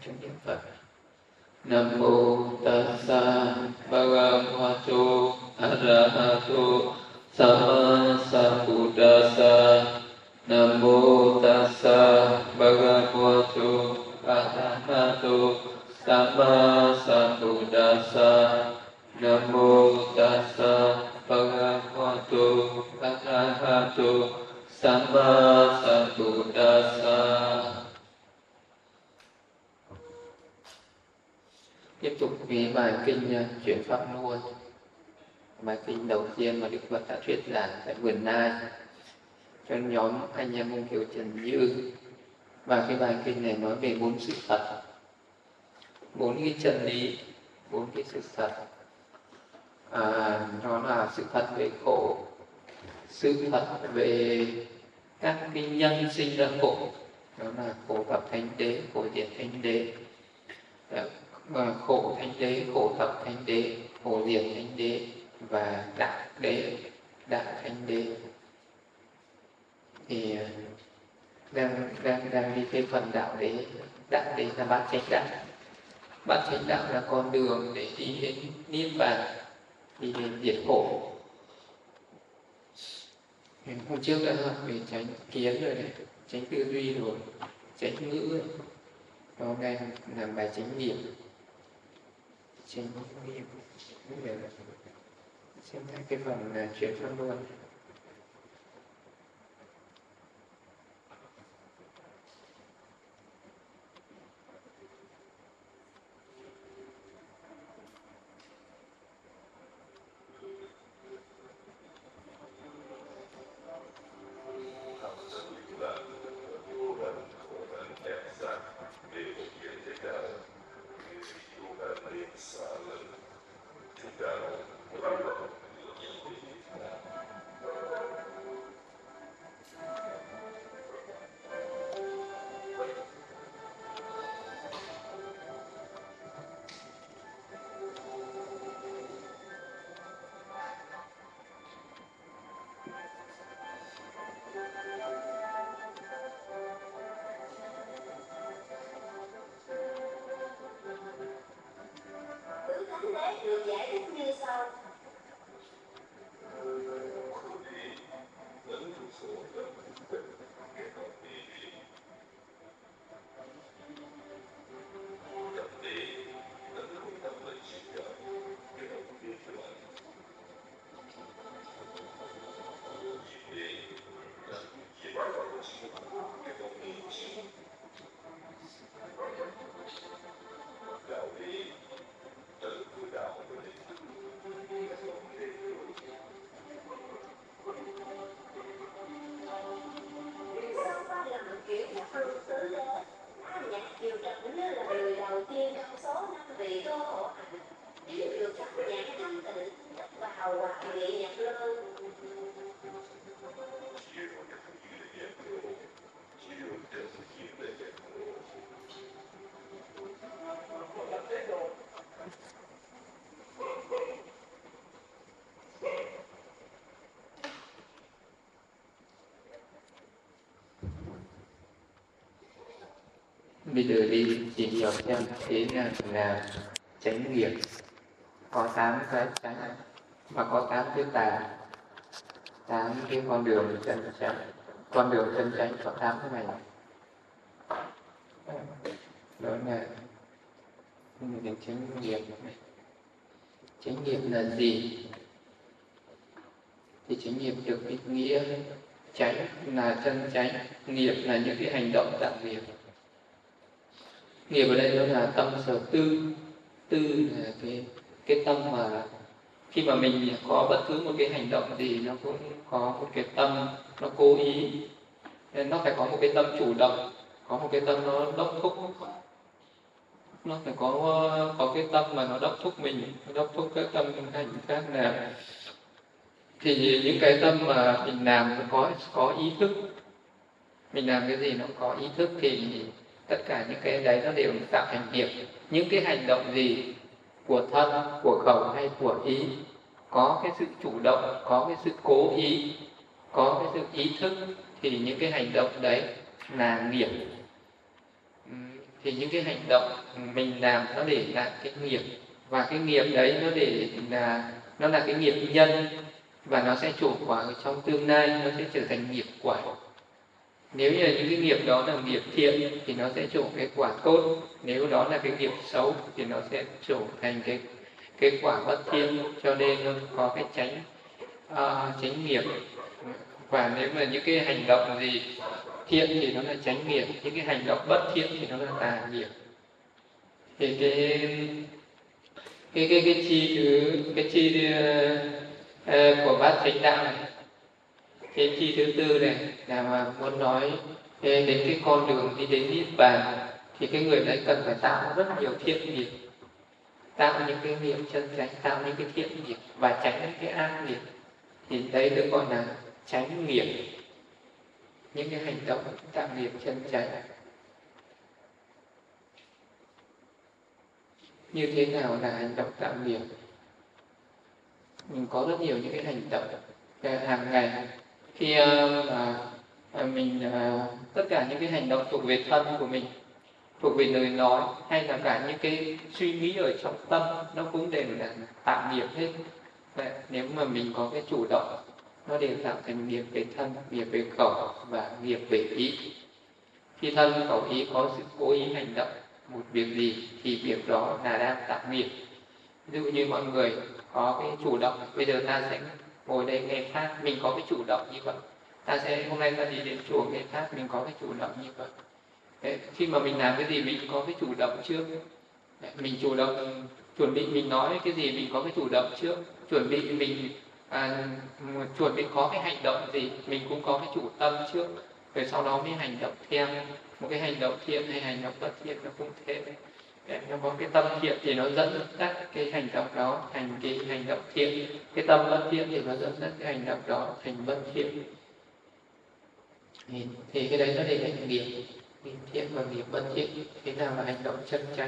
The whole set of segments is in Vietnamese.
chúng niệm Phật. Nam mô Tassa Bhagavato Arahato Sama Sambuddhassa. Nam mô Tassa Bhagavato Arahato Sama Sambuddhassa. Nam mô Tassa Bhagavato Arahato Sama Sambuddhassa. Tiếp tục với bài kinh chuyển pháp luân. Bài kinh đầu tiên mà Đức Phật đã thuyết giảng tại Vườn Nai cho nhóm anh em ông Kiều Trần Như. Và cái bài kinh này nói về 4 sự thật, 4 cái chân lý, 4 cái sự thật. Nó là sự thật về khổ, sự thật về các cái nhân sinh ra khổ, đó là khổ thập thánh đế, khổ diệt thánh đế, khổ thánh đế, khổ thập thánh đế, khổ diệt thánh đế và đạo đế, đạo thánh đế. Thì đang đi cái phần đạo đế. Đạo đế là bát chánh đạo. Bát chánh đạo là con đường để đi đến niết bàn, đi đến diệt khổ. Hôm trước đã học về chánh kiến rồi đấy, chánh tư duy rồi, chánh ngữ rồi. Hôm nay làm bài chánh niệm. Chánh niệm. Xem cái phần chuyển pháp luân. Được giải thích như sau. Bây giờ đi tìm hiểu xem thế là chánh nghiệp. Có 8 cái chánh và có 8 cái tà, 8 cái con đường chân chánh. Con đường chân chánh có 8 cái này. Đó là chánh nghiệp. Chánh nghiệp là gì? Thì chánh nghiệp được cái nghĩa chánh là chân chánh, nghiệp là những cái hành động tạo nghiệp. Nghiệp ở đây đó là tâm sở tư. Tư là cái tâm mà khi mà mình có bất cứ một cái hành động gì nó cũng có một cái tâm nó cố ý, nên nó phải có một cái tâm chủ động, có một cái tâm nó đốc thúc, nó phải có cái tâm mà nó đốc thúc mình, đốc thúc các tâm hành khác nào. Thì những cái tâm mà mình làm nó có ý thức, mình làm cái gì nó có ý thức thì tất cả những cái đấy nó đều tạo thành nghiệp. Những cái hành động gì của thân, của khẩu hay của ý có cái sự chủ động, có cái sự cố ý, có cái sự ý thức thì những cái hành động đấy là nghiệp. thì những cái hành động mình làm nó để lại cái nghiệp, và cái nghiệp đấy nó là cái nghiệp nhân, và nó sẽ trổ quả ở trong tương lai, nó sẽ trở thành nghiệp quả. Nếu như là những cái nghiệp đó là nghiệp thiện thì nó sẽ trổ cái quả tốt, nếu đó là cái nghiệp xấu thì nó sẽ trổ thành cái quả bất thiện. Cho nên nó có cái tránh nghiệp. Và nếu mà những cái hành động gì thiện thì nó là chánh nghiệp, những cái hành động bất thiện thì nó là tà nghiệp. Thì cái chi của bát chánh đạo này, cái chi thứ tư này là mà muốn nói đến cái con đường đi đến niết bàn, thì cái người đấy cần phải tạo rất nhiều thiện nghiệp, tạo những cái nghiệp chân chánh, tạo những cái thiện nghiệp và tránh những cái ác nghiệp, thì đấy được gọi là chánh nghiệp. Những cái hành động tạo nghiệp chân chánh. Như thế nào là hành động tạo nghiệp? Mình có rất nhiều những cái hành động hàng ngày khi mình tất cả những cái hành động thuộc về thân của mình, thuộc về lời nói, hay là cả những cái suy nghĩ ở trong tâm, nó cũng đều là tạo nghiệp hết. Vậy, nếu mà mình có cái chủ động, nó đều tạo thành nghiệp về thân, nghiệp về khẩu và nghiệp về ý. Khi thân khẩu ý có sự cố ý hành động một việc gì thì việc đó là đang tạo nghiệp. Ví dụ như mọi người có cái chủ động, bây giờ ta sẽ ngồi đây nghe pháp, mình có cái chủ động như vậy. Hôm nay ta đi đến chùa nghe pháp, mình có cái chủ động như vậy. Đấy, khi mà mình làm cái gì mình có cái chủ động trước. Mình chủ động chuẩn bị mình nói cái gì mình có cái chủ động trước. Chuẩn bị có cái hành động gì mình cũng có cái chủ tâm trước, rồi sau đó mới hành động theo. Một cái hành động thiện hay hành động bất thiện nó cũng thế. Nó có cái tâm thiện thì nó dẫn dắt cái hành động đó thành cái hành động thiện, cái tâm bất thiện thì nó dẫn dắt cái hành động đó thành bất thiện. Thì cái đấy nó để thành nghiệp thiện và nghiệp bất thiện. Thế nào là hành động chân chánh?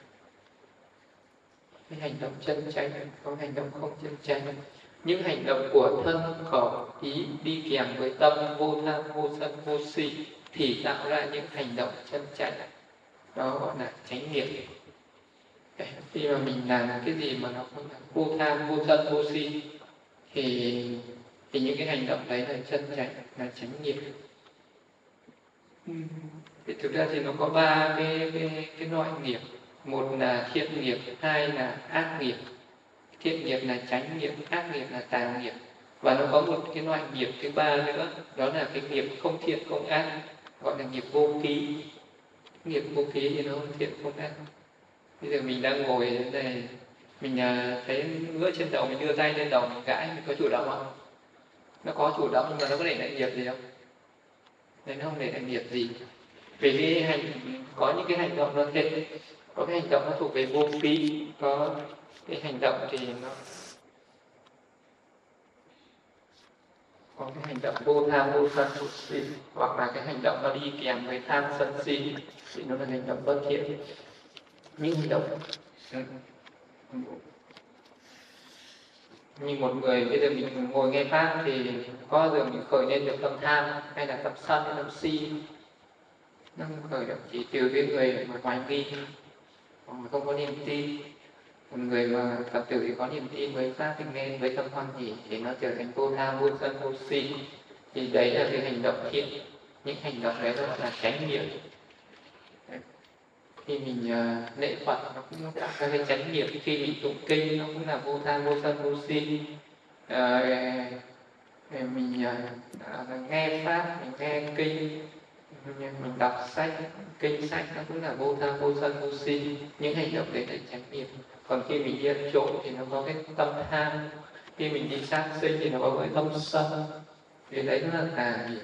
Cái hành động chân chánh, có hành động không chân chánh. Những hành động của thân khẩu ý đi kèm với tâm vô tham vô sân vô si thì tạo ra những hành động chân chánh, đó gọi là chánh nghiệp. Khi mà mình làm cái gì mà nó không là vô tham vô sân vô si thì những cái hành động đấy là chân chánh, là chánh nghiệp. Thì thực ra thì nó có ba cái loại nghiệp. Một là thiện nghiệp, hai là ác nghiệp. Thiện nghiệp là chánh nghiệp, ác nghiệp là tà nghiệp. Và nó có một cái loại nghiệp thứ ba nữa, đó là cái nghiệp không thiện không ác, gọi là nghiệp vô ký. Nghiệp vô ký thì nó không thiện không ác. Bây giờ mình đang ngồi ở đây, mình thấy ngứa trên đầu, mình đưa tay lên đầu mình gãi, mình có chủ động không? Nó có chủ động nhưng mà nó có để lại nghiệp gì không? Đấy, nó không để lại nghiệp gì. Vì có những cái hành động nó thiện, có cái hành động nó thuộc về vô ký, có cái hành động thì nó có cái hành động vô tham vô sân vô si, hoặc là cái hành động nó đi kèm với tham sân si thì nó là hành động bất thiện. Những hành động như một người bây giờ mình ngồi nghe pháp thì có bao giờ mình khởi lên được tâm tham hay là tâm sân hay tâm si? Nó không khởi được, chỉ từ cái người mà hoài nghi hoặc không có niềm tin. Một người mà Phật tử thì có niềm tin với pháp thì nghe với tâm hoan hỷ thì nó trở thành vô tham vô sân vô si, thì đấy là cái hành động thiện. Những hành động đấy nó là chánh nghiệp. Khi mình lễ Phật nó cũng tạo ra cái chánh nghiệp. Khi mình tụng kinh nó cũng là vô tham vô sân vô si. Mình nghe pháp, mình nghe kinh, mình đọc sách, kinh sách nó cũng là vô tham vô sân vô si. Những hành động đấy là chánh nghiệp. Còn khi mình đi ăn trộm thì nó có cái tâm tham, khi mình đi sát sinh thì nó có cái tâm sân, thì đấy nó là tà nghiệp.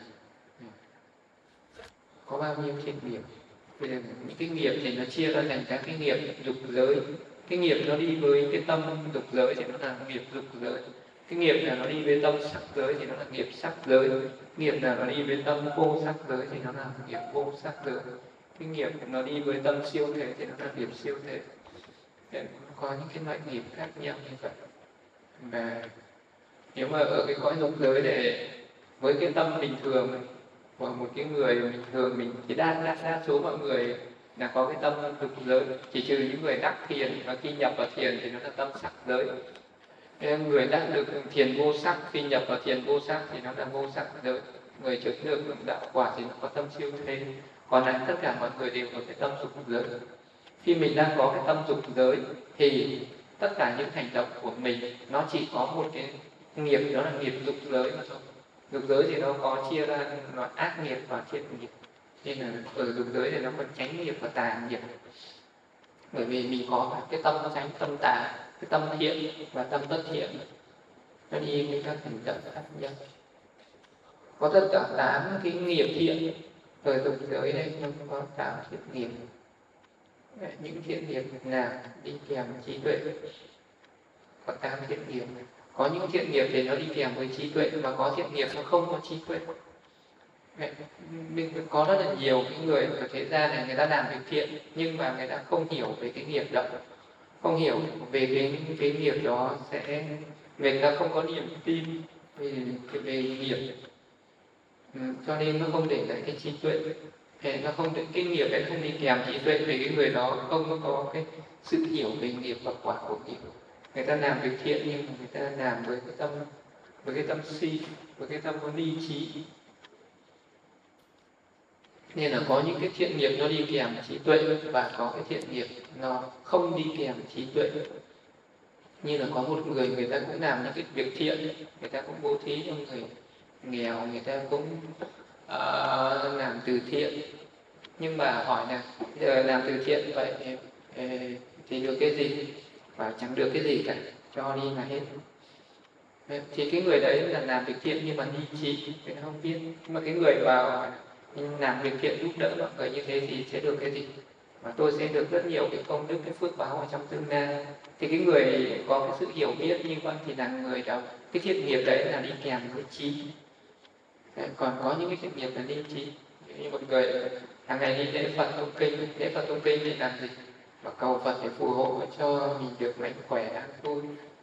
Có bao nhiêu thiện nghiệp? Bây giờ những cái nghiệp thì nó chia ra thành các cái nghiệp dục giới. Cái nghiệp nó đi với cái tâm dục giới thì nó là nghiệp dục giới. Cái nghiệp nào nó đi với tâm sắc giới thì nó là nghiệp sắc giới. Nghiệp nào nó đi với tâm vô sắc giới thì nó là nghiệp vô sắc giới. Cái nghiệp nó đi với tâm siêu thể thì nó là nghiệp siêu thể. Có những cái loại nghiệp khác nhau như vậy. Và nếu mà ở cái cõi dục giới để với cái tâm bình thường của một cái người bình thường, mình thì đa số mọi người là có cái tâm dục giới, chỉ trừ những người đắc thiền, và khi nhập vào thiền thì nó là tâm sắc giới. Nên người đắc được thiền vô sắc, khi nhập vào thiền vô sắc thì nó là vô sắc giới. Người chứng được đạo quả thì nó có tâm siêu thế. Còn lại tất cả mọi người đều có cái tâm dục giới. Khi mình đang có cái tâm dục giới thì tất cả những hành động của mình nó chỉ có một cái nghiệp, đó là nghiệp dục giới mà thôi. Dục giới thì nó có chia ra loại ác nghiệp và thiện nghiệp, nên là ở dục giới thì nó còn chánh nghiệp và tà nghiệp. Bởi vì mình có cái tâm chánh, tâm tà, cái tâm thiện và tâm bất thiện, nó đi với các hành động khác nhau. Có tất cả 8 cái nghiệp thiện ở dục giới đây, nó có 8 thiện nghiệp. Những thiện nghiệp nào đi kèm trí tuệ? Có 8 thiện nghiệp. Có những thiện nghiệp thì nó đi kèm với trí tuệ, và có thiện nghiệp nó không có trí tuệ. Mình có rất là nhiều cái người ở thế gian này, người ta làm việc thiện nhưng mà người ta không hiểu về cái nghiệp đó, không hiểu về cái nghiệp đó, sẽ người ta không có niềm tin về nghiệp, cho nên nó không để lại cái trí tuệ. Nó không để cái nghiệp ấy không đi kèm trí tuệ, về cái người đó không có cái sự hiểu về nghiệp và quả của nghiệp. Người ta làm việc thiện nhưng mà người ta làm với cái tâm si, với cái tâm có ly trí. Nên là có những cái thiện nghiệp nó đi kèm trí tuệ, và có cái thiện nghiệp nó không đi kèm trí tuệ. Như là có một người ta cũng làm những cái việc thiện, người ta cũng bố thí cho người nghèo, người ta cũng làm từ thiện. Nhưng mà hỏi là giờ làm từ thiện vậy thì được cái gì? Và chẳng được cái gì cả, cho đi mà hết. Thì cái người đấy là làm việc thiện nhưng mà ly trí, người ta không biết. Mà cái người vào làm việc thiện giúp đỡ mọi người như thế thì sẽ được cái gì? Và tôi sẽ được rất nhiều cái công đức, cái phước báo ở trong tương lai. Thì cái người có cái sự hiểu biết như vậy thì là người đó, cái thiện nghiệp đấy là đi kèm với trí. Còn có những cái thiện nghiệp là ly trí. Như một người hàng ngày đi lễ Phật tụng kinh để làm gì? Và cầu Phật để phù hộ cho mình được mạnh khỏe an vui.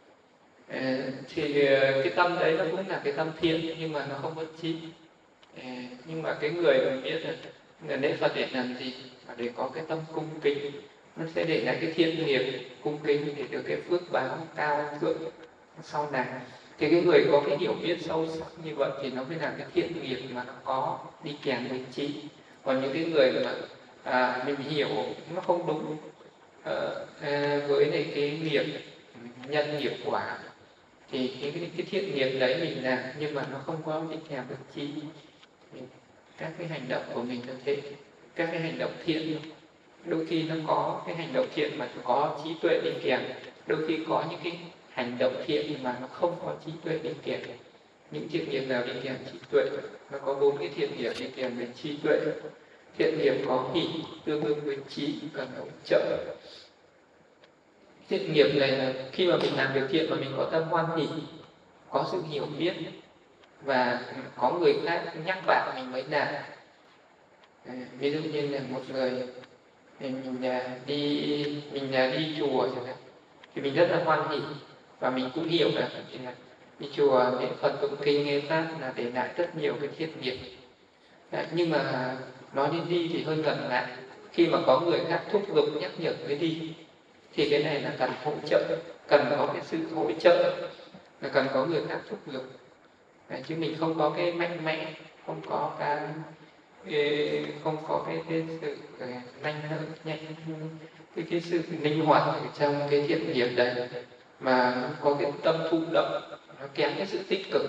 Thì cái tâm đấy nó cũng là cái tâm thiện nhưng mà nó không có trí. Nhưng mà cái người mình biết là lễ Phật để làm gì? Để có cái tâm cung kính, nó sẽ để lại cái thiện nghiệp cung kính để được cái phước báo cao thượng sau này. Thì cái người có cái hiểu biết sâu sắc như vậy thì nó mới là cái thiện nghiệp mà nó có đi kèm với trí. Còn những cái người mà mình hiểu nó không đúng với này cái nghiệp nhân nghiệp quả, thì cái thiện nghiệp đấy mình làm nhưng mà nó không có đi kèm với trí. Các cái hành động của mình như thế, các cái hành động thiện, đôi khi nó có cái hành động thiện mà có trí tuệ đi kèm, đôi khi có những cái hành động thiện mà nó không có trí tuệ đi kèm. Những thiện nghiệp nào đi kèm trí tuệ? Nó có 4 cái thiện nghiệp đi kèm với trí tuệ. Thiện nghiệp có hỷ tương đương với trí, cần hỗ trợ. Thiện nghiệp này là khi mà mình làm việc thiện mà mình có tâm hoan hỷ, có sự hiểu biết và có người khác nhắc bạn mình mới làm. Ví dụ như là một người mình đi chùa chẳng hạn, thì mình rất là hoan hỷ và mình cũng hiểu là đi chùa niệm Phật tụng kinh nghe pháp là để lại rất nhiều cái thiện nghiệp. Nhưng mà nói đến đi thì hơi ngần ngại, khi mà có người khác thúc giục nhắc nhở mới đi thì cái này là cần hỗ trợ, cần có cái sự hỗ trợ, là cần có người khác thúc giục. Chứ mình không có cái mạnh mẽ, không có cái sự nhanh hơn, cái sự linh hoạt ở trong cái thiện nghiệp đấy, mà nó có cái tâm thụ động, nó kém cái sự tích cực.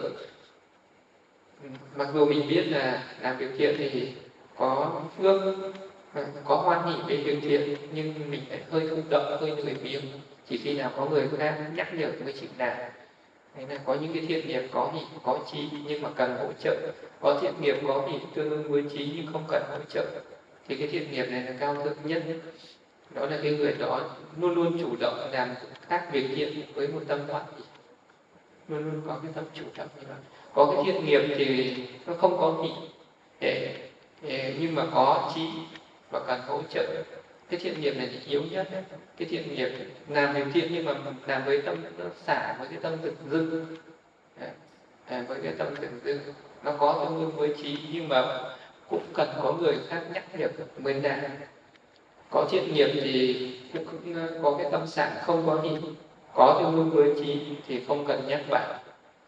Mặc dù mình biết là làm việc thiện thì có phước, có hoan hỷ về việc thiện, nhưng mình lại hơi thụ động, hơi lười biếng, chỉ khi nào có người khác nhắc nhở mới chịu làm. Thế là có những cái thiện nghiệp có hỷ, có trí nhưng mà cần hỗ trợ, có thiện nghiệp có hỷ tương đương với trí nhưng không cần hỗ trợ, thì cái thiện nghiệp này là cao thượng nhất. Đó là cái người đó luôn luôn chủ động làm các việc thiện với một tâm hoan hỷ, luôn luôn có cái tâm chủ động như vậy. Có cái thiện nghiệp thì nó không có hỷ nhưng mà có trí và cần hỗ trợ. Cái thiện nghiệp này thì yếu nhất. Cái thiện nghiệp làm việc thiện nhưng mà làm với tâm nó xả, với cái tâm tự dưng, với cái tâm tự dưng, nó có tương đương với trí nhưng mà cũng cần có người khác nhắc nhở mới làm. Có thiện nghiệp thì cũng có cái tâm sản không có hỷ, có tương đương với trí thì không cần nhắc bạn.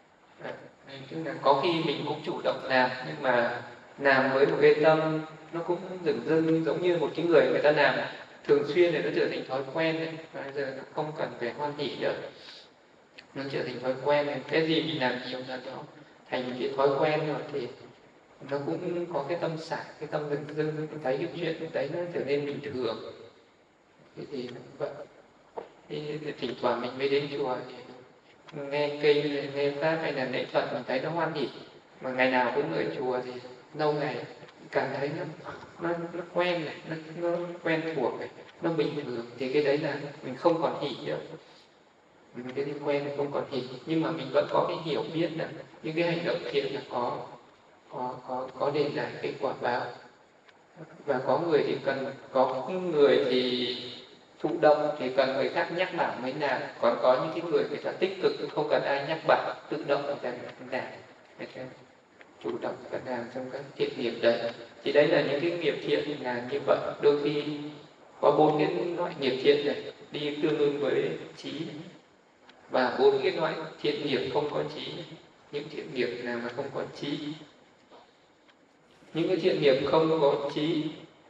Tức là có khi mình cũng chủ động làm, nhưng mà làm với một cái tâm nó cũng dửng dưng, giống như một cái người ta làm thường xuyên thì nó trở thành thói quen đấy, và bây giờ nó không cần phải hoan hỷ nữa, nó trở thành thói quen này. Cái gì mình làm nhiều là nó thành cái thói quen rồi thì nó cũng có cái tâm xả, cái tâm dưng dưng, thấy cái chuyện đấy nó trở nên bình thường. Thế thì vậy, thì thỉnh thoảng mình mới đến chùa thì nghe kinh, nghe pháp hay là lễ Phật mình thấy nó hoan hỷ, mà ngày nào cũng ở chùa thì lâu ngày cảm thấy nó quen này, nó quen thuộc này, nó bình thường, thì cái đấy là mình không còn hỷ nữa. Cái gì quen thì không còn hỷ, nhưng mà mình vẫn có cái hiểu biết là những cái hành động thiện là có để lại cái quả báo. Và có người thì cần, có người thì thụ động thì cần người khác nhắc bảo mới làm, còn có những cái người ta tích cực không cần ai nhắc bảo, tự động người ta làm, người ta chủ động cần làm trong các thiện nghiệp đấy. Thì đấy là những cái nghiệp thiện là như vậy. Đôi khi có 4 cái loại nghiệp thiện này đi tương ứng với trí, và 4 cái loại thiện nghiệp không có trí. Những thiện nghiệp nào mà không có trí, những cái thiện nghiệp không có trí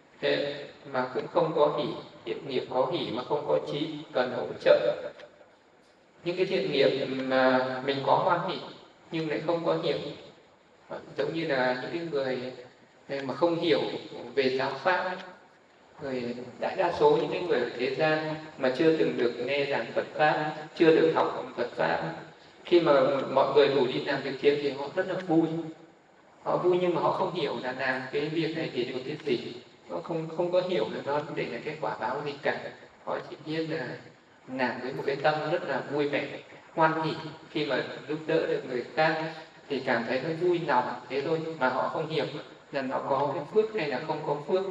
mà cũng không có hỷ, thiện nghiệp có hỷ mà không có trí cần hỗ trợ. Những cái thiện nghiệp mà mình có hoan hỷ nhưng lại không có hiểu, giống như là những cái người mà không hiểu về giáo pháp ấy. Người đại đa số những cái người ở thế gian mà chưa từng được nghe giảng Phật pháp, chưa được học Phật pháp, khi mà mọi người rủ đi làm việc thiện thì họ rất là vui. Họ vui nhưng mà họ không hiểu là làm cái việc này để được cái gì, họ không có hiểu là nó để là cái quả báo gì cả. Họ chỉ biết là làm với một cái tâm rất là vui vẻ, hoan hỷ khi mà giúp đỡ được người khác thì cảm thấy nó vui lòng thế thôi, mà họ không hiểu là nó có cái phước hay là không có phước.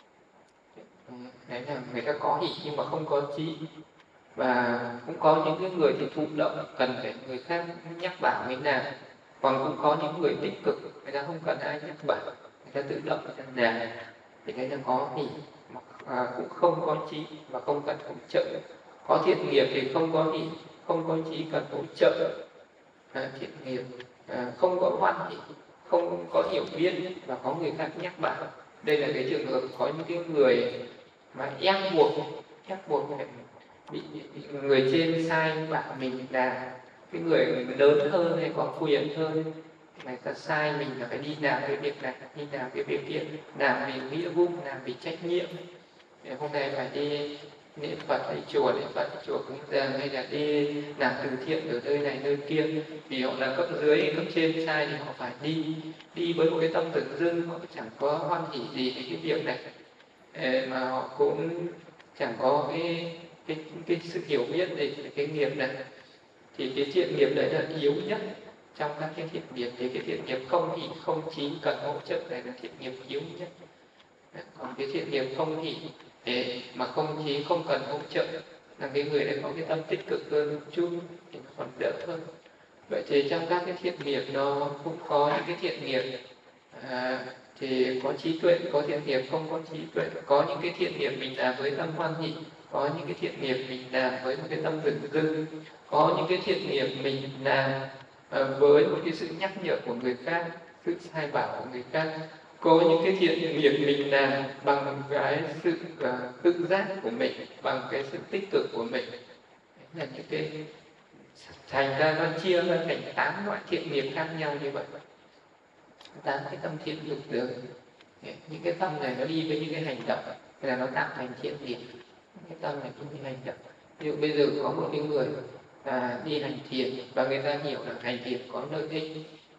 Đấy là người ta có hỷ nhưng mà không có trí. Và cũng có những cái người thì thụ động cần phải người khác nhắc bảo mới làm, còn cũng có những người tích cực người ta không cần ai nhắc bảo, người ta tự động người ta làm, thì đấy là có hỷ mà cũng không có trí và không cần hỗ trợ. Có thiện nghiệp thì không có hỷ, không có trí cần hỗ trợ. Thiện nghiệp không có hoan hỷ, không có hiểu biết và có người khác nhắc bảo. Đây là cái trường hợp có những cái người mà ép buộc phải bị người trên sai bảo mình là cái người lớn hơn hay có quyền hơn, người ta sai mình là phải đi làm cái việc này, đi làm cái việc kia, làm vì nghĩa vụ, làm vì trách nhiệm. Hôm nay phải đi niệm Phật hay chùa cúng dường, hay là đi làm từ thiện ở nơi này nơi kia, vì họ là cấp dưới cấp trên sai thì họ phải đi với một cái tâm tưởng dưng, họ chẳng có hoan hỷ gì về cái việc này, mà họ cũng chẳng có cái sự hiểu biết về cái nghiệp này. Thì cái thiện nghiệp đấy là yếu nhất trong các cái thiện nghiệp, thì cái thiện nghiệp không hỷ không trí cần hỗ trợ này là thiện nghiệp yếu nhất. Còn cái thiện nghiệp không hỷ mà không trí không cần hỗ trợ là cái người đấy có cái tâm tích cực hơn một chút thì nó còn đỡ hơn. Vậy thì trong các cái thiện nghiệp nó cũng có những cái thiện nghiệp thì có trí tuệ, có thiện nghiệp không có trí tuệ. Có những cái thiện nghiệp mình làm với tâm hoan hỷ, có những cái thiện nghiệp mình làm với một cái tâm dửng dưng, có những cái thiện nghiệp mình làm với một cái sự nhắc nhở của người khác, sự sai bảo của người khác. Có những cái thiện nghiệp mình làm bằng cái sự tự giác của mình, bằng cái sự tích cực của mình. Đấy là những cái thành ra nó chia ra thành 8 loại thiện nghiệp khác nhau như vậy. 8 cái tâm thiện dục được. Những cái tâm này nó đi với những cái hành động, là nó tạo thành thiện nghiệp. Cái tâm này cũng như hành động. Ví dụ bây giờ có một cái người đi hành thiện và người ta hiểu là hành thiện có lợi ích,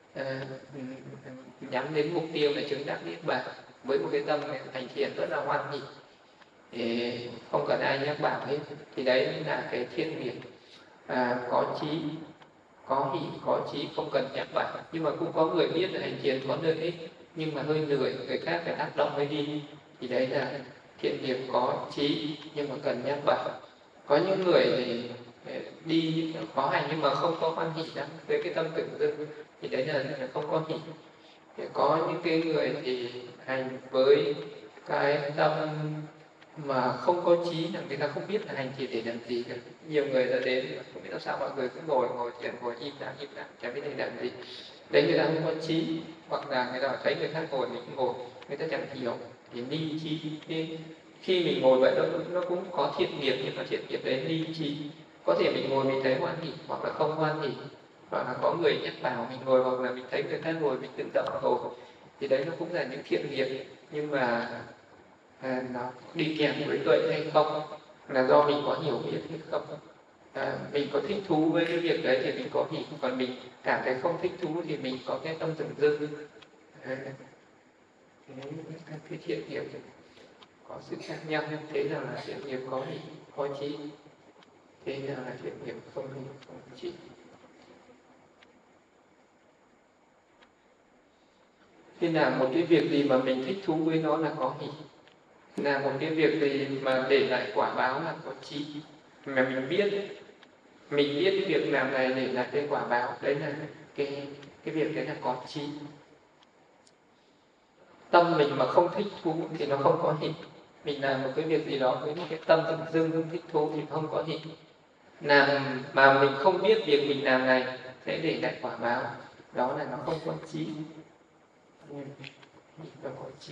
nhắm đến mục tiêu là chứng đắc niết bàn, với một cái tâm này hành thiện rất là hoan hỷ, thì không cần ai nhắc bảo hết, thì đấy là cái thiện nghiệp có trí, có hỷ, có trí, không cần nhắc bảo. Nhưng mà cũng có người biết là hành thiện có lợi ích nhưng mà hơi lười, người khác phải tác động mới đi, thì đấy là thiện nghiệp có trí nhưng mà cần nhắc bảo. Có những người thì đi có hành nhưng mà không có hoan hỷ lắm, với cái tâm tưởng dưng, thì đấy là không có hỷ. Thì có những cái người thì hành với cái tâm mà không có trí là người ta không biết là hành thiện để làm gì cả. Nhiều người đã đến không biết làm sao mọi người cứ ngồi thiền, ngồi im lặng chẳng biết để làm gì. Đấy người ta không có trí, hoặc là người ta thấy người khác ngồi mình cũng ngồi, người ta chẳng hiểu thì ni trí. Khi mình ngồi vậy nó cũng có thiện nghiệp, nhưng mà thiện nghiệp đấy ni trí. Có thể mình ngồi mình thấy hoan hỉ hoặc là không hoan hỉ, hoặc là có người nhắc bảo mình ngồi, hoặc là mình thấy người khác ngồi mình tự động ngồi, thì đấy nó cũng là những thiện nghiệp. Nhưng mà nó đi kèm với tuệ hay không là do mình có hiểu biết hay không. Mình có thích thú với cái việc đấy thì mình có hỉ, còn mình cảm thấy không thích thú thì mình có cái tâm dửng dưng. Cái thiện nghiệp có sự khác nhau. Thế nào là thiện nghiệp có hỉ có trí, thế nào là thiện nghiệp không hỉ không trí. Khi làm một cái việc gì mà mình thích thú với nó là có hỉ, làm một cái việc gì mà để lại quả báo là có trí. Mà mình biết cái việc làm này để lại cái quả báo, đấy là cái việc đấy là có trí. Tâm mình mà không thích thú thì nó không có hỷ. Mình làm một cái việc gì đó với một cái tâm dưng dưng thích thú thì không có hỷ. Làm mà mình không biết việc mình làm này sẽ để lại quả báo, đó là nó không có trí. Không có trí.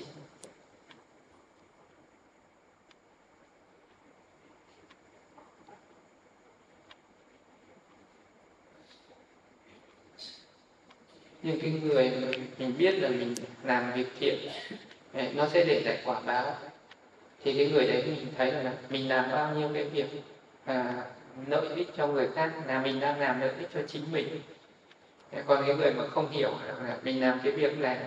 Nhưng cái người mình biết là mình làm việc thiện nó sẽ để lại quả báo, thì cái người đấy mình thấy là mình làm bao nhiêu cái việc lợi ích cho người khác là mình đang làm lợi ích cho chính mình. Còn cái người mà không hiểu là mình làm cái việc này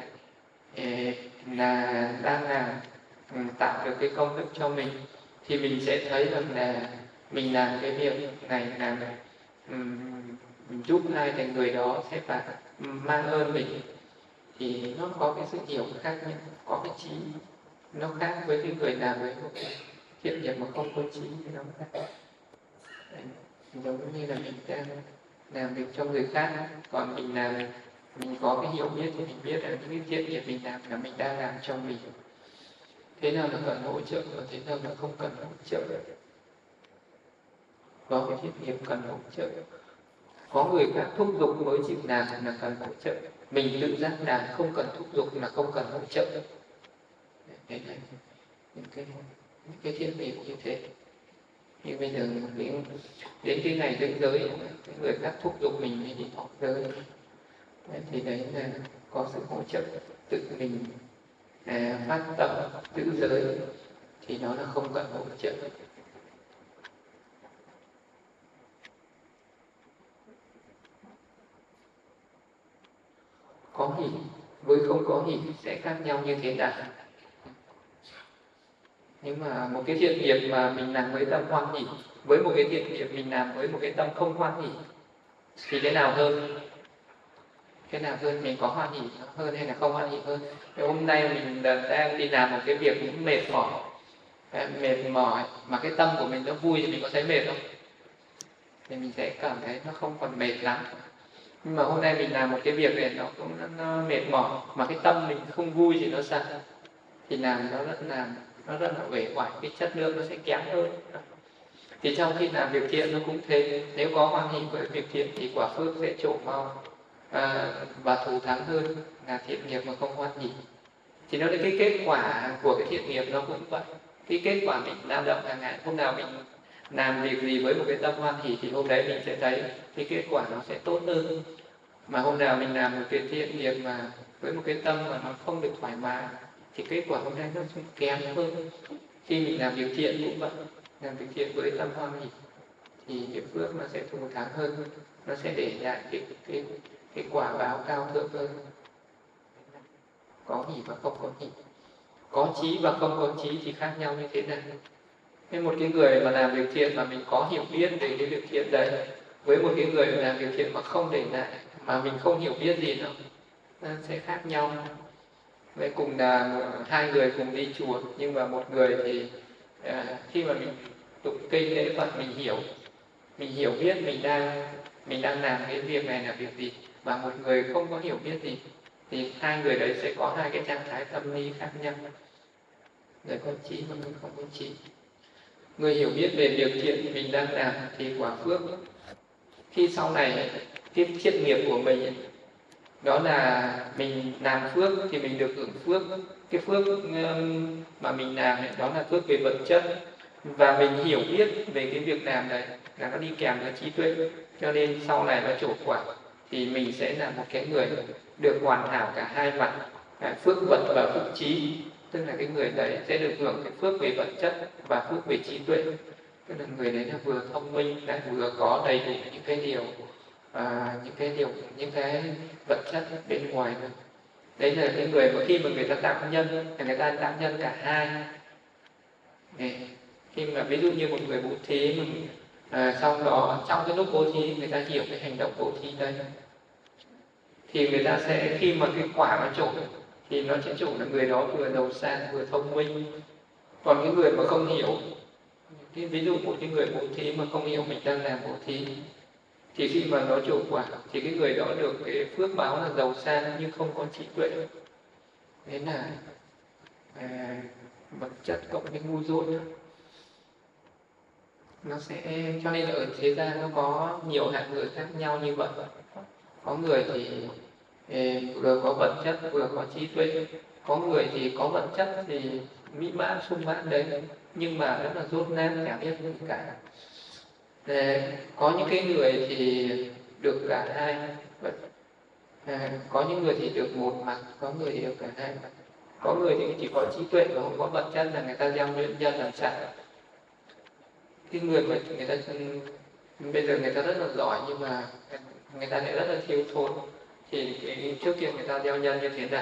là đang làm tạo được cái công đức cho mình, thì mình sẽ thấy rằng là mình làm cái việc này là mình giúp ai thì người đó sẽ phải mang ơn mình, thì nó có cái sự hiểu khác nhau, có cái trí nó khác với cái người làm với một cái thiện nghiệp mà không có trí thì nó khác. Giống như là mình đang làm việc cho người khác, còn mình làm mình có cái hiểu biết thì mình biết là những cái thiện nghiệp mình làm là mình đang làm cho mình. Thế nào là cần hỗ trợ và thế nào là không cần hỗ trợ. Có cái thiện nghiệp cần hỗ trợ, có người khác thúc giục mới chịu làm là cần hỗ trợ. Mình tự giác làm không cần thúc giục là không cần hỗ trợ. Đấy là những cái thiện nghiệp như thế. Như bây giờ đến cái ngày định giới, người khác thúc giục mình mới đi thọ giới, thì đấy là có sự hỗ trợ. Tự mình phát tâm giữ giới thì nó là không cần hỗ trợ. Có hỷ với không có hỷ sẽ khác nhau như thế nào? Nhưng mà một cái thiện nghiệp mà mình làm với tâm hoan hỷ, với một cái thiện nghiệp mình làm với một cái tâm không hoan hỷ, thì cái nào hơn? Cái nào hơn? Mình có hoan hỷ hơn hay là không hoan hỷ hơn? Thì hôm nay mình đang đi làm một cái việc cũng mệt mỏi mà cái tâm của mình nó vui thì mình có thấy mệt không? Thì mình sẽ cảm thấy nó không còn mệt lắm. Nhưng mà hôm nay mình làm một cái việc này nó mệt mỏi mà cái tâm mình không vui thì nó sao? Thì làm nó rất là uể oải, cái chất lượng nó sẽ kém hơn. Thì trong khi làm việc thiện nó cũng thế, nếu có hoan hỷ với việc thiện thì quả phước sẽ trổ mau và thù thắng hơn là thiện nghiệp mà không hoan hỷ. Thì nó là cái kết quả của cái thiện nghiệp nó cũng vậy. Cái kết quả mình lao động hàng ngày, hôm nào mình làm việc gì với một cái tâm hoan hỷ thì hôm đấy mình sẽ thấy cái kết quả nó sẽ tốt hơn. Mà hôm nào mình làm một cái thiện nghiệp mà với một cái tâm mà nó không được thoải mái thì kết quả hôm nay nó cũng kém hơn. Khi mình làm việc thiện cũng vậy, làm việc thiện với tâm hoan hỷ thì cái phước nó sẽ thù thắng hơn, nó sẽ để lại cái quả báo cao thượng hơn. Có hỷ và không có hỷ, có trí và không có trí thì khác nhau như thế nào? Nên một cái người mà làm việc thiện mà mình có hiểu biết về cái việc thiện đấy, với một cái người mà làm việc thiện mà không để lại, mà mình không hiểu biết gì đâu, nó sẽ khác nhau. Vậy cùng là hai người cùng đi chùa, nhưng mà một người thì khi mà mình tụng kinh lễ Phật mình hiểu biết mình đang làm cái việc này là việc gì, và một người không có hiểu biết gì, thì hai người đấy sẽ có hai cái trạng thái tâm lý khác nhau. người có trí và người không có trí. Người hiểu biết về việc thiện mình đang làm thì quả phước. Khi sau này cái thiện nghiệp của mình đó là mình làm phước thì mình được hưởng phước. Cái phước mà mình làm ấy, đó là phước về vật chất, và mình hiểu biết về cái việc làm này là nó đi kèm với trí tuệ, cho nên sau này nó trổ quả thì mình sẽ là một cái người được hoàn hảo cả hai mặt, phước vật và phước trí. Tức là cái người đấy sẽ được hưởng cái phước về vật chất và phước về trí tuệ. Tức là người đấy là vừa thông minh lại vừa có đầy đủ những cái vật chất bên ngoài nữa. Đấy là cái người mà khi mà người ta tạo nhân là người ta tạo nhân cả hai. Khi mà ví dụ như một người bố thí mình sau đó trong cái lúc bố thí người ta hiểu cái hành động bố thí đấy, thì người ta sẽ khi mà cái quả nó trổ thì nó sẽ trổ là người đó vừa giàu sang vừa thông minh. Còn cái người mà không hiểu, thì ví dụ một cái người bố thí mà không hiểu mình đang làm bố thí, thì khi mà nó trổ quả thì cái người đó được cái phước báo là giàu sang nhưng không có trí tuệ. Đấy là vật chất cộng với ngu dốt. Nó sẽ cho nên là ở thế gian nó có nhiều hạng người khác nhau như vậy. Có người thì vừa có vật chất vừa có trí tuệ, có người thì có vật chất thì mỹ mãn sung mãn đấy, nhưng mà rất là dốt nát chả biết gì cả. Có những cái người thì được cả hai, có những người thì được một mặt, có người thì được cả hai mặt. Có người thì chỉ có trí tuệ và không có vật chất là người ta gieo nhân làm sản. Cái người mà người ta bây giờ người ta rất là giỏi nhưng mà người ta lại rất là thiếu thốn, thì trước kia người ta gieo nhân như thế nào?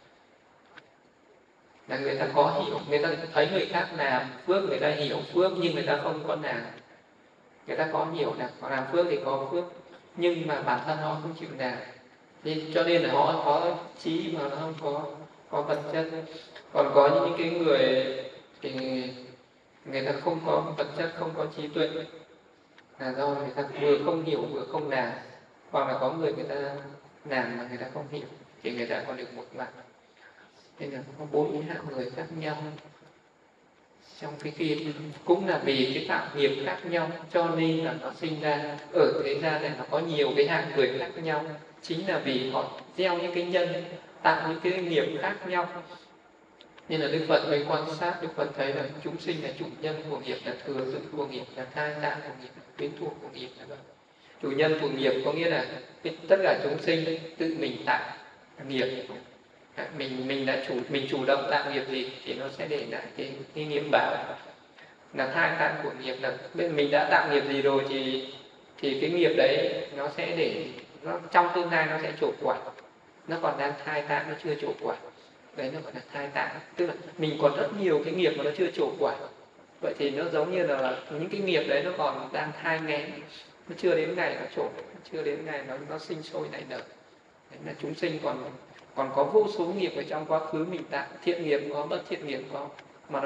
Là người ta có hiểu, người ta thấy người khác làm phước, người ta hiểu phước nhưng người ta không có làm. Người ta có hiểu là họ làm phước thì có phước, nhưng mà bản thân họ không chịu làm, thì cho nên là họ có trí mà nó không có vật chất. Còn có những cái người thì người ta không có vật chất, không có trí tuệ, là do người ta vừa không hiểu vừa không làm. Hoặc là có người ta làm mà người ta không hiểu thì người ta còn được một mặt. Nên là có 4 hạng người khác nhau. Trong cái kia cũng là vì cái tạo nghiệp khác nhau, cho nên là nó sinh ra ở thế gian này nó có nhiều cái hạng người khác nhau. Chính là vì họ gieo những cái nhân, tạo những cái nghiệp khác nhau. Nên là Đức Phật mới quan sát, Đức Phật thấy là chúng sinh là chủ nhân của nghiệp, là thừa dự của nghiệp, là thai tạng của nghiệp, là quyến thuộc của nghiệp. Chủ nhân của nghiệp có nghĩa là tất cả chúng sinh tự mình tạo nghiệp. Mình đã chủ động tạo nghiệp gì thì nó sẽ để lại cái nghiệp báo. Là thai tạng của nghiệp là mình đã tạo nghiệp gì rồi thì cái nghiệp đấy nó sẽ để nó trong tương lai nó sẽ trổ quả. Nó còn đang thai tạng, nó chưa trổ quả. Đấy nó gọi là thai tạng, tức là mình còn rất nhiều cái nghiệp mà nó chưa trổ quả. Vậy thì nó giống như là những cái nghiệp đấy nó còn đang thai nghén, nó chưa đến ngày nó trổ, chưa đến ngày nó sinh sôi nảy nở. Đấy là chúng sinh còn có vô số nghiệp ở trong quá khứ mình tạo, thiện nghiệp có, bất thiện nghiệp có, mà nó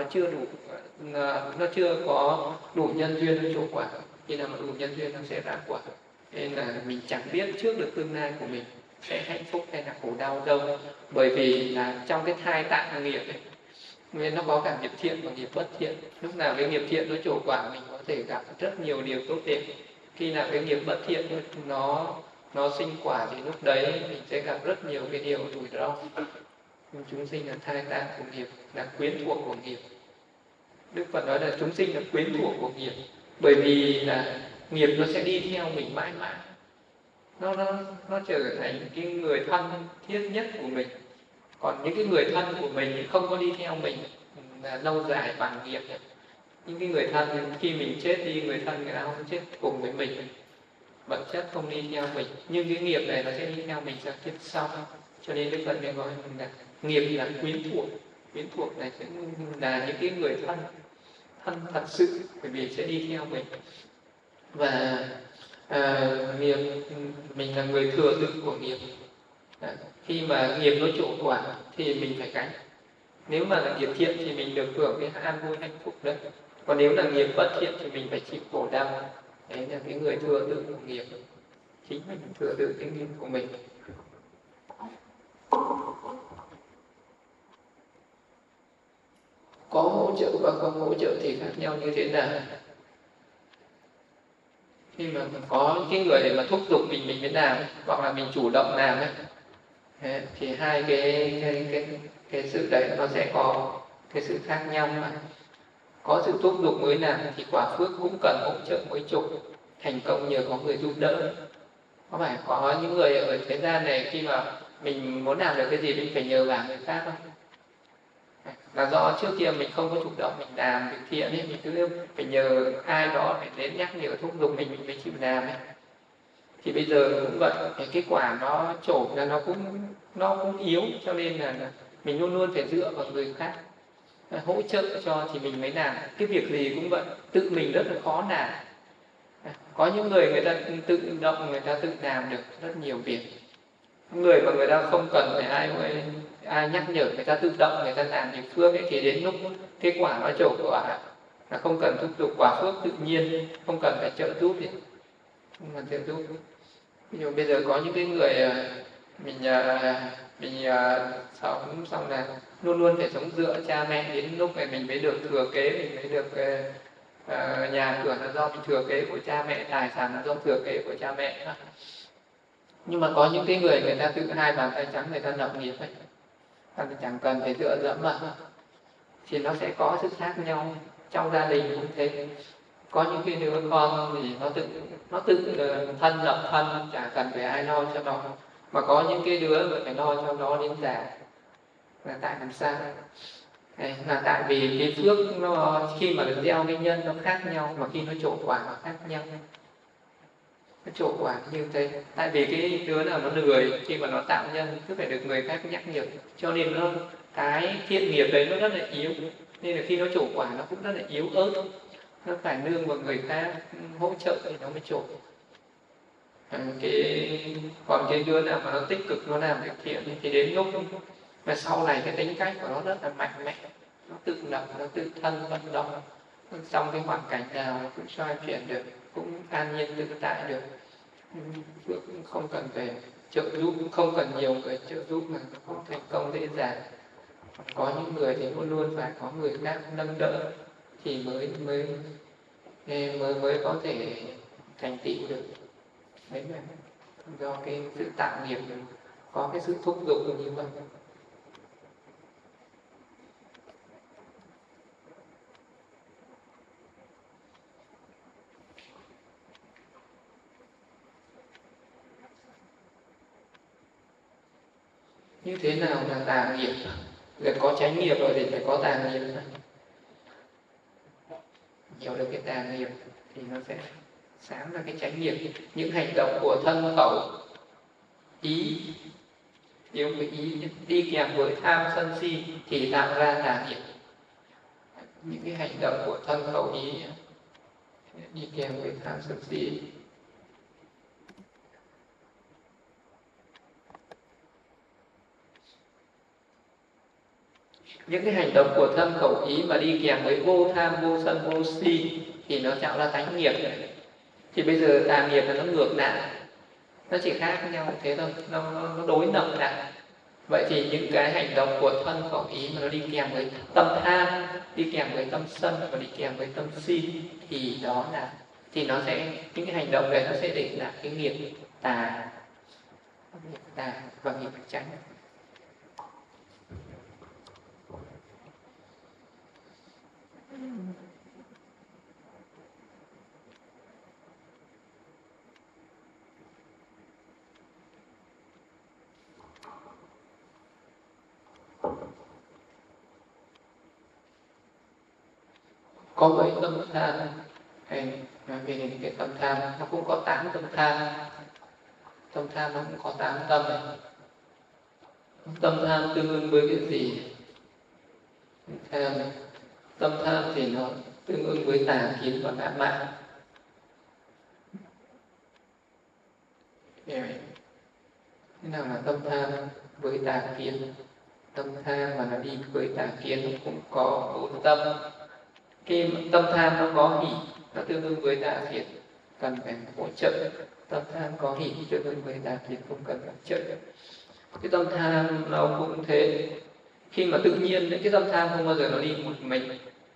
chưa có đủ nhân duyên để trổ quả. Khi nào mà đủ nhân duyên nó sẽ ra quả. Nên là mình chẳng biết trước được tương lai của mình sẽ hạnh phúc hay là khổ đau đâu, bởi vì là trong cái thai tạng nghiệp ấy, nên nó có cả nghiệp thiện và nghiệp bất thiện. Lúc nào cái nghiệp thiện nó trổ quả mình có thể gặp rất nhiều điều tốt đẹp. Khi nào cái nghiệp bất thiện nó sinh quả thì lúc đấy mình sẽ gặp rất nhiều cái điều rủi ro. Chúng sinh là thai tạng của nghiệp, là quyến thuộc của nghiệp. Đức Phật nói là chúng sinh là quyến thuộc của nghiệp, bởi vì là nghiệp nó sẽ đi theo mình mãi mãi. Nó trở thành cái người thân thiết nhất của mình. Còn những cái người thân của mình thì không có đi theo mình là lâu dài bằng nghiệp. Những cái người thân khi mình chết đi, người thân người ta không chết cùng với mình, vật chất không đi theo mình, nhưng cái nghiệp này nó sẽ đi theo mình sang kiếp sau. Cho nên Đức Phật mới gọi là nghiệp là quyến thuộc. Quyến thuộc này sẽ là những cái người thân thật sự, bởi vì sẽ đi theo mình. Và nghiệp mình là người thừa dự của nghiệp. Khi mà nghiệp nó trổ quả thì mình phải gánh. Nếu mà là nghiệp thiện thì mình được hưởng cái an vui hạnh phúc đấy. Còn nếu là nghiệp bất thiện thì mình phải chịu khổ đau. Đấy là cái người thừa tự của nghiệp. Chính mình thừa tự cái nghiệp của mình. Có trợ và không hỗ trợ thì khác nhau như thế nào? Khi mà có cái người để mà thúc giục mình mới làm, hoặc là mình chủ động làm ấy, thì hai cái sự đấy nó sẽ có cái sự khác nhau. Mà có sự thúc giục mới làm thì quả phước cũng cần hỗ trợ mới trục, thành công nhờ có người giúp đỡ. Có phải có những người ở thế gian này khi mà mình muốn làm được cái gì mình phải nhờ vào người khác không? Là do trước kia mình không có chủ động mình làm việc thiện ấy, mình cứ phải nhờ ai đó phải đến nhắc nhở thúc giục mình mới chịu làm ấy. Thì bây giờ cũng vậy, cái kết quả nó trổ là nó cũng yếu, cho nên là mình luôn luôn phải dựa vào người khác hỗ trợ cho thì mình mới làm. Cái việc gì cũng vậy, tự mình rất là khó làm. Có những người người ta tự động, người ta tự làm được rất nhiều việc. Người mà người ta không cần phải ai nhắc nhở, người ta tự động người ta làm việc phước ấy, thì đến lúc kết quả nó trổ quả là không cần thúc giục, quả phước tự nhiên, không cần phải trợ giúp gì, không cần trợ giúp. Ví dụ bây giờ có những cái người mình sống xong là luôn luôn phải sống dựa cha mẹ, đến lúc này mình mới được thừa kế, mình mới được nhà cửa là do mình thừa kế của cha mẹ, tài sản là do thừa kế của cha mẹ. Nhưng mà có những cái người ta tự hai bàn tay trắng người ta lập nghiệp ấy, ta chẳng cần phải dựa dẫm mà, thì nó sẽ có sự khác nhau. Trong gia đình cũng thế, có những cái đứa con thì nó tự thân lập thân, chả cần phải ai lo cho nó, mà có những cái đứa mà phải lo cho nó đến già. Là tại làm sao? Là tại vì cái phước nó khi mà được gieo cái nhân nó khác nhau, mà khi nó trổ quả nó khác nhau. Nó trổ quả như thế, tại vì cái đứa nào nó lười, khi mà nó tạo nhân cứ phải được người khác nhắc nhở, cho nên cái thiện nghiệp đấy nó rất là yếu, nên là khi nó trổ quả nó cũng rất là yếu ớt, nó phải nương vào người khác hỗ trợ thì nó mới trổ. Còn cái đứa nào mà nó tích cực, nó làm việc thiện thì đến lúc mà sau này cái tính cách của nó rất là mạnh mẽ, nó tự lập, nó tự thân vận động, trong cái hoàn cảnh nào nó cũng xoay chuyển được, cũng an nhiên tự tại được, cũng không cần phải trợ giúp, không cần nhiều người trợ giúp mà cũng thành công dễ dàng. Có những người thì luôn luôn phải có người khác nâng đỡ thì mới có thể thành tựu được. Đấy là do cái sự tạo nghiệp, có cái sự thúc giục như vậy. Như thế nào là tà nghiệp? Là có chánh nghiệp rồi thì phải có tà nghiệp. Hiểu được cái tà nghiệp thì nó sẽ sáng ra cái chánh nghiệp. Những hành động của thân khẩu ý, nếu cái ý đi kèm với tham sân si thì tạo ra tà nghiệp. Những cái hành động của thân khẩu ý đi kèm với tham sân si, những cái hành động của thân khẩu ý mà đi kèm với vô tham, vô sân, vô si thì nó tạo ra tánh nghiệp. Thì bây giờ tà nghiệp là nó ngược lại, nó chỉ khác nhau thế thôi, nó đối lập lại. Vậy thì những cái hành động của thân khẩu ý mà nó đi kèm với tâm tham, đi kèm với tâm sân và đi kèm với tâm si thì đó là nó sẽ, những cái hành động đấy nó sẽ để lại cái nghiệp tà và nghiệp chánh. Có 7 tâm tham, hay nói về cái tâm tham nó cũng có 8 tâm tham. Tâm tham nó cũng có 8 tâm này. Tâm tham tương ứng với cái gì? Tâm tham thì nó tương ứng với tà kiến và ngã mạn. Thế nào là tâm tham với tà kiến? Tâm tham mà nó đi với tà kiến nó cũng có 4 tâm. Khi tâm tham nó có hỷ, nó tương ứng với tà kiến, cần phải hỗ trợ. Tâm tham có hỷ tương ứng với tà kiến, không cần hỗ trợ. Cái tâm tham nó cũng thế, khi mà tự nhiên cái tâm tham không bao giờ nó đi một mình,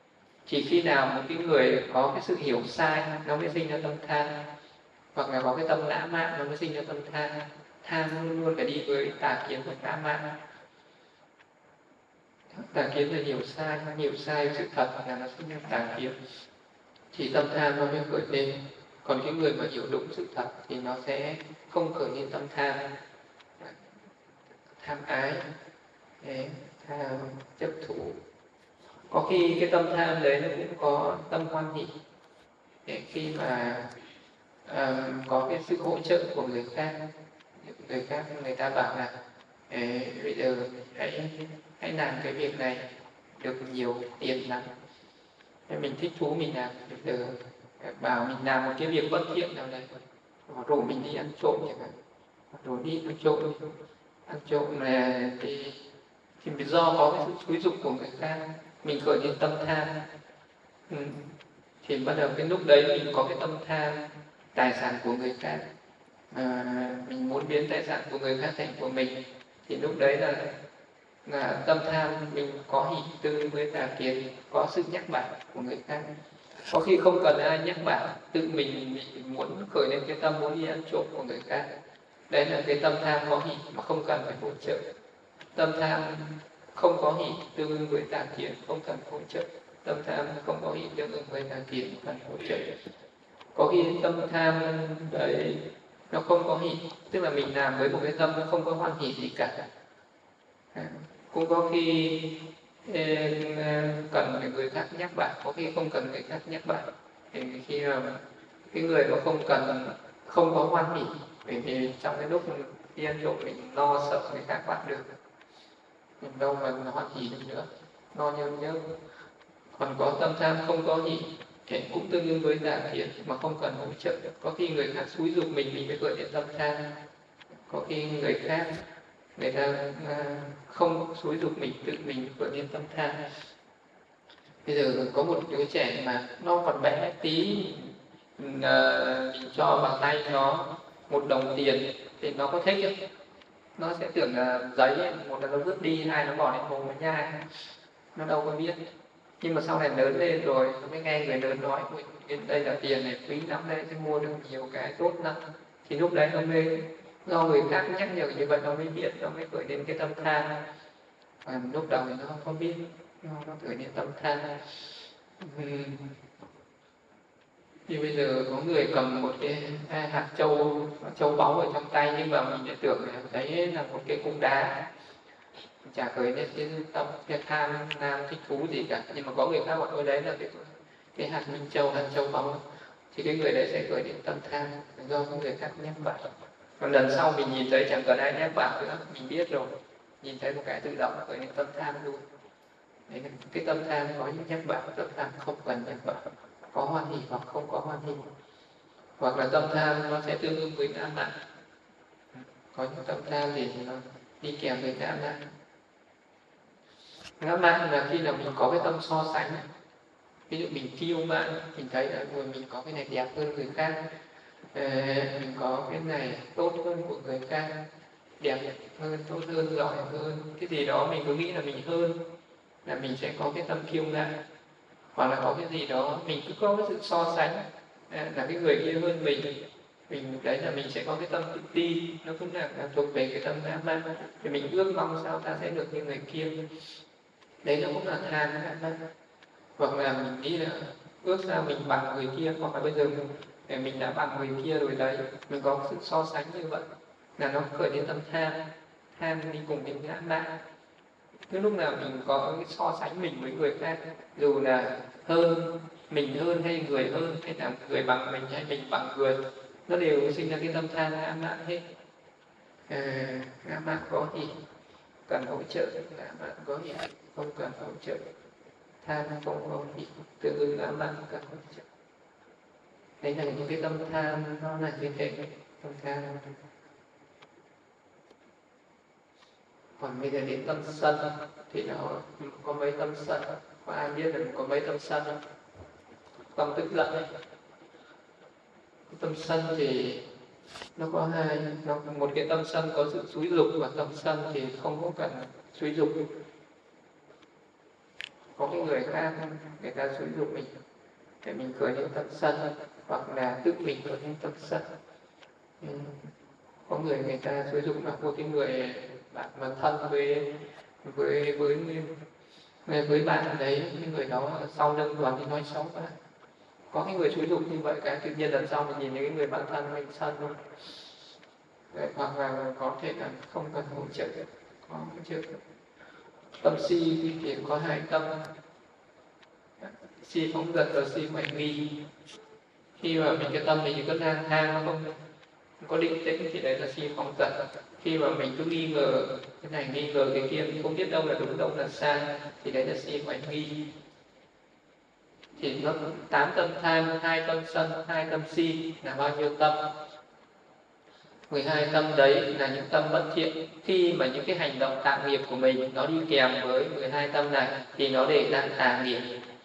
Chỉ khi nào một cái người có cái sự hiểu sai nó mới sinh ra tâm tham, hoặc là có cái tâm ngã mạn nó mới sinh ra tâm tham. Tham luôn luôn phải đi với tà kiến và ngã mạn. Tà kiến là hiểu sai sự thật là nó sinh ra tà kiến. Chỉ tâm tham nó mới khởi lên. Còn cái người mà hiểu đúng sự thật thì nó sẽ không khởi lên tâm tham. Tham ái, tham chấp thủ. Có khi cái tâm tham đấy nó cũng có tâm hoan hỷ. Để khi mà có cái sự hỗ trợ của người khác người ta bảo là bây giờ hãy làm cái việc này được nhiều tiền lắm, mình thích thú mình làm. Bây giờ bảo mình làm một cái việc bất thiện nào đấy, rủ mình đi ăn trộm chẳng hạn, rủ đi ăn trộm là thì do có cái sự xúi dục của người khác, mình khởi lên tâm tham. Thì bắt đầu cái lúc đấy mình có cái tâm tham tài sản của người khác, mình muốn biến tài sản của người khác thành của mình, thì lúc đấy là tâm tham mình có hỷ tư với tà kiến, có sự nhắc bảo của người khác. Có khi không cần ai nhắc bảo, tự mình muốn khởi lên cái tâm muốn đi ăn trộm của người khác. Đấy là cái tâm tham có hỷ mà không cần phải hỗ trợ. Tâm tham không có hỷ tương ứng với tà kiến, không cần hỗ trợ. Tâm tham không có hỷ tương ứng với tà kiến, không cần hỗ trợ. Có khi tâm tham đấy nó không có hỷ, tức là mình làm với một cái tâm nó không có hoan hỷ gì cả. Cũng có khi cần người khác nhắc bạn, có khi không cần người khác nhắc bạn. Thì khi mà cái người mà không có hoan hỷ, bởi vì trong cái lúc đi ăn trộm mình lo sợ người khác bắt được, mình đâu mà hoan hỷ được nữa, lo nhớ. Còn có tâm tham không có hỷ thì cũng tương đương với tà kiến mà không cần hỗ trợ. Có khi người khác xúi giục mình mới khởi lên tâm tham. Có khi người khác người ta không xúi giục mình, tự mình khởi lên tâm tham. Bây giờ có một đứa trẻ mà nó còn bé tí, mình cho vào tay nó 1 đồng tiền thì nó có thích không? Nó sẽ tưởng là giấy, một là nó vứt đi, hai nó bỏ lên mồm nó nhai, nó đâu có biết. Nhưng mà sau này lớn lên rồi nó mới nghe người lớn nói đây là tiền này, quý lắm đấy, sẽ mua được nhiều cái tốt lắm. Thì lúc đấy nó mới do người khác nhắc nhở như vậy nó mới biết, nó mới khởi lên cái tâm tham. Và lúc đầu thì nó không có biết, nó khởi lên tâm tham. Thì bây giờ có người cầm một cái hạt châu báu ở trong tay, nhưng mà mình lại tưởng là đấy là một cái cục đá, chả khởi lên cái tâm cái tham thích thú gì cả. Nhưng mà có người khác bảo ôi đấy là cái hạt minh châu, hạt châu báu, thì cái người đấy sẽ khởi lên tâm tham do những người khác nhắc bảo. Còn lần sau mình nhìn thấy chẳng cần ai nhắc bảo nữa, mình biết rồi, nhìn thấy một cái tự động khởi lên tâm tham luôn. Đấy là cái tâm tham có những nhắc bảo, tâm tham không cần nhắc bảo, có hoan hỷ hoặc không có hoan hỷ. Hoặc là tâm tham nó sẽ tương ứng với ngã mạn. Có những tâm tham thì nó đi kèm với ngã mạn. Ngã mạn là khi nào mình có cái tâm so sánh. Ví dụ mình kiêu mạn, mình thấy là mình có cái này đẹp hơn người khác, mình có cái này tốt hơn của người khác, đẹp hơn, tốt hơn, giỏi hơn, cái gì đó mình cứ nghĩ là mình hơn, là mình sẽ có cái tâm kiêu ngạo. Hoặc là có cái gì đó mình cứ có cái sự so sánh, là cái người kia hơn mình đấy là mình sẽ có cái tâm tự ti, nó cũng là thuộc về cái tâm ngã mạn. Thì mình ước mong sao ta sẽ được như người kia, đấy nó cũng là tham ngã mạn. Hoặc là mình nghĩ là ước sao mình bằng người kia, hoặc là bây giờ mình đã bằng người kia rồi đấy, mình có sự so sánh như vậy, là nó khởi lên tâm tham đi cùng với ngã mạn. Cái lúc nào mình có cái so sánh mình với người khác, dù là mình hơn hay người hơn, hay là người bằng mình hay mình bằng người, nó đều sinh ra cái tâm tham ngã mạn hết. Ngã mạn có gì cần hỗ trợ, ngã mạn có gì không cần hỗ trợ. Tham không có gì tương ứng ngã mạn cần hỗ trợ. Đấy là những cái tâm tham nó là như thế. Tâm tham. Còn bây giờ đến tâm sân thì nó có mấy tâm sân? Có ai biết là có mấy tâm sân không? Tâm tức giận ấy. Tâm sân thì nó có hai, một cái tâm sân có sự xúi dục, và tâm sân thì không có cần xúi dục. có cái người khác người ta xúi giục mình để mình khởi lên tâm sân, hoặc là tự mình khởi lên tâm sân. Có người ta xúi giục là một cái người bạn mà thân với bạn đấy, cái người đó sau lưng đoàn thì nói xấu quá. Có cái người xúi giục như vậy, cái tự nhiên lần sau mình nhìn những cái người bạn thân mình sân luôn. Hoặc là có thể là không cần hỗ trợ, có hỗ trợ. Tâm si thì có hai tâm, si phóng dật và si hoài nghi. Khi mà mình cái tâm mình có lang thang, nó không có định tĩnh thì đấy là si phóng dật. Khi mà mình cứ nghi ngờ cái này nghi ngờ cái kia, mình không biết đâu là đúng đâu là sai, thì đấy là si hoài nghi. Thì nó 8 tâm tham, 2 tâm sân, 2 tâm si là bao nhiêu tâm? 12 tâm đấy là những tâm bất thiện. Khi mà những cái hành động tạo nghiệp của mình nó đi kèm với 12 tâm này thì nó để lại tà nghiệp.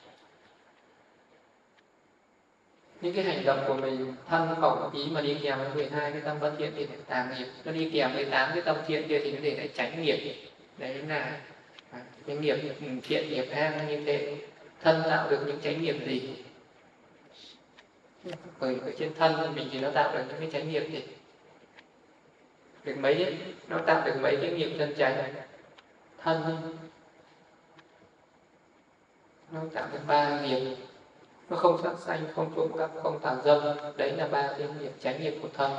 Những cái hành động của mình thân khẩu ý mà đi kèm với 12 cái tâm bất thiện thì để tà nghiệp. Nó đi kèm với 8 cái tâm thiện kia thì nó để lại chánh nghiệp. Đấy là cái nghiệp thiện, nghiệp ác như thế. Thân tạo được những chánh nghiệp gì? Ở trên thân của mình thì nó tạo được những cái chánh nghiệp gì? Được mấy ấy, nó tạo được mấy cái nghiệp chân chánh. Thân nó tạo được 3 nghiệp. Nó không sát sanh, không trộm cắp, không tà dâm. Đấy là 3 cái nghiệp chánh nghiệp của thân.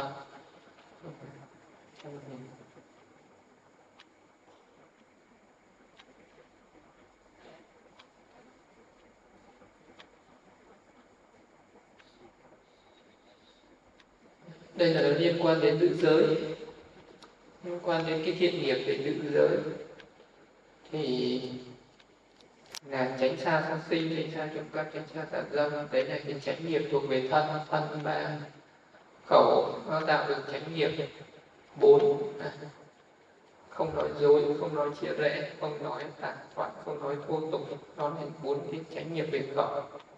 Đây là nó liên quan đến nữ giới, liên quan đến cái thiện nghiệp về nữ giới. Thì là tránh xa sát sinh, tránh xa trộm cắp, tránh xa tà dâm. Đấy là cái chánh nghiệp thuộc về thân, thân 3. Khẩu nó tạo được chánh nghiệp 4. Không nói dối, không nói chia rẽ, không nói tà thoại, không nói thô tục. Nó là 4 cái chánh nghiệp về khẩu.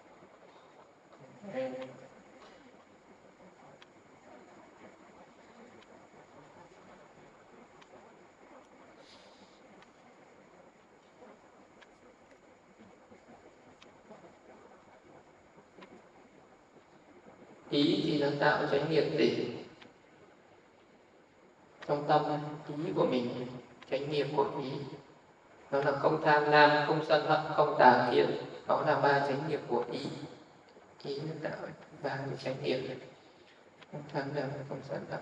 Ý thì nó tạo chánh nghiệp gì? Trong tâm ý của mình, chánh nghiệp của ý nó là không tham lam, không sân hận, không tà kiến. Đó là 3 chánh nghiệp của ý. Ý nó tạo 3 cái chánh nghiệp này. Không tham lam, không sân hận.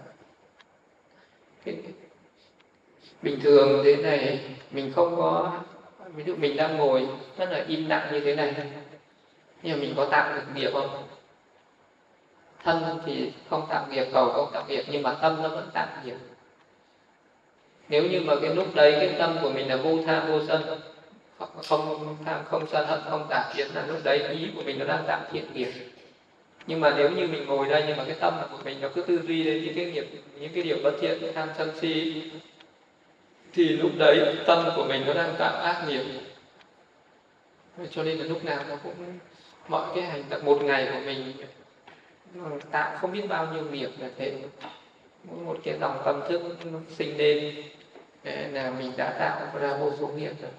Bình thường thế này mình không có, ví dụ mình đang ngồi rất là im lặng như thế này, nhưng mà mình có tạo được nghiệp không? Thân thì không tạo nghiệp, khẩu không tạo nghiệp, nhưng mà tâm nó vẫn tạo nghiệp. Nếu như mà cái lúc đấy cái tâm của mình là vô tham vô sân, không tham không sân hận không tà kiến, là lúc đấy ý của mình nó đang tạo thiện nghiệp. Nhưng mà nếu như mình ngồi đây nhưng mà cái tâm của mình nó cứ tư duy đến những cái nghiệp, những cái điều bất thiện, tham sân si, thì lúc đấy tâm của mình nó đang tạo ác nghiệp. Cho nên là lúc nào nó cũng, mọi cái hành động một ngày của mình tạo không biết bao nhiêu nghiệp là thế. Mỗi một cái dòng tâm thức sinh lên là mình đã tạo ra vô số nghiệp rồi.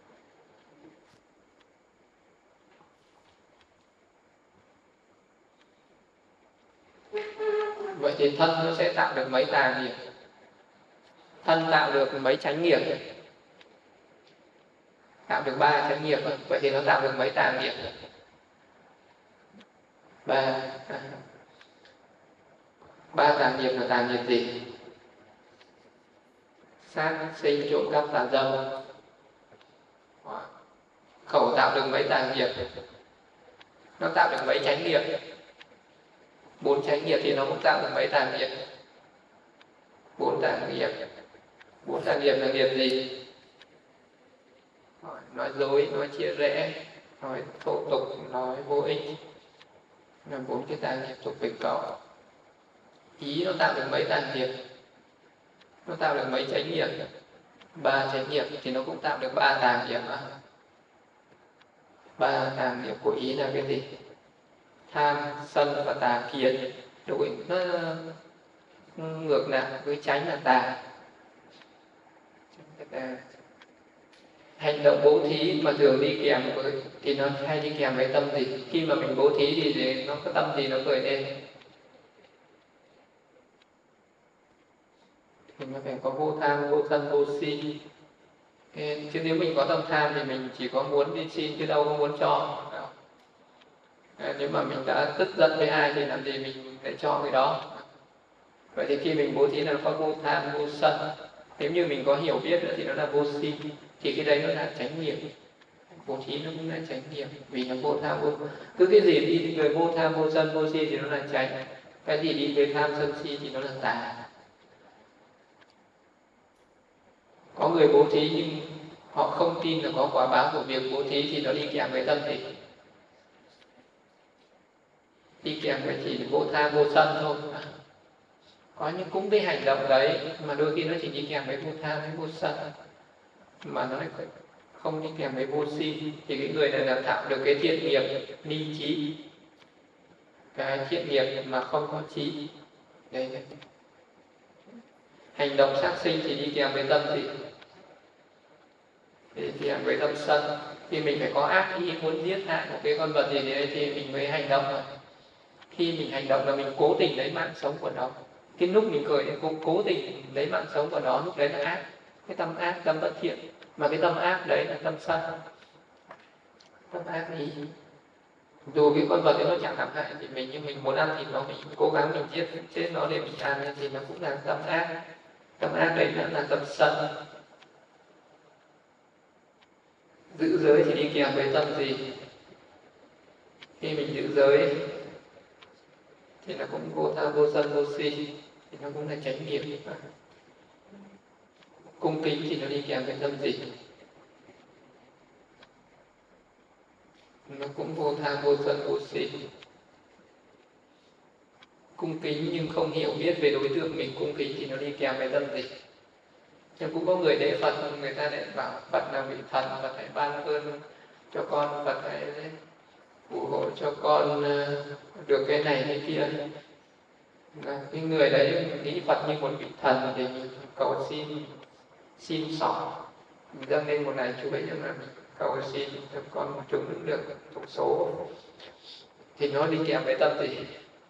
Vậy thì thân nó sẽ tạo được mấy tà nghiệp? Thân tạo được mấy chánh nghiệp? Tạo được 3 chánh nghiệp. Vậy thì nó tạo được mấy tà nghiệp? 3. 3 tà nghiệp là tà nghiệp gì? Sát sinh, trộm cắp, tà dâm. Khẩu tạo được mấy tà nghiệp? Nó tạo được mấy chánh nghiệp? 4 chánh nghiệp thì nó cũng tạo được mấy tà nghiệp? 4 tà nghiệp. 4 tà nghiệp là nghiệp gì? Nói dối, nói chia rẽ, nói thô tục, nói vô ích, là 4 cái tà nghiệp thuộc về khẩu. Ý nó tạo được mấy tà nghiệp? Nó tạo được mấy chánh nghiệp? 3 chánh nghiệp thì nó cũng tạo được 3 tà nghiệp. 3 tà nghiệp của ý là cái gì? Tham, sân và tà kiến. Đúng, nó ngược lại với chánh là tà. hành động bố thí mà thường đi kèm với thì nó hay đi kèm với tâm gì? Khi mà mình bố thí thì nó có tâm gì nó khởi lên? Thì nó phải có vô tham, vô sân, vô si. Chứ nếu mình có tâm tham thì mình chỉ có muốn đi xin chứ đâu có muốn cho. Nếu mà mình đã tức giận với ai thì làm gì mình lại cho người đó. Vậy thì khi mình bố thí là nó có vô tham, vô sân. Nếu như mình có hiểu biết nữa thì nó là vô si. Thì cái đấy nó là chánh niệm. Bố thí nó cũng là chánh niệm. Vì nó vô tham, vô... Cứ cái gì đi người vô tham, vô sân, vô si thì nó là chánh. Cái gì đi về tham, sân, si thì nó là tà. Có người bố thí nhưng họ không tin là có quả báo của việc bố thí thì nó đi kèm với tâm gì? Đi kèm với chỉ vô tham, vô sân thôi. Có những cũng cái hành động đấy mà đôi khi nó chỉ đi kèm với vô tham với vô sân, mà nó lại không đi kèm với vô si, thì cái người này là tạo được cái thiện nghiệp ni trí, cái thiện nghiệp mà không có trí. Đấy. Hành động sát sinh thì đi kèm với tâm gì? Đi kèm với tâm sân. Thì mình phải có ác ý muốn giết hại một cái con vật gì đấy thì mình mới hành động rồi. Khi mình hành động là mình cố tình lấy mạng sống của nó. Cái lúc mình cười thì cũng cố tình lấy mạng sống của nó, lúc đấy là ác. Cái tâm ác, tâm bất thiện. Mà cái tâm ác đấy là tâm sân. Tâm ác ý. Dù cái con vật đấy nó chẳng làm hại thì mình, nhưng mình muốn ăn thịt nó, mình cố gắng mình giết chết nó để mình ăn thì nó cũng là tâm ác. Tâm ác đấy là tâm sân. Giữ giới thì đi kèm với tâm gì? Khi mình giữ giới thì nó cũng vô tham, vô sân, vô si, thì nó cũng là chánh niệm. Cung kính thì nó đi kèm với tâm gì? Nó cũng vô tham, vô sân, vô si. Cung kính nhưng không hiểu biết về đối tượng mình cung kính thì nó đi kèm với tâm gì? Nhưng cũng có người lễ Phật, người ta lại bảo Phật là vị thần, Phật hãy ban ơn cho con, Phật hãy phù hộ cho con được cái này cái kia. Cái người đấy nghĩ Phật như một vị thần để mình cầu xin xỏ, mình dâng lên một này chú ấy, nhưng mà mình cầu xin cho con chúng được thuộc số, thì nó đi kèm với tâm gì?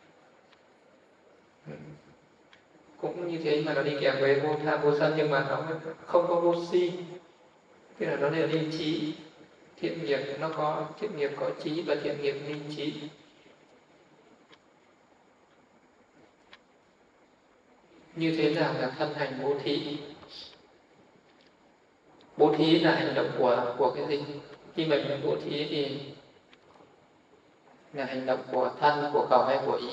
Cũng như thế mà nó đi kèm với vô tham, vô sân, nhưng mà nó không có vô si, tức là nó là linh trí. Thiện nghiệp nó có thiện nghiệp có trí và thiện nghiệp linh trí. Như thế nào là thân hành bố thí? Bố thí là hành động của cái gì? Khi mà mình bố thí thì là hành động của thân, của khẩu hay của ý?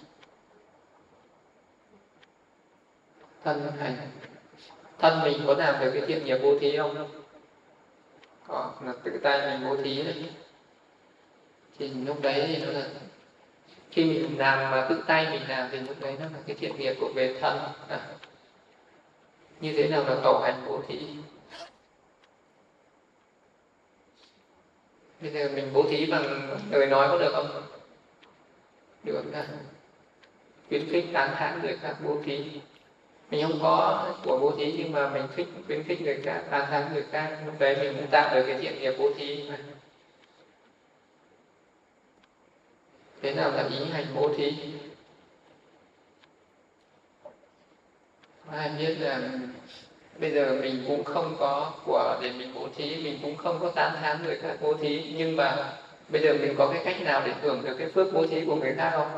Thân hành. Thân mình có làm được cái thiện nghiệp bố thí không? Có, là tự tay mình bố thí đấy. Thì lúc đấy thì nó là khi mình làm mà tự tay mình làm thì lúc đấy nó là cái thiện nghiệp của về thân. Như thế nào là khẩu hành bố thí? Bây giờ mình bố thí bằng lời nói có được không? Được. Khuyến khích tán thán người khác bố thí. Mình không có của bố thí nhưng mà mình khuyến khích người khác, tán thán người khác, lúc đấy mình cũng tạo được cái thiện nghiệp bố thí. Thế nào là ý hành bố thí? Ai biết là bây giờ mình cũng không có của để mình bố thí, mình cũng không có tán thán người khác bố thí, nhưng mà bây giờ mình có cái cách nào để hưởng được cái phước bố thí của người khác không?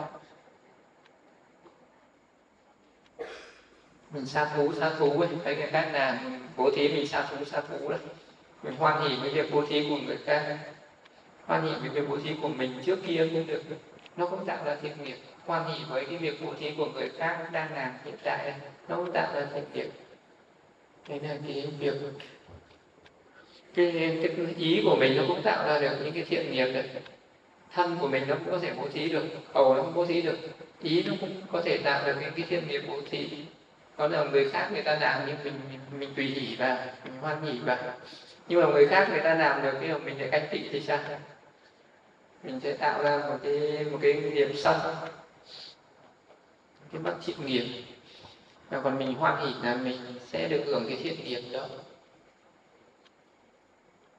Mình sa thú ấy, thấy người khác làm bố thí mình sa thú đấy. Mình hoan hỉ với việc bố thí của người khác, hoan hỉ với việc bố thí của mình trước kia cũng được, nó cũng tạo ra thiện nghiệp. Hoan hỉ với cái việc bố thí của người khác đang làm hiện tại, nó cũng tạo ra thiện nghiệp. Thế là cái việc cái ý của mình nó cũng tạo ra được những cái thiện nghiệp đấy. Thân của mình nó cũng có thể bố thí được, khẩu nó cũng bố thí được, ý nó cũng có thể tạo được những cái thiện nghiệp bố thí. Có là người khác người ta làm nhưng mình tùy hỷ vào, mình hoan hỷ vào. Nhưng mà người khác người ta làm được cái mình lại ganh tị thì sao? Mình sẽ tạo ra một cái nghiệp sân, cái bất thiện nghiệp. Và còn mình hoan hỷ là mình sẽ được hưởng cái thiện nghiệp đó.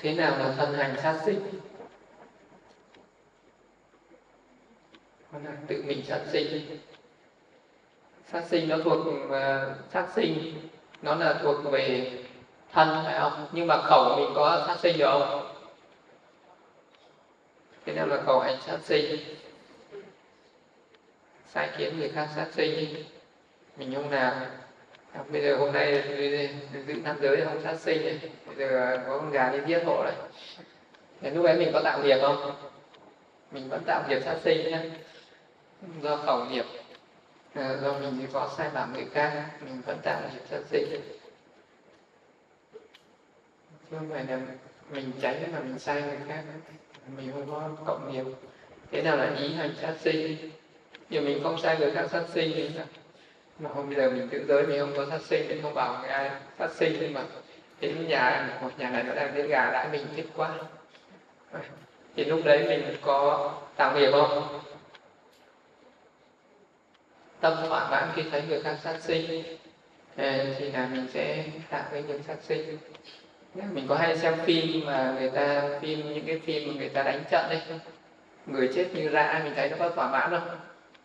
Thế nào là thân hành sát sinh? Nó là tự mình sát sinh. Sát sinh nó thuộc sát sinh nó là thuộc về thân, phải không? Nhưng mà khẩu mình có sát sinh được không? Thế nào là khẩu hành sát sinh? Sai khiến người khác sát sinh, mình không làm. Bây giờ hôm nay giữ nam giới không sát sinh này. Bây giờ có con gà đi giết hộ đấy. Thế lúc ấy mình có tạo nghiệp không? Mình vẫn tạo nghiệp sát sinh nhé. Do khẩu nghiệp, do mình có sai bảo người khác, mình vẫn tạo nghiệp sát sinh. Chứ không phải là mình tránh mà mình sai người khác, mình không có cộng nghiệp. Thế nào là ý hành sát sinh? Nếu mình không sai người khác sát sinh thì mà hôm bây giờ mình tự giới mình không có sát sinh, mình không bảo người ai sát sinh, nhưng mà đến một nhà này nó đang giết gà đãi mình thích quá, thì lúc đấy mình có tạo nghiệp không? Tâm thỏa mãn khi thấy người khác sát sinh thì là mình sẽ tạo cái nghiệp sát sinh. Mình có hay xem phim mà những cái phim mà người ta đánh trận đấy, người chết như rã, mình thấy nó có thỏa mãn không?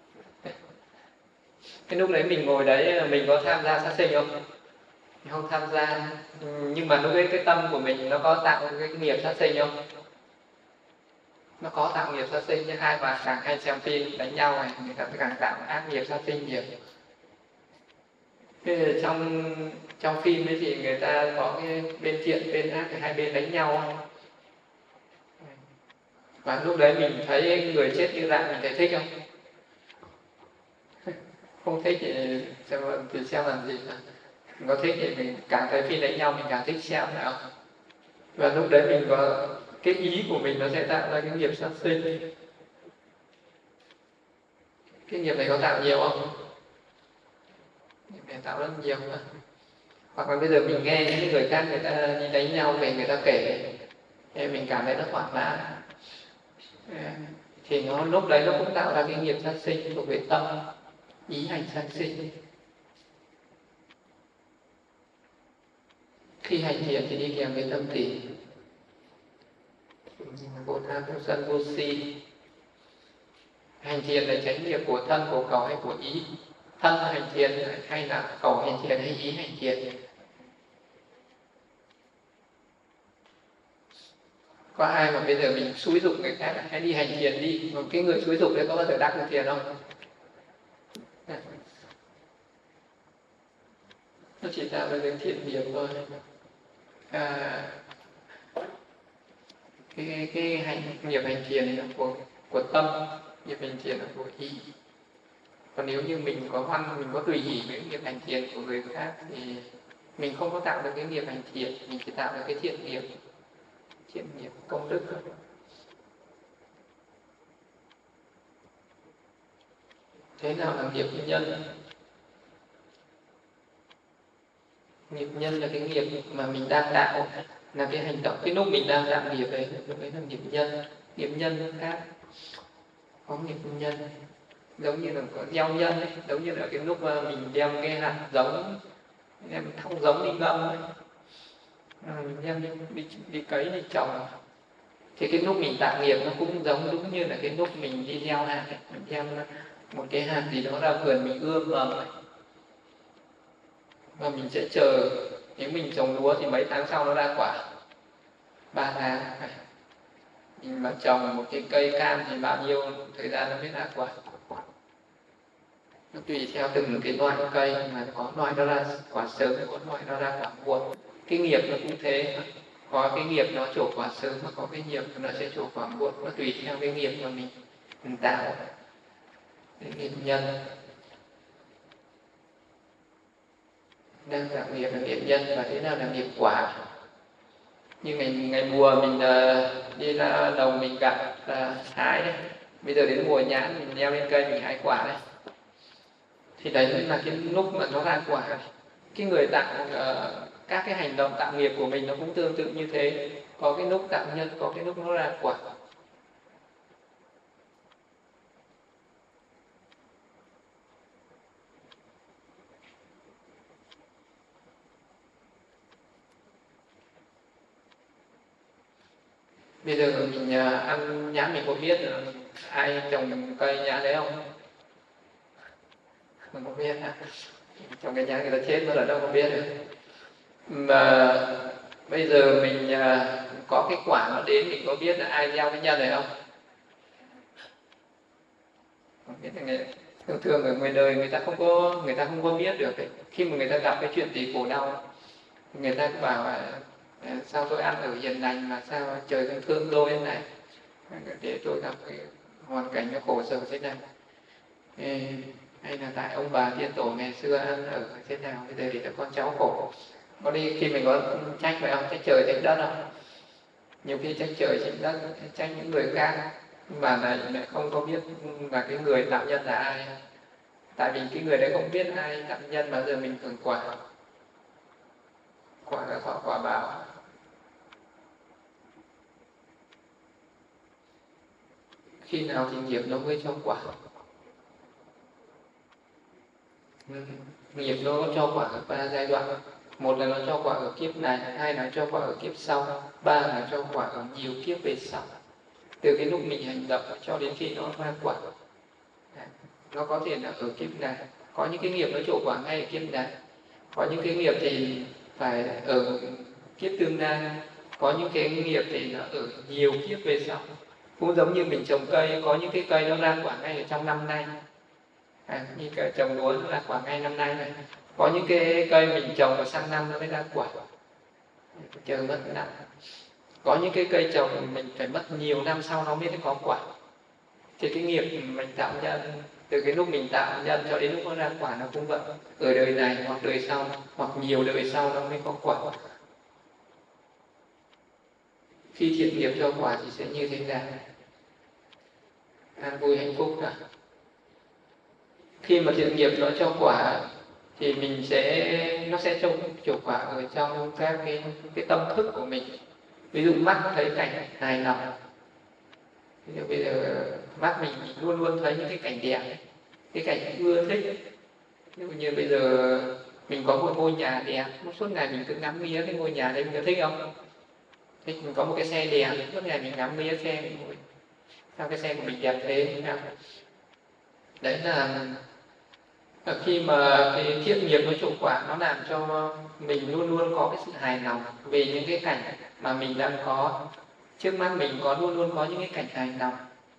Cái lúc đấy mình ngồi đấy mình có tham gia sát sinh không? Mình không tham gia, nhưng mà lúc đấy cái tâm của mình nó có tạo cái nghiệp sát sinh không? Nó có tạo nghiệp sát sinh. Nhưng ai mà càng hay xem phim đánh nhau này, người ta càng tạo ác nghiệp sát sinh nhiều. Thế trong phim ấy thì người ta có cái bên thiện bên ác, hai bên đánh nhau không? Và lúc đấy mình thấy người chết như dạng mình thấy thích không? Không thích thì xem làm gì cả. Mình có thích thì mình càng thấy phim đánh nhau mình càng thích xem, phải không? Và lúc đấy mình có cái ý của mình nó sẽ tạo ra cái nghiệp sát sinh. Cái nghiệp này có tạo nhiều không? Nghiệp này tạo rất nhiều mà. Hoặc là bây giờ mình nghe những người khác người ta đi đánh nhau về người ta kể, thì mình cảm thấy nó thoải mái, thì lúc đấy nó cũng tạo ra cái nghiệp sát sinh thuộc về tâm, ý hành sát sinh. Khi hành thiện thì đi kèm với tâm tỉ, vô tham vô sân vô si. Hành thiện là tránh nghiệp của thân, của khẩu hay của ý? Thân hành thiện hay là khẩu hành thiện hay ý hành thiện? Có ai mà bây giờ mình xúi dục người khác hãy đi hành thiện đi, mà cái người xúi dục đấy có bao giờ đắc được thiện không? Nó chỉ tạo ra cái thiện nghiệp thôi. Cái nghiệp hành thiện là của tâm, nghiệp hành thiện là của ý. Còn nếu như mình có mình có tùy hỷ với nghiệp hành thiện của người khác thì mình không có tạo được cái nghiệp hành thiện, mình chỉ tạo được cái thiện nghiệp công đức thôi. Thế nào là nghiệp nhân? Nghiệp nhân là cái nghiệp mà mình đang tạo, là cái hành động, cái lúc mình đang tạo nghiệp ấy, lúc ấy là nghiệp nhân. Nghiệp nhân nó khác, có nghiệp nhân giống như là có gieo nhân ấy, giống như là cái lúc mà mình đem cái hạt giống, đem thóc giống đi ngâm ấy, mình đem đi cấy đi trồng, thì cái lúc mình tạo nghiệp nó cũng giống đúng như là cái lúc mình đi gieo hạt ấy. Mình đem một cái hạt gì đó ra vườn mình ươm mầm ấy, và mình sẽ chờ. Nếu mình trồng lúa thì mấy tháng sau nó ra quả, 3 tháng. Mình mà trồng một cái cây cam thì bao nhiêu thời gian nó mới ra quả. Nó tùy theo từng cái loại cây, mà có loại nó ra quả sớm, có loại nó ra quả muộn. Cái nghiệp nó cũng thế, có cái nghiệp nó trổ quả sớm, mà có cái nghiệp nó sẽ trổ quả muộn. Nó tùy theo cái nghiệp mà mình tạo. Cái nghiệp nhân đang tạo nghiệp là nghiệp nhân. Và thế nào là nghiệp quả? Như ngày mùa mình đi ra đồng mình gặt hái đấy, bây giờ đến mùa nhãn mình leo lên cây mình hái quả đấy, thì đấy là cái lúc mà nó ra quả. Cái người tạo các cái hành động tạo nghiệp của mình nó cũng tương tự như thế, có cái lúc tạo nhân, có cái lúc nó ra quả. Bây giờ mình ăn nhãn, mình có biết ai trồng cây nhãn đấy không? Không có biết hả? Trồng cây nhãn người ta chết mất rồi đâu có biết được. Mà bây giờ mình có cái quả nó đến, mình có biết là ai gieo cái nhân này không? Không biết. Là thường thường ở ngoài đời người ta không có biết được ấy. Khi mà người ta gặp cái chuyện gì khổ đau, người ta cứ bảo là sao tôi ăn ở hiền lành mà sao trời không thương tôi thế này, để tôi gặp cái hoàn cảnh nó khổ sở thế này. Hay là tại ông bà tiên tổ ngày xưa ăn ở thế nào, bây giờ thì các con cháu khổ. Có đi khi mình có trách phải không? Trách trời trách đất không? Nhiều khi trách trời trách đất, trách những người khác mà lại không có biết là cái người tạo nhân là ai. Tại vì cái người đấy không biết ai tạo nhân, mà giờ mình hưởng quả là thọ quả báo. Khi nào thì nghiệp nó mới cho quả? Nghiệp nó cho quả ở 3 giai đoạn. Một là nó cho quả ở kiếp này, hai là cho quả ở kiếp sau, ba là cho quả ở nhiều kiếp về sau. Từ cái lúc mình hành động cho đến khi nó ra quả. Nó có thể là ở kiếp này, có những cái nghiệp nó trổ quả ngay ở kiếp này, có những cái nghiệp thì phải ở kiếp tương lai, có những cái nghiệp thì nó ở nhiều kiếp về sau. Cũng giống như mình trồng cây, có những cái cây nó ra quả ngay ở trong năm nay. Như cái trồng lúa nó ra quả ngay năm nay này. Có những cái cây mình trồng vào sang năm nó mới ra quả, chờ mất năm. Có những cái cây trồng mình phải mất nhiều năm sau nó mới có quả. Thì cái nghiệp mình tạo nhân, từ cái lúc mình tạo nhân cho đến lúc nó ra quả nó cũng vậy. Ở đời này hoặc đời sau, hoặc nhiều đời sau nó mới có quả. Khi thiện nghiệp cho quả thì sẽ như thế nào? An vui hạnh phúc cả. Khi mà thiện nghiệp nó cho quả thì nó sẽ trổ quả ở trong các cái tâm thức của mình. Ví dụ mắt thấy cảnh hài lòng, ví dụ bây giờ mắt mình luôn luôn thấy những cái cảnh đẹp, cái cảnh ưa thích. Ví dụ như bây giờ mình có một ngôi nhà đẹp, suốt ngày mình cứ ngắm nghía cái ngôi nhà đấy, mình có thích không? Thích. Mình có một cái xe đẹp, suốt ngày mình ngắm nghía xe, sao cái xe của mình đẹp thế? Đấy là khi mà cái thiện nghiệp nó trổ quả, nó làm cho mình luôn luôn có cái sự hài lòng về những cái cảnh mà mình đang có. Trước mắt mình luôn luôn có những cái cảnh hài lòng.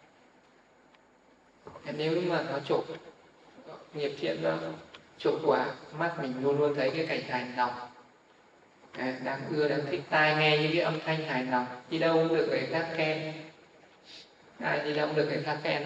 Nếu mà nó trổ nghiệp thiện nó trổ quả, mắt mình luôn luôn thấy cái cảnh hài lòng, đang ưa, đang thích, tai nghe những cái âm thanh hài lòng, đi đâu cũng được người khác khen. Ai đi đâu cũng được người khác khen.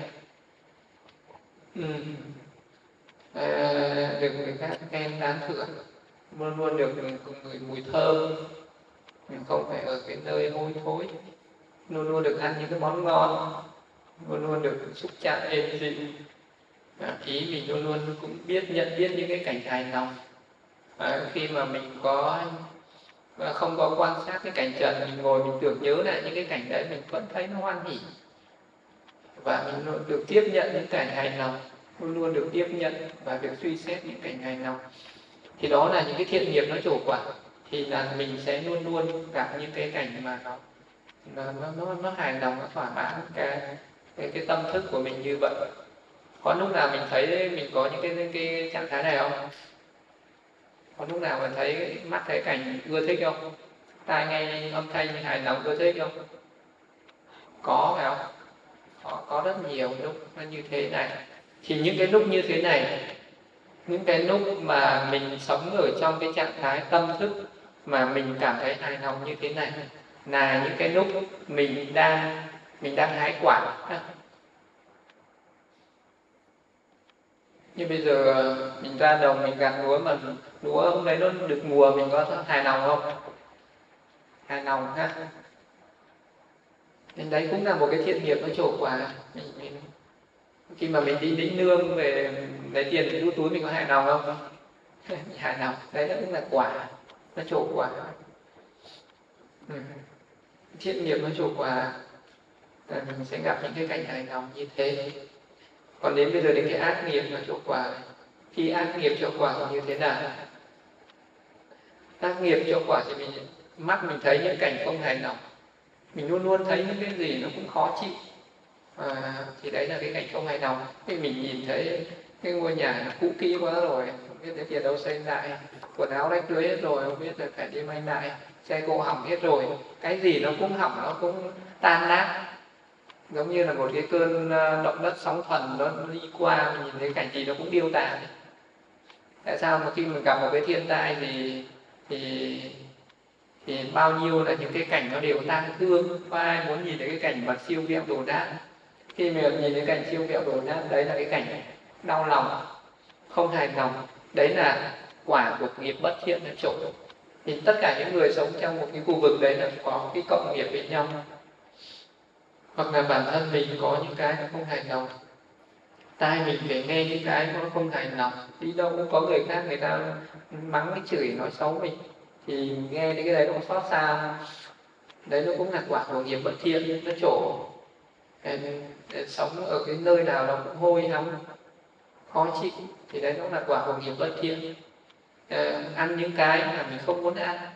Được người khác khen tán thưởng, luôn luôn được người mùi thơm, mình không phải ở cái nơi hôi thối, luôn luôn được ăn những cái món ngon, luôn luôn được xúc chạm êm dịu. Ý mình luôn luôn cũng nhận biết những cái cảnh hài lòng. Khi mà mình không có quan sát cái cảnh trần, mình ngồi mình tưởng nhớ lại những cái cảnh đấy, mình vẫn thấy nó hoan hỉ, và mình luôn được tiếp nhận những cảnh hài lòng, luôn luôn được tiếp nhận và được suy xét những cảnh hài lòng. Thì đó là những cái thiện nghiệp nó trổ quả, thì là mình sẽ luôn luôn gặp những cái cảnh mà nó hài lòng, nó thỏa mãn cái tâm thức của mình như vậy. Có lúc nào mình thấy mình có những cái trạng thái này không? Có lúc nào mình thấy mắt thấy cảnh ưa thích không? Tai nghe âm thanh hài lòng ưa thích không? Có phải không? Có rất nhiều lúc nó như thế này. Thì những cái lúc như thế này, những cái lúc mà mình sống ở trong cái trạng thái tâm thức mà mình cảm thấy hài lòng như thế này, là những cái lúc mình đang hái quả. Như bây giờ mình ra đồng mình gặt lúa, mà lúa hôm đấy nó được mùa, mình có hài lòng không? Hài lòng ha. Nên đấy cũng là một cái thiện nghiệp nó trổ quả. Khi mà mình đi lĩnh lương về lấy tiền để đút túi, mình có hài lòng không? Mình hài lòng. Đấy cũng là quả, nó trổ quả. Thiện nghiệp nó trổ quả, mình sẽ gặp những cái cảnh hài lòng như thế. Còn đến bây giờ đến cái ác nghiệp nó trổ quả. Khi ác nghiệp trổ quả thì như thế nào? Ác nghiệp trổ quả thì mắt mình thấy những cảnh không hài lòng, mình luôn luôn thấy những cái gì nó cũng khó chịu, thì đấy là cái cảnh không hài lòng. Khi mình nhìn thấy cái ngôi nhà nó cũ kỹ quá rồi, không biết đến tiền đâu xây lại, quần áo rách rưới hết rồi, không biết là phải đi may lại, xe cộ hỏng hết rồi, cái gì nó cũng hỏng, nó cũng tan nát, giống như là một cái cơn động đất sóng thần nó đi qua, mình nhìn thấy cảnh gì nó cũng điêu tàn. Tại sao mà khi mình gặp một cái thiên tai thì thì bao nhiêu là những cái cảnh nó đều tang thương, có ai muốn nhìn thấy cái cảnh mà siêu vẹo đổ nát. Khi mình nhìn thấy cảnh siêu vẹo đổ nát, đấy là cái cảnh đau lòng, không hài lòng, đấy là quả của nghiệp bất thiện nó trổ. Thì tất cả những người sống trong một cái khu vực đấy là có cái cộng nghiệp với nhau, hoặc là bản thân mình có những cái nó không hài lòng, tai mình phải nghe những cái nó không hài lòng, đi đâu cũng có người khác người ta mắng cái chửi nói xấu mình, thì nghe thấy cái đấy nó xót xa, đấy nó cũng là quả của nghiệp bất thiện nó trổ. Sống ở cái nơi nào nó cũng hôi lắm, khó chịu, thì đấy nó là quả của nghiệp bất thiện. Ăn những cái mà mình không muốn ăn,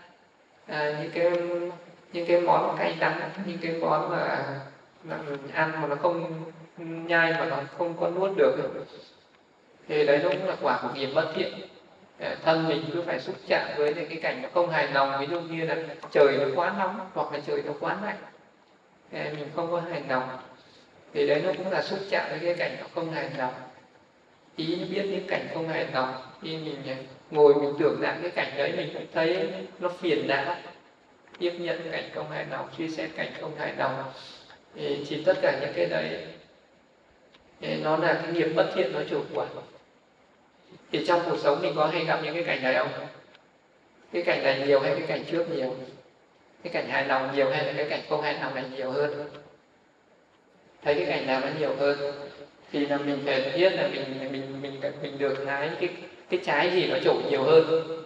những cái món cay đắng, những cái món mà mình ăn mà nó không nhai, mà nó không có nuốt được, thì đấy nó cũng là quả của nghiệp bất thiện. Thân mình cứ phải xúc chạm với cái cảnh nó không hài lòng, ví dụ như là trời nó quá nóng hoặc là trời nó quá lạnh, mình không có hài lòng, thì đấy nó cũng là xúc chạm với cái cảnh nó không hài lòng. Ý biết những cảnh không hài lòng, khi mình ngồi mình tưởng lại cái cảnh đấy, mình thấy nó phiền não, tiếp nhận cảnh không hài lòng, suy xét cảnh không hài lòng, thì tất cả những cái đấy nó là cái nghiệp bất thiện nó chủ quả. Thì trong cuộc sống mình có hay gặp những cái cảnh này không? Cái cảnh này nhiều hay cái cảnh trước nhiều? Cái cảnh hài lòng nhiều hay là cái cảnh không hài lòng này nhiều hơn? Thấy cái cảnh nào nó nhiều hơn thì là mình phải biết là mình được hái cái trái gì nó trổ nhiều hơn.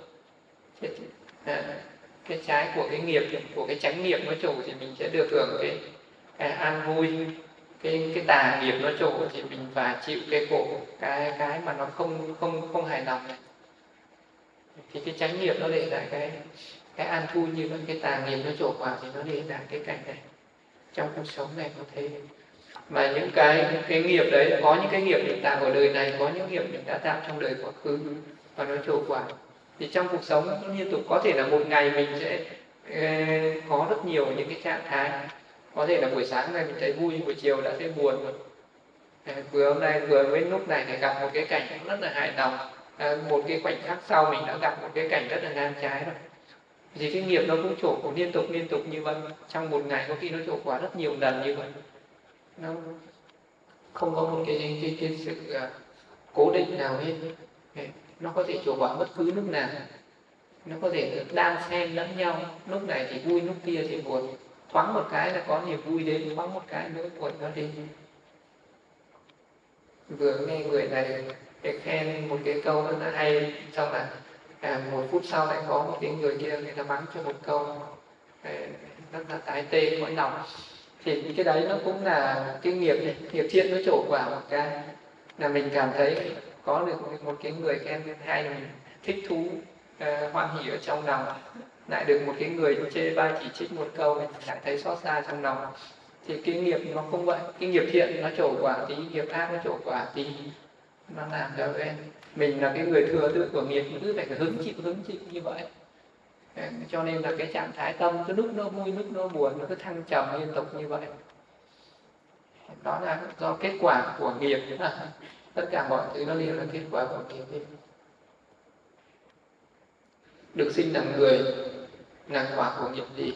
Cái trái của cái nghiệp, của cái chánh nghiệp nó trổ thì mình sẽ được hưởng cái an vui. Cái tà nghiệp nó trổ thì mình phải chịu cái khổ, cái mà nó không hài lòng này. Thì cái chánh nghiệp nó để lại cái an vui, như vậy cái tà nghiệp nó trổ quả thì nó để lại cái cảnh này. Trong cuộc sống này có thể mà những cái nghiệp đấy, có những cái nghiệp mình tạo ở đời này, có những nghiệp mình đã tạo trong đời quá khứ và nó trổ quả. Thì trong cuộc sống nó liên tục, có thể là một ngày mình sẽ có rất nhiều những cái trạng thái. Có thể là buổi sáng này mình thấy vui, buổi chiều đã thấy buồn rồi. Vừa hôm nay vừa mới lúc này thì gặp một cái cảnh rất là hài lòng, một cái khoảnh khắc sau mình đã gặp một cái cảnh rất là ngang trái rồi. Thì cái nghiệp nó cũng trổ cũng liên tục như vậy, trong một ngày có khi nó trổ quả rất nhiều lần như vậy. Nó không có một cái sự cố định nào hết. Nó có thể trổ quả bất cứ lúc nào, nó có thể đan xen lẫn nhau, lúc này thì vui lúc kia thì buồn, thoáng một cái là có niềm vui đến, thoáng một cái nữa buồn nó đến. Vừa nghe người này để khen một cái câu rất là hay, xong là một phút sau lại có một cái người kia người ta mắng cho một câu rất là tái tê mỗi lòng. Thì cái đấy nó cũng là cái nghiệp thiện nó trổ quả một cái là mình cảm thấy có được một cái người khen hay, mình thích thú, hoan hỉ ở trong lòng, lại được một cái người chê bai chỉ trích một câu mình lại thấy xót xa trong lòng. Thì cái nghiệp nó không vậy, cái nghiệp thiện nó trổ quả tí, nghiệp ác nó trổ quả tí, nó làm cho mình là cái người thừa tự của nghiệp, cứ phải hứng chịu như vậy. Cho nên là cái trạng thái tâm cứ lúc nó vui lúc nó buồn, nó cứ thăng trầm liên tục như vậy. Đó là do kết quả của nghiệp. Tất cả mọi thứ nó đều là kết quả của nghiệp. Được sinh làm người là quả của nghiệp gì?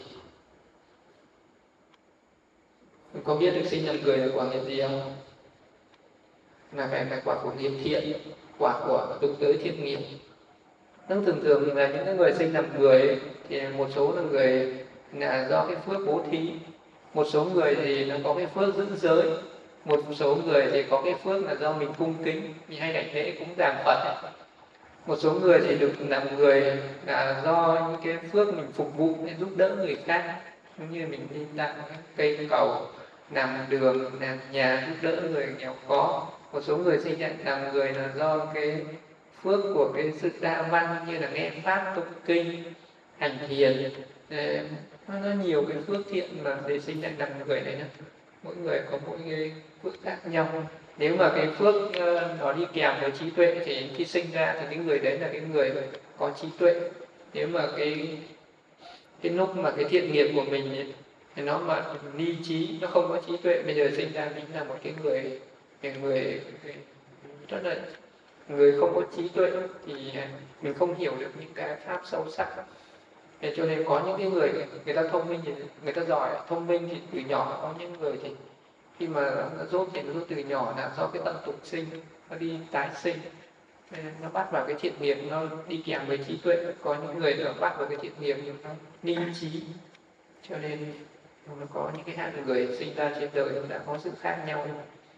Có biết được sinh làm người là quả nghiệp gì không? Là phải quả của nghiệp thiện, quả của tục giới thiện nghiệp. Nó thường là những người sinh làm người thì một số là người là do cái phước bố thí, một số người thì nó có cái phước giữ giới, một số người thì có cái phước là do mình cung kính, mình hay đảnh lễ cúng dường Phật. Một số người thì được làm người là do những cái phước mình phục vụ để giúp đỡ người khác, giống như mình đi làm cây cầu, làm đường, làm nhà giúp đỡ người nghèo khó. Một số người sinh ra làm người là do cái phước của cái sự đa văn, như là nghe pháp, tụng kinh, hành thiền, nó nhiều cái phước thiện mà để sinh ra đằng người này nữa. Mỗi người có mỗi cái phước khác nhau. Nếu mà cái phước nó đi kèm với trí tuệ thì khi sinh ra thì cái người đấy là cái người có trí tuệ. Nếu mà cái lúc mà cái thiện nghiệp của mình ấy, thì nó mà ni trí, nó không có trí tuệ, bây giờ sinh ra mình là một cái người rất là người không có trí tuệ thì mình không hiểu được những cái pháp sâu sắc. Thế cho nên có những cái người ta thông minh thì người ta giỏi, thông minh thì từ nhỏ, có những người thì khi mà nó rốt thì nó rốt từ nhỏ là do cái tâm tục sinh, nó đi tái sinh, nó bắt vào cái thiện nghiệp, nó đi kèm với trí tuệ. Có những người nó bắt vào cái thiện nghiệp nhưng nó ni trí, cho nên nó có những cái hạng người sinh ra trên đời nó đã có sự khác nhau.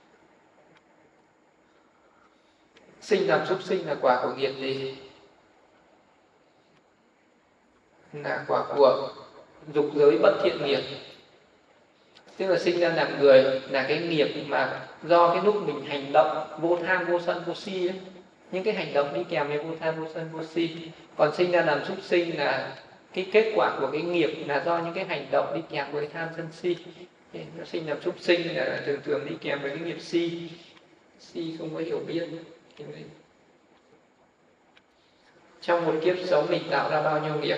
Sinh làm súc sinh là quả của nghiệp gì? Là quả của dục giới bất thiện nghiệp. Tức là sinh ra làm người là cái nghiệp mà do cái lúc mình hành động vô tham vô sân vô si ấy. Những cái hành động đi kèm với vô tham vô sân vô si. Còn sinh ra làm súc sinh là cái kết quả của cái nghiệp là do những cái hành động đi kèm với tham sân si. Thì nó sinh làm súc sinh là thường thường đi kèm với cái nghiệp si. Si không có hiểu biết. Trong một kiếp sống mình tạo ra bao nhiêu nghiệp?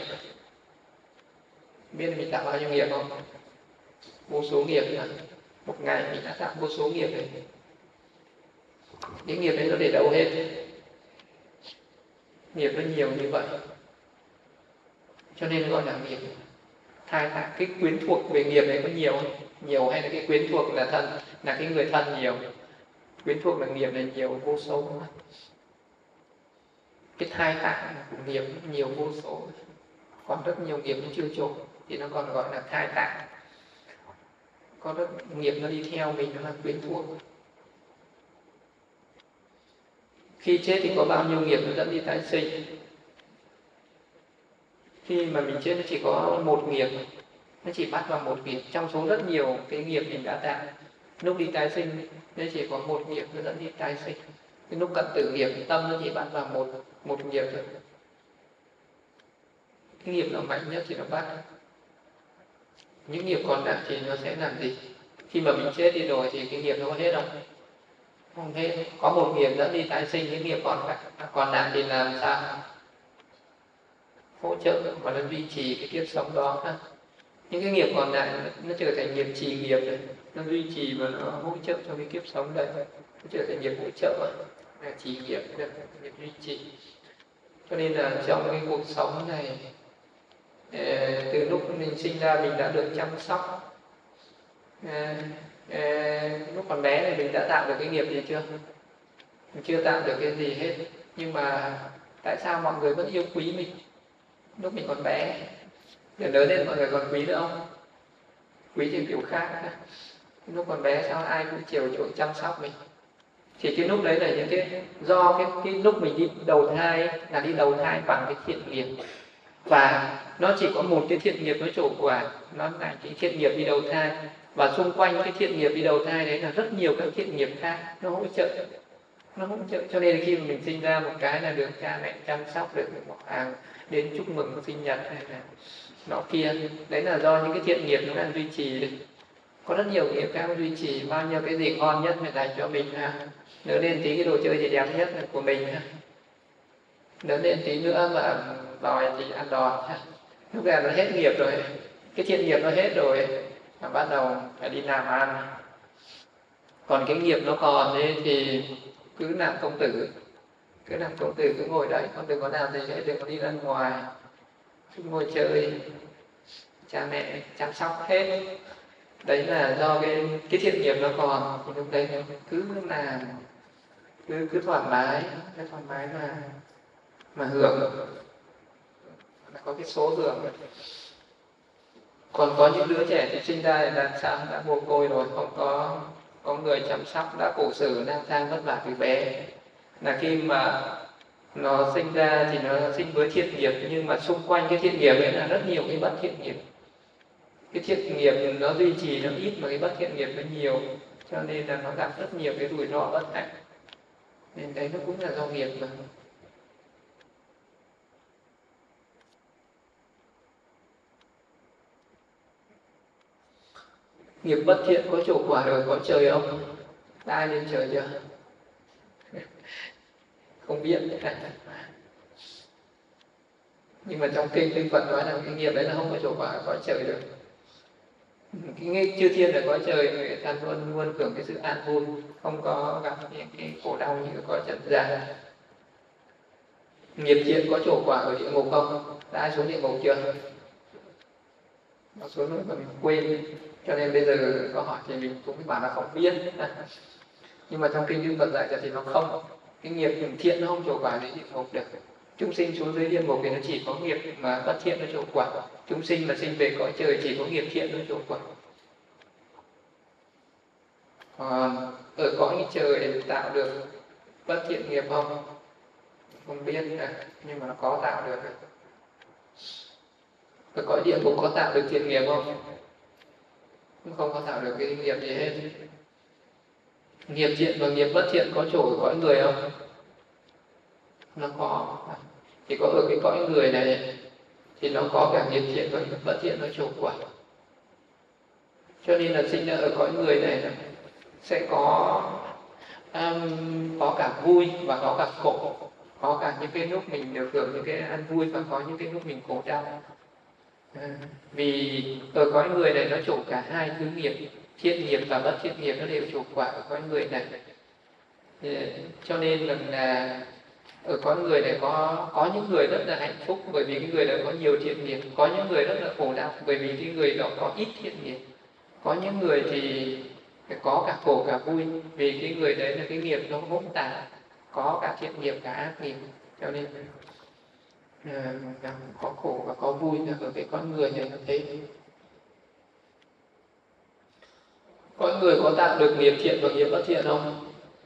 Biết mình tạo bao nhiêu nghiệp không? Vô số nghiệp nữa. Một ngày mình đã tạo vô số nghiệp đấy. Cái nghiệp đấy nó để đâu hết? Nghiệp nó nhiều như vậy, cho nên gọi là nghiệp. Thai cái quyến thuộc về nghiệp đấy có nhiều không? Nhiều hay là cái quyến thuộc là thân, là cái người thân nhiều? Quyến thuộc là nghiệp này nhiều vô số. Cái thai tạng của nghiệp nhiều vô số, còn rất nhiều nghiệp nó chưa trổ thì nó còn gọi là thai tạng. Có rất nghiệp nó đi theo mình, nó là quyến thuộc. Khi chết thì có bao nhiêu nghiệp nó dẫn đi tái sinh? Khi mà mình chết nó chỉ có một nghiệp, nó chỉ bắt vào một nghiệp trong số rất nhiều cái nghiệp mình đã tạo. Lúc đi tái sinh nó chỉ có một nghiệp nó dẫn đi tái sinh. Cái lúc cận tử nghiệp tâm nó chỉ bắt vào một nghiệp thôi. Cái nghiệp nào mạnh nhất thì nó bắt. Những nghiệp còn lại thì nó sẽ làm gì? Khi mà mình chết đi rồi thì cái nghiệp nó có hết không? Không hết. Có một nghiệp dẫn đi tái sinh, những nghiệp còn lại thì làm sao? Hỗ trợ và nó duy trì cái kiếp sống đó. Những cái nghiệp còn lại nó trở thành nghiệp trì nghiệp rồi, nó duy trì và nó hỗ trợ cho cái kiếp sống đấy, nó trở thành nghiệp hỗ trợ, là trì nghiệp, nghiệp duy trì. Cho nên là trong cái cuộc sống này, từ lúc mình sinh ra mình đã được chăm sóc. Lúc còn bé thì mình đã tạo được cái nghiệp gì chưa? Mình chưa tạo được cái gì hết. Nhưng mà tại sao mọi người vẫn yêu quý mình lúc mình còn bé? Để lớn lên mọi người còn quý nữa không? Quý thì kiểu khác. Lúc còn bé sao ai cũng chiều chuộng chăm sóc mình? Thì cái lúc đấy là những cái do cái lúc mình đi đầu thai ấy, là đi đầu thai bằng cái thiện nghiệp, và nó chỉ có một cái thiện nghiệp nó trổ quả, nó là cái thiện nghiệp đi đầu thai, và xung quanh cái thiện nghiệp đi đầu thai đấy là rất nhiều các thiện nghiệp khác nó hỗ trợ. Cho nên khi mà mình sinh ra một cái là được cha mẹ chăm sóc, được một hàng đến chúc mừng sinh nhật hay là nọ kia, đấy là do những cái thiện nghiệp nó đang duy trì. Có rất nhiều nghiệp khác duy trì. Bao nhiêu cái gì ngon nhất phải dành cho mình lớn lên tí cái đồ chơi gì đẹp nhất là của mình lớn lên tí nữa mà đòi thì ăn đòn lúc này nó hết nghiệp rồi, cái thiện nghiệp nó hết rồi mà bắt đầu phải đi làm ăn. Còn cái nghiệp nó còn ấy thì cứ làm công tử, cứ ngồi đấy, không đừng có làm gì hết, đừng có đi ra ngoài, cứ ngồi chơi, cha mẹ chăm sóc hết. Đấy là do cái thiện nghiệp nó còn, thì lúc đấy cứ làm, cứ thoải mái mà hưởng, có cái số hưởng. Còn có những đứa trẻ thì sinh ra là sao đã mồ côi rồi, không có người chăm sóc, đã khổ sở lang thang vất vả từ bé. Là khi mà nó sinh ra thì nó sinh với thiện nghiệp, nhưng mà xung quanh cái thiện nghiệp ấy là rất nhiều cái bất thiện nghiệp. Cái thiện nghiệp nó duy trì nó ít mà cái bất thiện nghiệp nó nhiều, cho nên là nó gặp rất nhiều cái rủi ro bất hạnh. Nên đấy nó cũng là do nghiệp mà. Nghiệp bất thiện có trổ quả rồi, có trời không? Ai lên trời chưa? Không biết. Nhưng mà trong kinh Phật nói là cái nghiệp đấy là không có trổ quả, có trời được. Cái chư thiên là có trời, người ta luôn luôn hưởng cái sự an vui, không có gặp những cái khổ đau như có trần gian. Nghiệp thiện có trổ quả ở địa ngục không? Đã ai xuống địa ngục chưa? Nó xuống rồi mà mình quên, cho nên bây giờ có hỏi thì mình cũng bảo là không biết. Nhưng mà trong kinh Đức Phật dạy ra thì nó không, cái nghiệp thiện nó không trổ quả dưới địa ngục được. Chúng sinh xuống dưới địa ngục thì nó chỉ có nghiệp mà bất thiện nó trổ quả. Chúng sinh mà sinh về cõi trời chỉ có nghiệp thiện nó trổ quả. Còn ở cõi trời tạo được bất thiện nghiệp không? Không biết, nhưng mà nó có tạo được. Ở cõi địa ngục có tạo được thiện nghiệp không? Cũng không có tạo được cái nghiệp gì hết. Nghiệp thiện và nghiệp bất thiện có chỗ ở cõi người không? Nó có. Chỉ có ở cái cõi người này thì nó có cả nghiệp thiện và nghiệp bất thiện nó trổ quả. Cho nên là sinh ra ở cõi người này sẽ có cả vui và có cả khổ. Có cả những cái lúc mình được hưởng những cái ăn vui và có những cái lúc mình khổ đau. Vì ở cõi người này nó trổ cả hai thứ nghiệp, thiện nghiệp và bất thiện nghiệp nó đều trổ quả ở cõi người này. Cho nên là ở cõi người này có những người rất là hạnh phúc bởi vì cái người đó có nhiều thiện nghiệp, có những người rất là khổ đau bởi vì cái người đó có ít thiện nghiệp, có những người thì có cả khổ cả vui vì cái người đấy là cái nghiệp nó hỗn tạp, có cả thiện nghiệp cả ác nghiệp, cho nên có khổ và có vui là ở cái con người này nó thế. Con người có tạo được nghiệp thiện và nghiệp bất thiện không?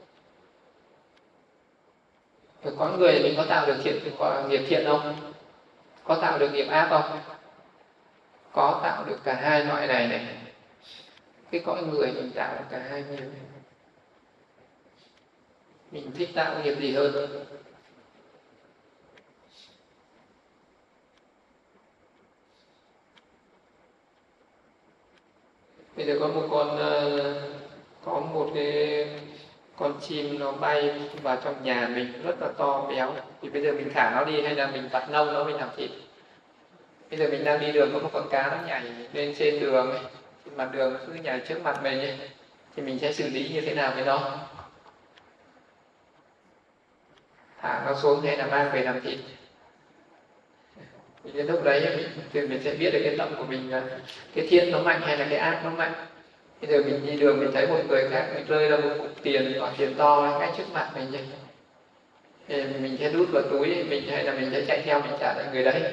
Ở con người mình có tạo được nghiệp thiện không? Có tạo được nghiệp ác không? Có tạo được cả hai loại này. Cái cõi người mình tạo được cả hai nghiệp này. Mình thích tạo nghiệp gì hơn? Bây giờ có một cái con chim nó bay vào trong nhà mình rất là to béo, thì bây giờ mình thả nó đi hay là mình vặt nông nó mình làm thịt? Bây giờ mình đang đi đường có một con cá nó nhảy lên trên đường ấy, trên mặt đường nó cứ nhảy trước mặt mình ấy, thì mình sẽ xử lý như thế nào với nó? Thả nó xuống hay là mang về làm thịt? Thì lúc đấy mình sẽ biết được cái tâm của mình là cái thiện nó mạnh hay là cái ác nó mạnh. Bây giờ mình đi đường mình thấy một người khác mình rơi ra một cục tiền hoặc tiền to ngay trước mặt mình vậy, thì mình sẽ đút vào túi mình hay là mình sẽ chạy theo mình trả lại người đấy?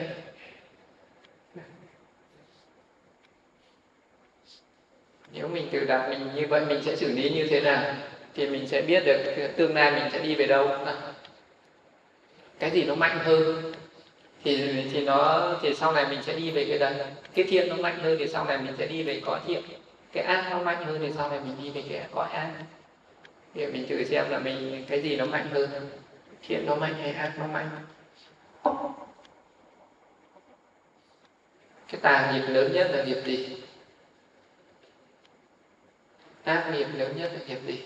Nếu mình tự đặt mình như vậy mình sẽ xử lý như thế nào thì mình sẽ biết được tương lai mình sẽ đi về đâu. Cái gì nó mạnh hơn thì sau này mình sẽ đi về cái đấy. Cái thiện nó mạnh hơn thì sau này mình sẽ đi về cõi thiện. Cái ác nó mạnh hơn thì sau này mình đi về cái cõi ác. Thì mình thử xem là mình cái gì nó mạnh hơn, thiện nó mạnh hay ác nó mạnh. Cái tà nghiệp lớn nhất là nghiệp gì? Ác nghiệp lớn nhất là nghiệp gì?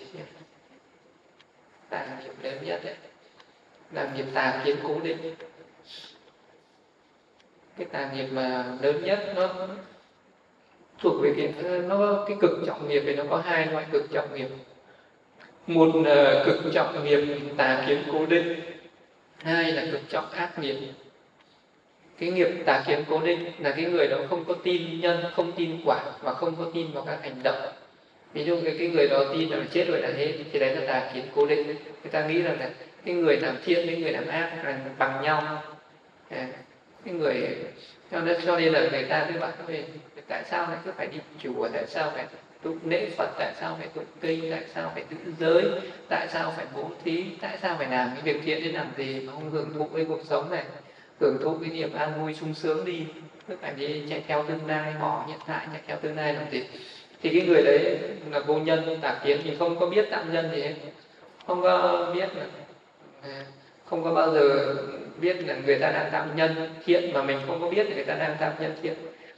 Tà nghiệp lớn nhất ấy là nghiệp tà kiến cố định. Cái tà nghiệp mà lớn nhất nó thuộc về cái cực trọng nghiệp thì nó có hai loại cực trọng nghiệp. Một là cực trọng nghiệp tà kiến cố định, hai là cực trọng ác nghiệp. Cái nghiệp tà kiến cố định là cái người đó không có tin nhân, không tin quả và không có tin vào các hành động. Ví dụ cái người đó tin là chết rồi là hết, thì đấy là tà kiến cố định. Người ta nghĩ rằng là cái người làm thiện với người làm ác là bằng nhau. Cái người cho nên là người ta cứ bảo về tại sao lại cứ phải đi chùa, tại sao phải tụng lễ Phật, tại sao phải tụng kinh, tại sao phải giữ giới, tại sao phải bố thí, tại sao phải làm cái việc thiện để làm gì mà không hưởng thụ cái cuộc sống này, hưởng thụ cái niềm an vui sung sướng đi, cứ phải đi chạy theo tương lai, bỏ hiện tại chạy theo tương lai làm gì? Thì cái người đấy là vô nhân tà kiến, thì không có biết tạo nhân gì hết, không có biết là không có bao giờ biết là người ta đang tạo nhân thiện mà mình không có biết là người ta đang tạo nhân thiện.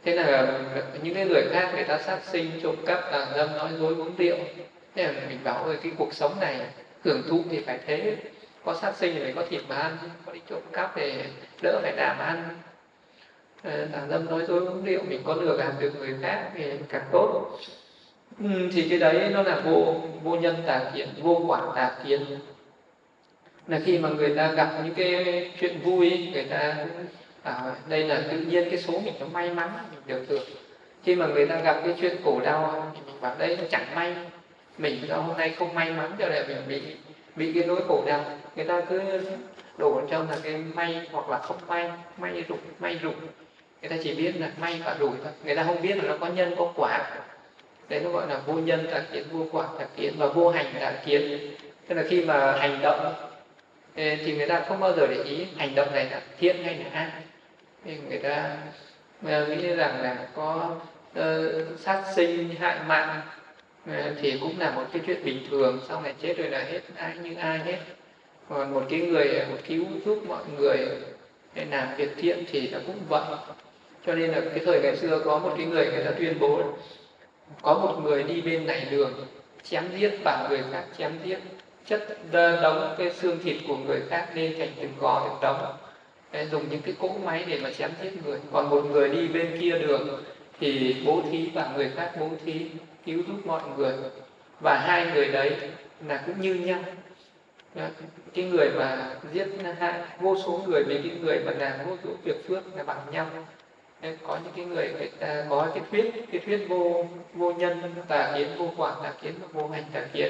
Thế là những cái người khác người ta sát sinh, trộm cắp, tà dâm, nói dối, uống rượu. Thế là mình bảo ơi, cái cuộc sống này hưởng thụ thì phải thế, có sát sinh thì phải có thịt mà ăn, có đi trộm cắp thì đỡ phải làm ăn. Tà dâm, nói dối, uống rượu, mình có lừa gạt được người khác thì càng tốt. Thì cái đấy nó là vô nhân tà kiến, vô quả tà kiến. Là khi mà người ta gặp những cái chuyện vui, người ta bảo đây là tự nhiên cái số mình nó may mắn, mình được hưởng. Khi mà người ta gặp cái chuyện khổ đau thì mình bảo đây nó chẳng may, mình do hôm nay không may mắn cho nên mình bị cái nỗi khổ đau. Người ta cứ đổ trong là cái may hoặc là không may, may rủi. Người ta chỉ biết là may và rủi thôi, người ta không biết là nó có nhân có quả. Đấy nó gọi là vô nhân tà kiến, vô quả tà kiến và vô hành tà kiến. Tức là khi mà hành động thì người ta không bao giờ để ý hành động này là thiện hay là ác. Thì người ta nghĩ rằng là có sát sinh, hại mạng thì cũng là một cái chuyện bình thường, sau này chết rồi là hết, ai như ai hết. Còn một cứu giúp mọi người để làm việc thiện thì nó cũng vậy. Cho nên là cái thời ngày xưa có một cái người ta tuyên bố là có một người đi bên này đường chém giết bảo người khác, chém giết chất đóng cái xương thịt của người khác lên thành từng gò từng đống, dùng những cái cỗ máy để mà chém giết người. Còn một người đi bên kia đường thì bố thí và người khác bố thí, cứu giúp mọi người, và hai người đấy là cũng như nhau. Cái người mà giết hại vô số người với cái người mà làm vô số việc phước là bằng nhau. Có những cái người ta có cái thuyết vô nhân tà kiến, vô quả tà kiến và vô hành tà kiến.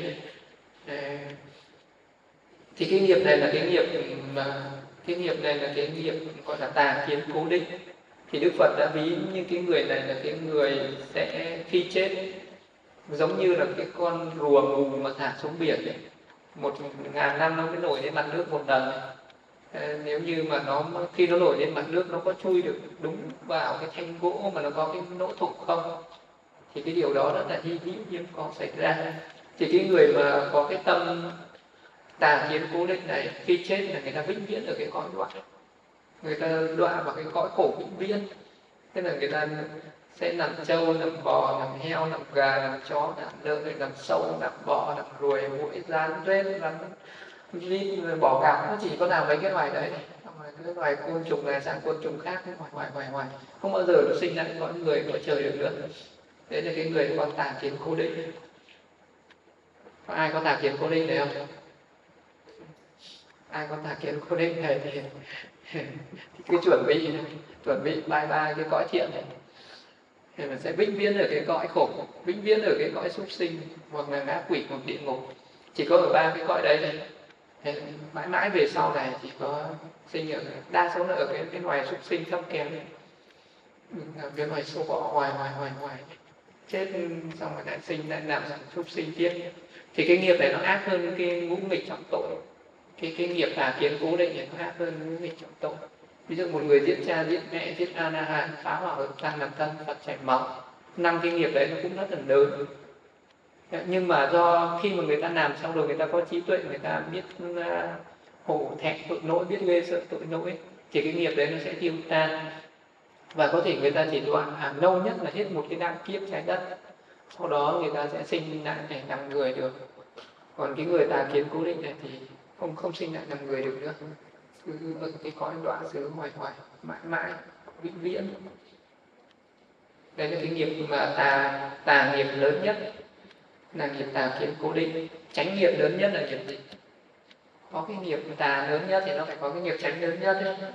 Thì cái nghiệp này là cái nghiệp gọi là tà kiến cố định. Thì Đức Phật đã ví như cái người này là cái người sẽ khi chết giống như là cái con rùa mù mà thả xuống biển ấy. 1000 năm nó mới nổi lên mặt nước một lần. Nếu như mà khi nó nổi lên mặt nước nó có chui được đúng vào cái thanh gỗ mà nó có cái lỗ thủng không, thì cái điều đó rất là hiếm có xảy ra. Thì cái người mà có cái tâm tà kiến cố định này, khi chết là người ta vĩnh viễn ở cái cõi đọa, người ta đọa vào cái cõi khổ vĩnh viễn. Tức là người ta sẽ nằm trâu, nằm bò, nằm heo, nằm gà, nằm chó, nằm lợn, nằm sâu, nằm bò, nằm ruồi, muỗi, rắn, rết, rắn, vít, bò cạp, nó chỉ có làm mấy cái loài đấy này. Cái loài côn trùng này sang côn trùng khác, hoài không bao giờ nó sinh ra cõi người, cõi trời được nữa. Đấy là cái người có tà kiến cố định. Có ai có tà kiến cố định đấy không? Ai có tà kiến cố định này thì cứ chuẩn bị bye cái cõi thiện này. Thì mình sẽ vĩnh viễn ở cái cõi khổ, vĩnh viễn ở cái cõi súc sinh hoặc là ngã quỷ hoặc địa ngục. Chỉ có ở 3 cái cõi đấy thôi. Mãi mãi về sau này chỉ có sinh ở, đa số là ở cái loài súc sinh thấp kém này. Cái loài sâu bọ hoài chết xong rồi lại sinh lại làm súc sinh tiếp. Thì cái nghiệp này nó ác hơn cái ngũ nghịch trọng tội. Cái nghiệp tà kiến cố định này nó ác hơn ngũ nghịch trọng tội. Ví dụ một người giết cha, giết mẹ, giết A-la-hán, phá hoại hợp tan làm thân, Phật chảy máu, 5 cái nghiệp đấy nó cũng rất là lớn. Nhưng mà do khi mà người ta làm xong rồi, người ta có trí tuệ, người ta biết hổ thẹn tội lỗi, biết ghê sợ tội lỗi, thì cái nghiệp đấy nó sẽ tiêu tan. Và có thể người ta chỉ đọa lâu nhất là hết một cái đại kiếp trái đất, sau đó người ta sẽ sinh lại để làm người được. Còn cái người tà kiến cố định này thì không sinh lại làm người được nữa, cứ ở cái cõi đọa xứ hoài mãi vĩnh viễn. Đây là cái nghiệp mà tà nghiệp lớn nhất, là nghiệp tà kiến cố định. Chánh nghiệp lớn nhất là nghiệp gì? Có cái nghiệp tà lớn nhất thì nó phải có cái nghiệp chánh lớn nhất ấy.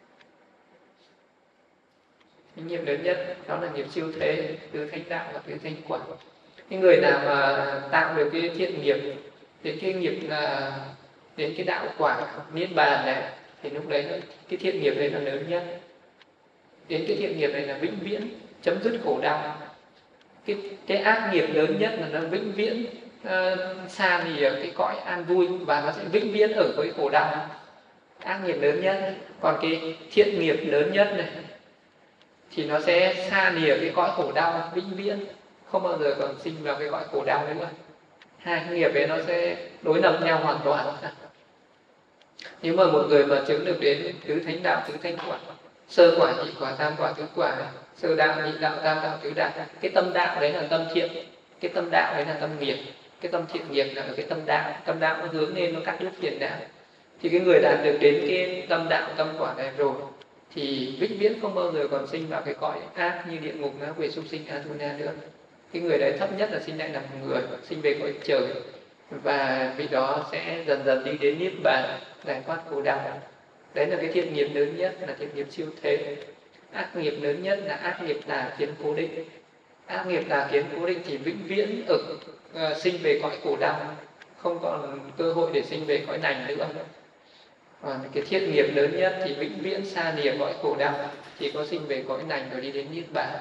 Cái nghiệp lớn nhất đó là nghiệp siêu thế, tứ thánh đạo và tứ thánh quả. Cái người nào mà tạo được cái thiện nghiệp, đến cái nghiệp là đến cái đạo quả niết bàn này, thì lúc đấy cái thiện nghiệp đấy là lớn nhất. Đến cái thiện nghiệp này là vĩnh viễn chấm dứt khổ đau. Cái ác nghiệp lớn nhất là nó vĩnh viễn xa lìa cái cõi an vui, và nó sẽ vĩnh viễn ở với khổ đau. Ác nghiệp lớn nhất. Còn cái thiện nghiệp lớn nhất này thì nó sẽ xa lìa cái cõi khổ đau vĩnh viễn, không bao giờ còn sinh vào cái cõi khổ đau nữa. Hai cái nghiệp ấy nó sẽ đối lập nhau hoàn toàn. Nếu mà một người mà chứng được đến tứ thánh đạo, tứ thánh quả, sơ quả, nhị quả, tam quả, tứ quả này, sơ đạo, nhị đạo, tam đạo, tứ đạo. Cái tâm đạo đấy là tâm thiện, cái tâm đạo đấy là tâm nghiệp, cái tâm thiện nghiệp là ở cái tâm đạo. Tâm đạo nó hướng lên, nó cắt đứt phiền não. Thì cái người đạt được đến cái tâm đạo, tâm quả này rồi thì vĩnh viễn không bao giờ còn sinh vào cái cõi ác như địa ngục, ngạ quỷ, súc sinh, Atuna nữa. Cái người đấy thấp nhất là sinh lại làm người, sinh về cõi trời, và vị đó sẽ dần dần đi đến niết bàn, giải thoát khổ đau. Đấy là cái thiện nghiệp lớn nhất, là thiện nghiệp siêu thế. Ác nghiệp lớn nhất là ác nghiệp tà kiến cố định. Ác nghiệp tà kiến cố định thì vĩnh viễn sinh về cõi khổ đau, không còn cơ hội để sinh về cõi lành nữa. Còn cái thiện nghiệp lớn nhất thì vĩnh viễn xa lìa cõi khổ đau, chỉ có sinh về cõi lành rồi đi đến niết bàn.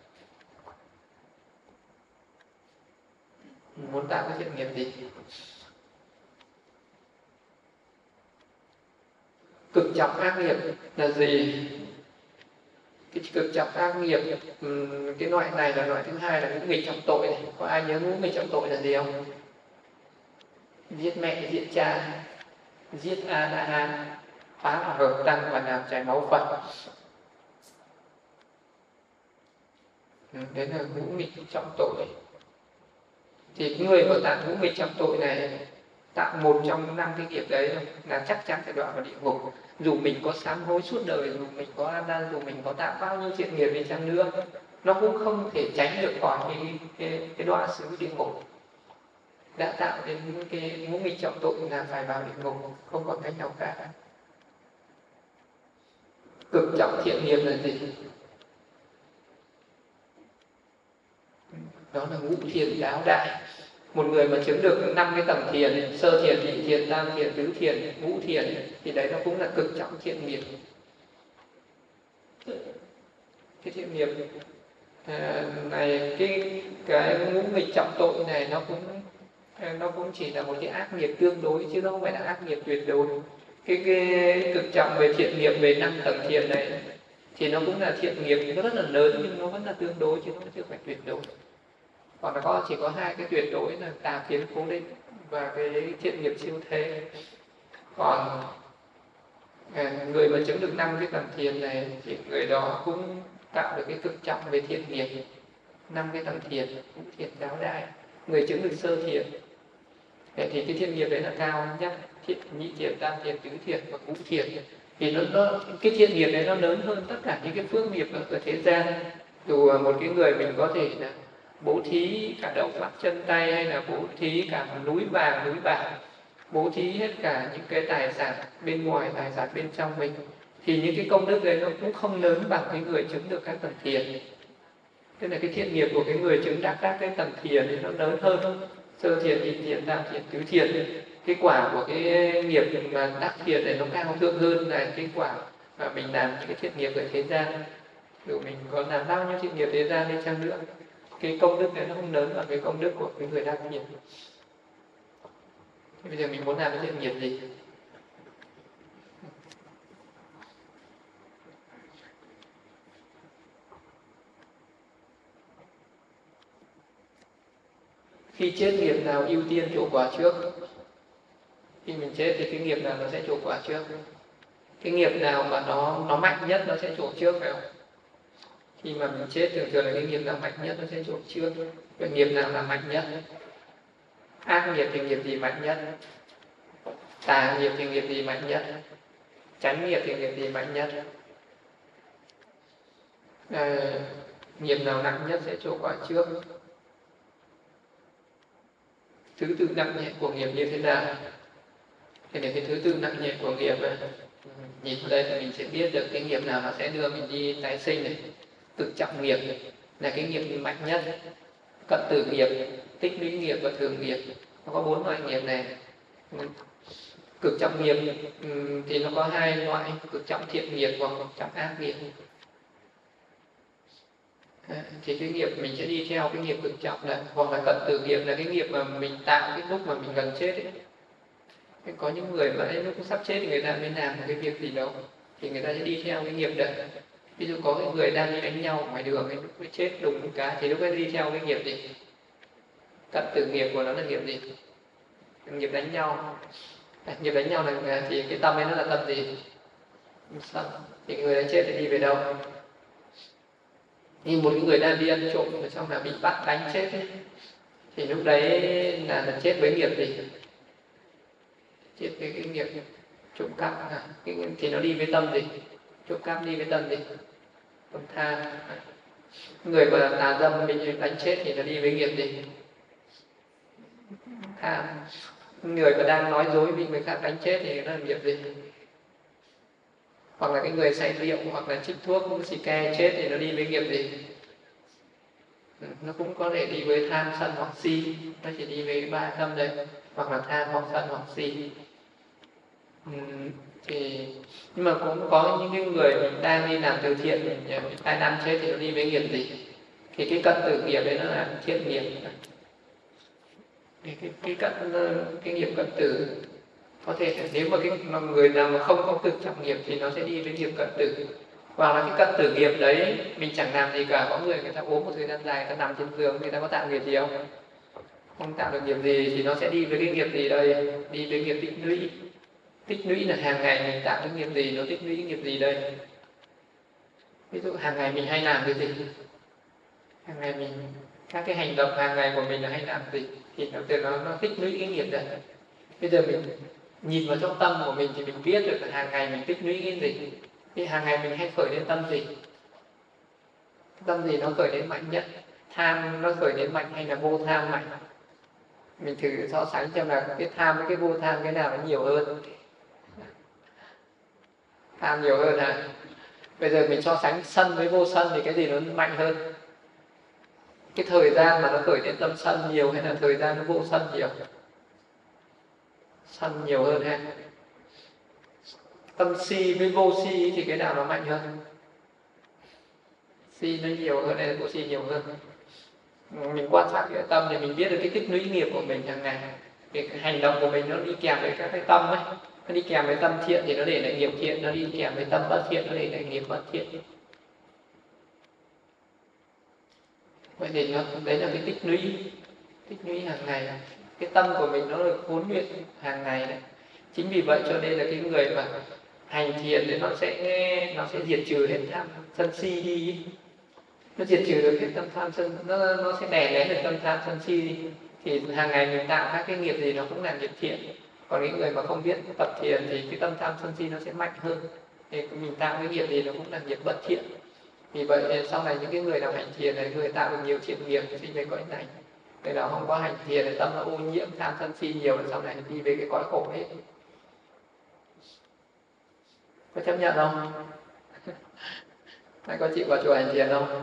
Muốn tạo cái thiện nghiệp gì? Cực trọng ác nghiệp là gì? Cái cực trọng ác nghiệp, cái loại này là loại thứ hai, là ngũ nghịch trọng tội này. Có ai nhớ ngũ nghịch trọng tội là gì không? Giết mẹ, giết cha, giết A-la-hán, phá hòa hợp tăng và làm chảy máu Phật. Đấy là ngũ nghịch trọng tội. Thì người mà tạo ngũ nghịch trọng tội này, tạo một trong 5 cái nghiệp đấy là chắc chắn phải đọa vào địa ngục. Dù mình có sám hối suốt đời, dù mình có ăn năn, dù mình có tạo bao nhiêu thiện nghiệp đi chăng nữa, nó cũng không thể tránh được khỏi cái đọa xứ địa ngục. Đã tạo đến cái ngũ nghịch trọng tội là phải vào địa ngục, không còn cách nào cả. Cực trọng thiện nghiệp là gì? Đó là ngũ thiền đáo đại. Một người mà chứng được 5 cái tầng thiền, sơ thiền, nhị thiền, tam thiền, tứ thiền, ngũ thiền, thì đấy nó cũng là cực trọng thiện nghiệp. Cái thiện nghiệp này, cái ngũ nghịch trọng tội này nó cũng chỉ là một cái ác nghiệp tương đối, chứ nó không phải là ác nghiệp tuyệt đối. Cái cực trọng về thiện nghiệp, về 5 tầng thiền này thì nó cũng là thiện nghiệp, nó rất là lớn, nhưng nó vẫn là tương đối chứ nó chưa phải tuyệt đối. Còn nó chỉ có 2 cái tuyệt đối là tà kiến cố định và cái thiện nghiệp siêu thế. Còn người mà chứng được 5 cái tầng thiền này thì người đó cũng tạo được cái cực trọng về thiện nghiệp, 5 cái tầng thiền, cũng thiền đáo đại. Người chứng được sơ thiền thì cái thiện nghiệp đấy là cao nhất, thiện nhị thiền, tam thiền, tứ thiền và ngũ thiền. Thì cái thiện nghiệp đấy nó lớn hơn tất cả những cái phước nghiệp ở thế gian. Dù một cái người mình có thể là bố thí cả đầu mắt chân tay, hay là bố thí cả núi vàng núi bạc, bố thí hết cả những cái tài sản bên ngoài, tài sản bên trong mình, thì những cái công đức đấy nó cũng không lớn bằng cái người chứng được các tầng thiền. Thế là cái thiện nghiệp của cái người chứng đắc các cái tầng thiền thì nó lớn hơn sơ thiền, nhị thiền, tam thiền, tứ thiền. Cái quả của cái nghiệp mà đắc thiền này nó cao thượng hơn là cái quả mà mình làm những cái thiện nghiệp ở thế gian. Dù mình có làm bao nhiêu thiện nghiệp thế gian đi chăng nữa, cái công đức này nó không lớn bằng cái công đức của cái người đắc thiền. Thế bây giờ mình muốn làm cái thiện nghiệp gì? Khi chết nghiệp nào ưu tiên trổ quả trước? Khi mình chết thì cái nghiệp nào nó sẽ trổ quả trước? Cái nghiệp nào mà nó mạnh nhất nó sẽ trổ trước, phải không? Khi mà mình chết thường thường là cái nghiệp nào mạnh nhất nó sẽ trổ trước. Cái nghiệp nào là mạnh nhất? Ác nghiệp thì nghiệp gì mạnh nhất? Tà nghiệp thì nghiệp gì mạnh nhất? Chánh nghiệp thì nghiệp gì mạnh nhất? Nghiệp nào nặng nhất sẽ trổ quả trước? Thứ tự nặng nhẹ của nghiệp như thế nào? Thì để cái thứ tự nặng nhẹ của nghiệp nhìn vào đây thì mình sẽ biết được cái nghiệp nào nó sẽ đưa mình đi tái sinh này. Cực trọng nghiệp là cái nghiệp mạnh nhất. Cận tử nghiệp, tích lũy nghiệp và thường nghiệp. Nó có 4 loại nghiệp này. Cực trọng nghiệp thì nó có 2 loại, cực trọng thiện nghiệp và cực trọng ác nghiệp. Thì cái nghiệp mình sẽ đi theo cái nghiệp cực trọng này, hoặc là cận tử nghiệp là cái nghiệp mà mình tạo cái lúc mà mình gần chết ấy. Có những người mà lúc sắp chết thì người ta mới làm một cái việc gì đâu, thì người ta sẽ đi theo cái nghiệp đấy. Ví dụ có cái người đang đi đánh nhau ngoài đường ấy, lúc mới chết đùng một cái thì lúc ấy đi theo cái nghiệp gì? Cận tử nghiệp của nó là nghiệp gì? Nghiệp đánh nhau. Nghiệp đánh nhau là thì cái tâm ấy nó là tâm gì? sân thì người đã chết thì đi về đâu? Như một người đang đi ăn trộm ở trong là bị bắt đánh chết ấy, thì lúc đấy là chết với nghiệp gì? Chết với cái nghiệp trộm cắp thì nó đi với tâm gì? Trộm cắp đi với tâm gì? Tâm tham. Người mà tà dâm bị đánh chết thì nó đi với nghiệp gì? Tham. Người mà đang nói dối bị người khác đánh chết thì nó là nghiệp gì? Hoặc là cái người say rượu hoặc là trích thuốc xì ke chết thì nó đi với nghiệp gì? Nó cũng có thể đi với tham sân hoặc si, nó chỉ đi với ba tâm đấy, hoặc là tham hoặc sân hoặc si. Thì nhưng mà cũng có những cái người đang đi làm từ thiện bị tai nạn chết thì nó đi với nghiệp gì? Thì cái cận tử nghiệp đấy nó là thiện nghiệp. Cái nghiệp cận tử có thể nếu mà cái người nào mà không có cực trọng nghiệp thì nó sẽ đi với nghiệp cận tử. Hoặc là cái cận tử nghiệp đấy mình chẳng làm gì cả, có người ta ốm một thời gian dài, người ta nằm trên giường, người ta có tạo nghiệp gì không? Không tạo được nghiệp gì thì nó sẽ đi với cái nghiệp gì đây? Đi với nghiệp tích lũy. Tích lũy là hàng ngày mình tạo cái nghiệp gì, nó tích lũy nghiệp gì đây? Ví dụ hàng ngày mình hay làm cái gì? Hàng ngày mình các cái hành động hàng ngày của mình là hay làm gì thì nó tích lũy cái nghiệp đấy. Bây giờ mình nhìn vào trong tâm của mình thì mình biết được là hàng ngày mình tích lũy cái gì. Thì hàng ngày mình hay khởi lên tâm gì? Tâm gì nó khởi lên mạnh nhất? Tham nó khởi lên mạnh hay là vô tham mạnh? Mình thử so sánh xem là cái tham với cái vô tham cái nào nó nhiều hơn. Tham nhiều hơn hả? Bây giờ mình so sánh sân với vô sân thì cái gì nó mạnh hơn? Cái thời gian mà nó khởi lên tâm sân nhiều hay là thời gian nó vô sân nhiều? Sân nhiều hơn ha. Tâm si với vô si thì cái nào nó mạnh hơn? Si nó nhiều hơn hay là vô si nhiều hơn? Mình quan sát cái tâm thì mình biết được cái tích lũy nghiệp của mình hàng ngày. Cái hành động của mình nó đi kèm với các cái tâm ấy. Nó đi kèm với tâm thiện thì nó để lại nghiệp thiện, nó đi kèm với tâm bất thiện nó để lại nghiệp bất thiện. Vậy thì đấy là cái tích lũy hàng ngày. Cái tâm của mình nó được huấn luyện hàng ngày đấy. Chính vì vậy cho nên là cái người mà hành thiền thì nó sẽ diệt trừ hết tham sân si đi. Nó diệt trừ được hết tâm tham sân, nó sẽ đè nén được tâm tham sân si đi. Thì hàng ngày mình tạo các cái nghiệp gì nó cũng là nghiệp thiện. Còn những người mà không biết tập thiền thì cái tâm tham sân si nó sẽ mạnh hơn. Thì mình tạo cái nghiệp gì nó cũng là nghiệp bất thiện. Vì vậy sau này những cái người nào hành thiền này, người tạo được nhiều thiện nghiệp sinh về cõi này. Người nào không có hành thiền thì tâm nó ô nhiễm tham sân si nhiều, thì sau này đi về cái cõi khổ hết. Có chấp nhận không? Hay có chịu vào chùa hành thiền không?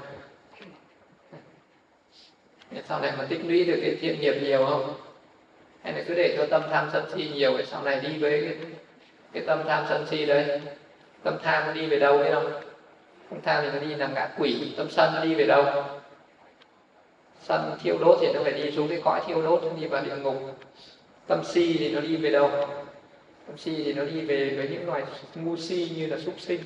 Sau này mà tích lũy được cái thiện nghiệp nhiều không? Hay là cứ để cho tâm tham sân si nhiều để sau này đi với cái tâm tham sân si đấy? Tâm tham nó đi về đâu biết không? Tâm tham thì nó đi làm ngã quỷ, tâm sân nó đi về đâu? Sân thiêu đốt thì nó phải đi xuống cái cõi thiêu đốt, nó đi vào địa ngục. Tâm si thì nó đi về đâu? Tâm si thì nó đi về với những loài ngu si như là súc sinh.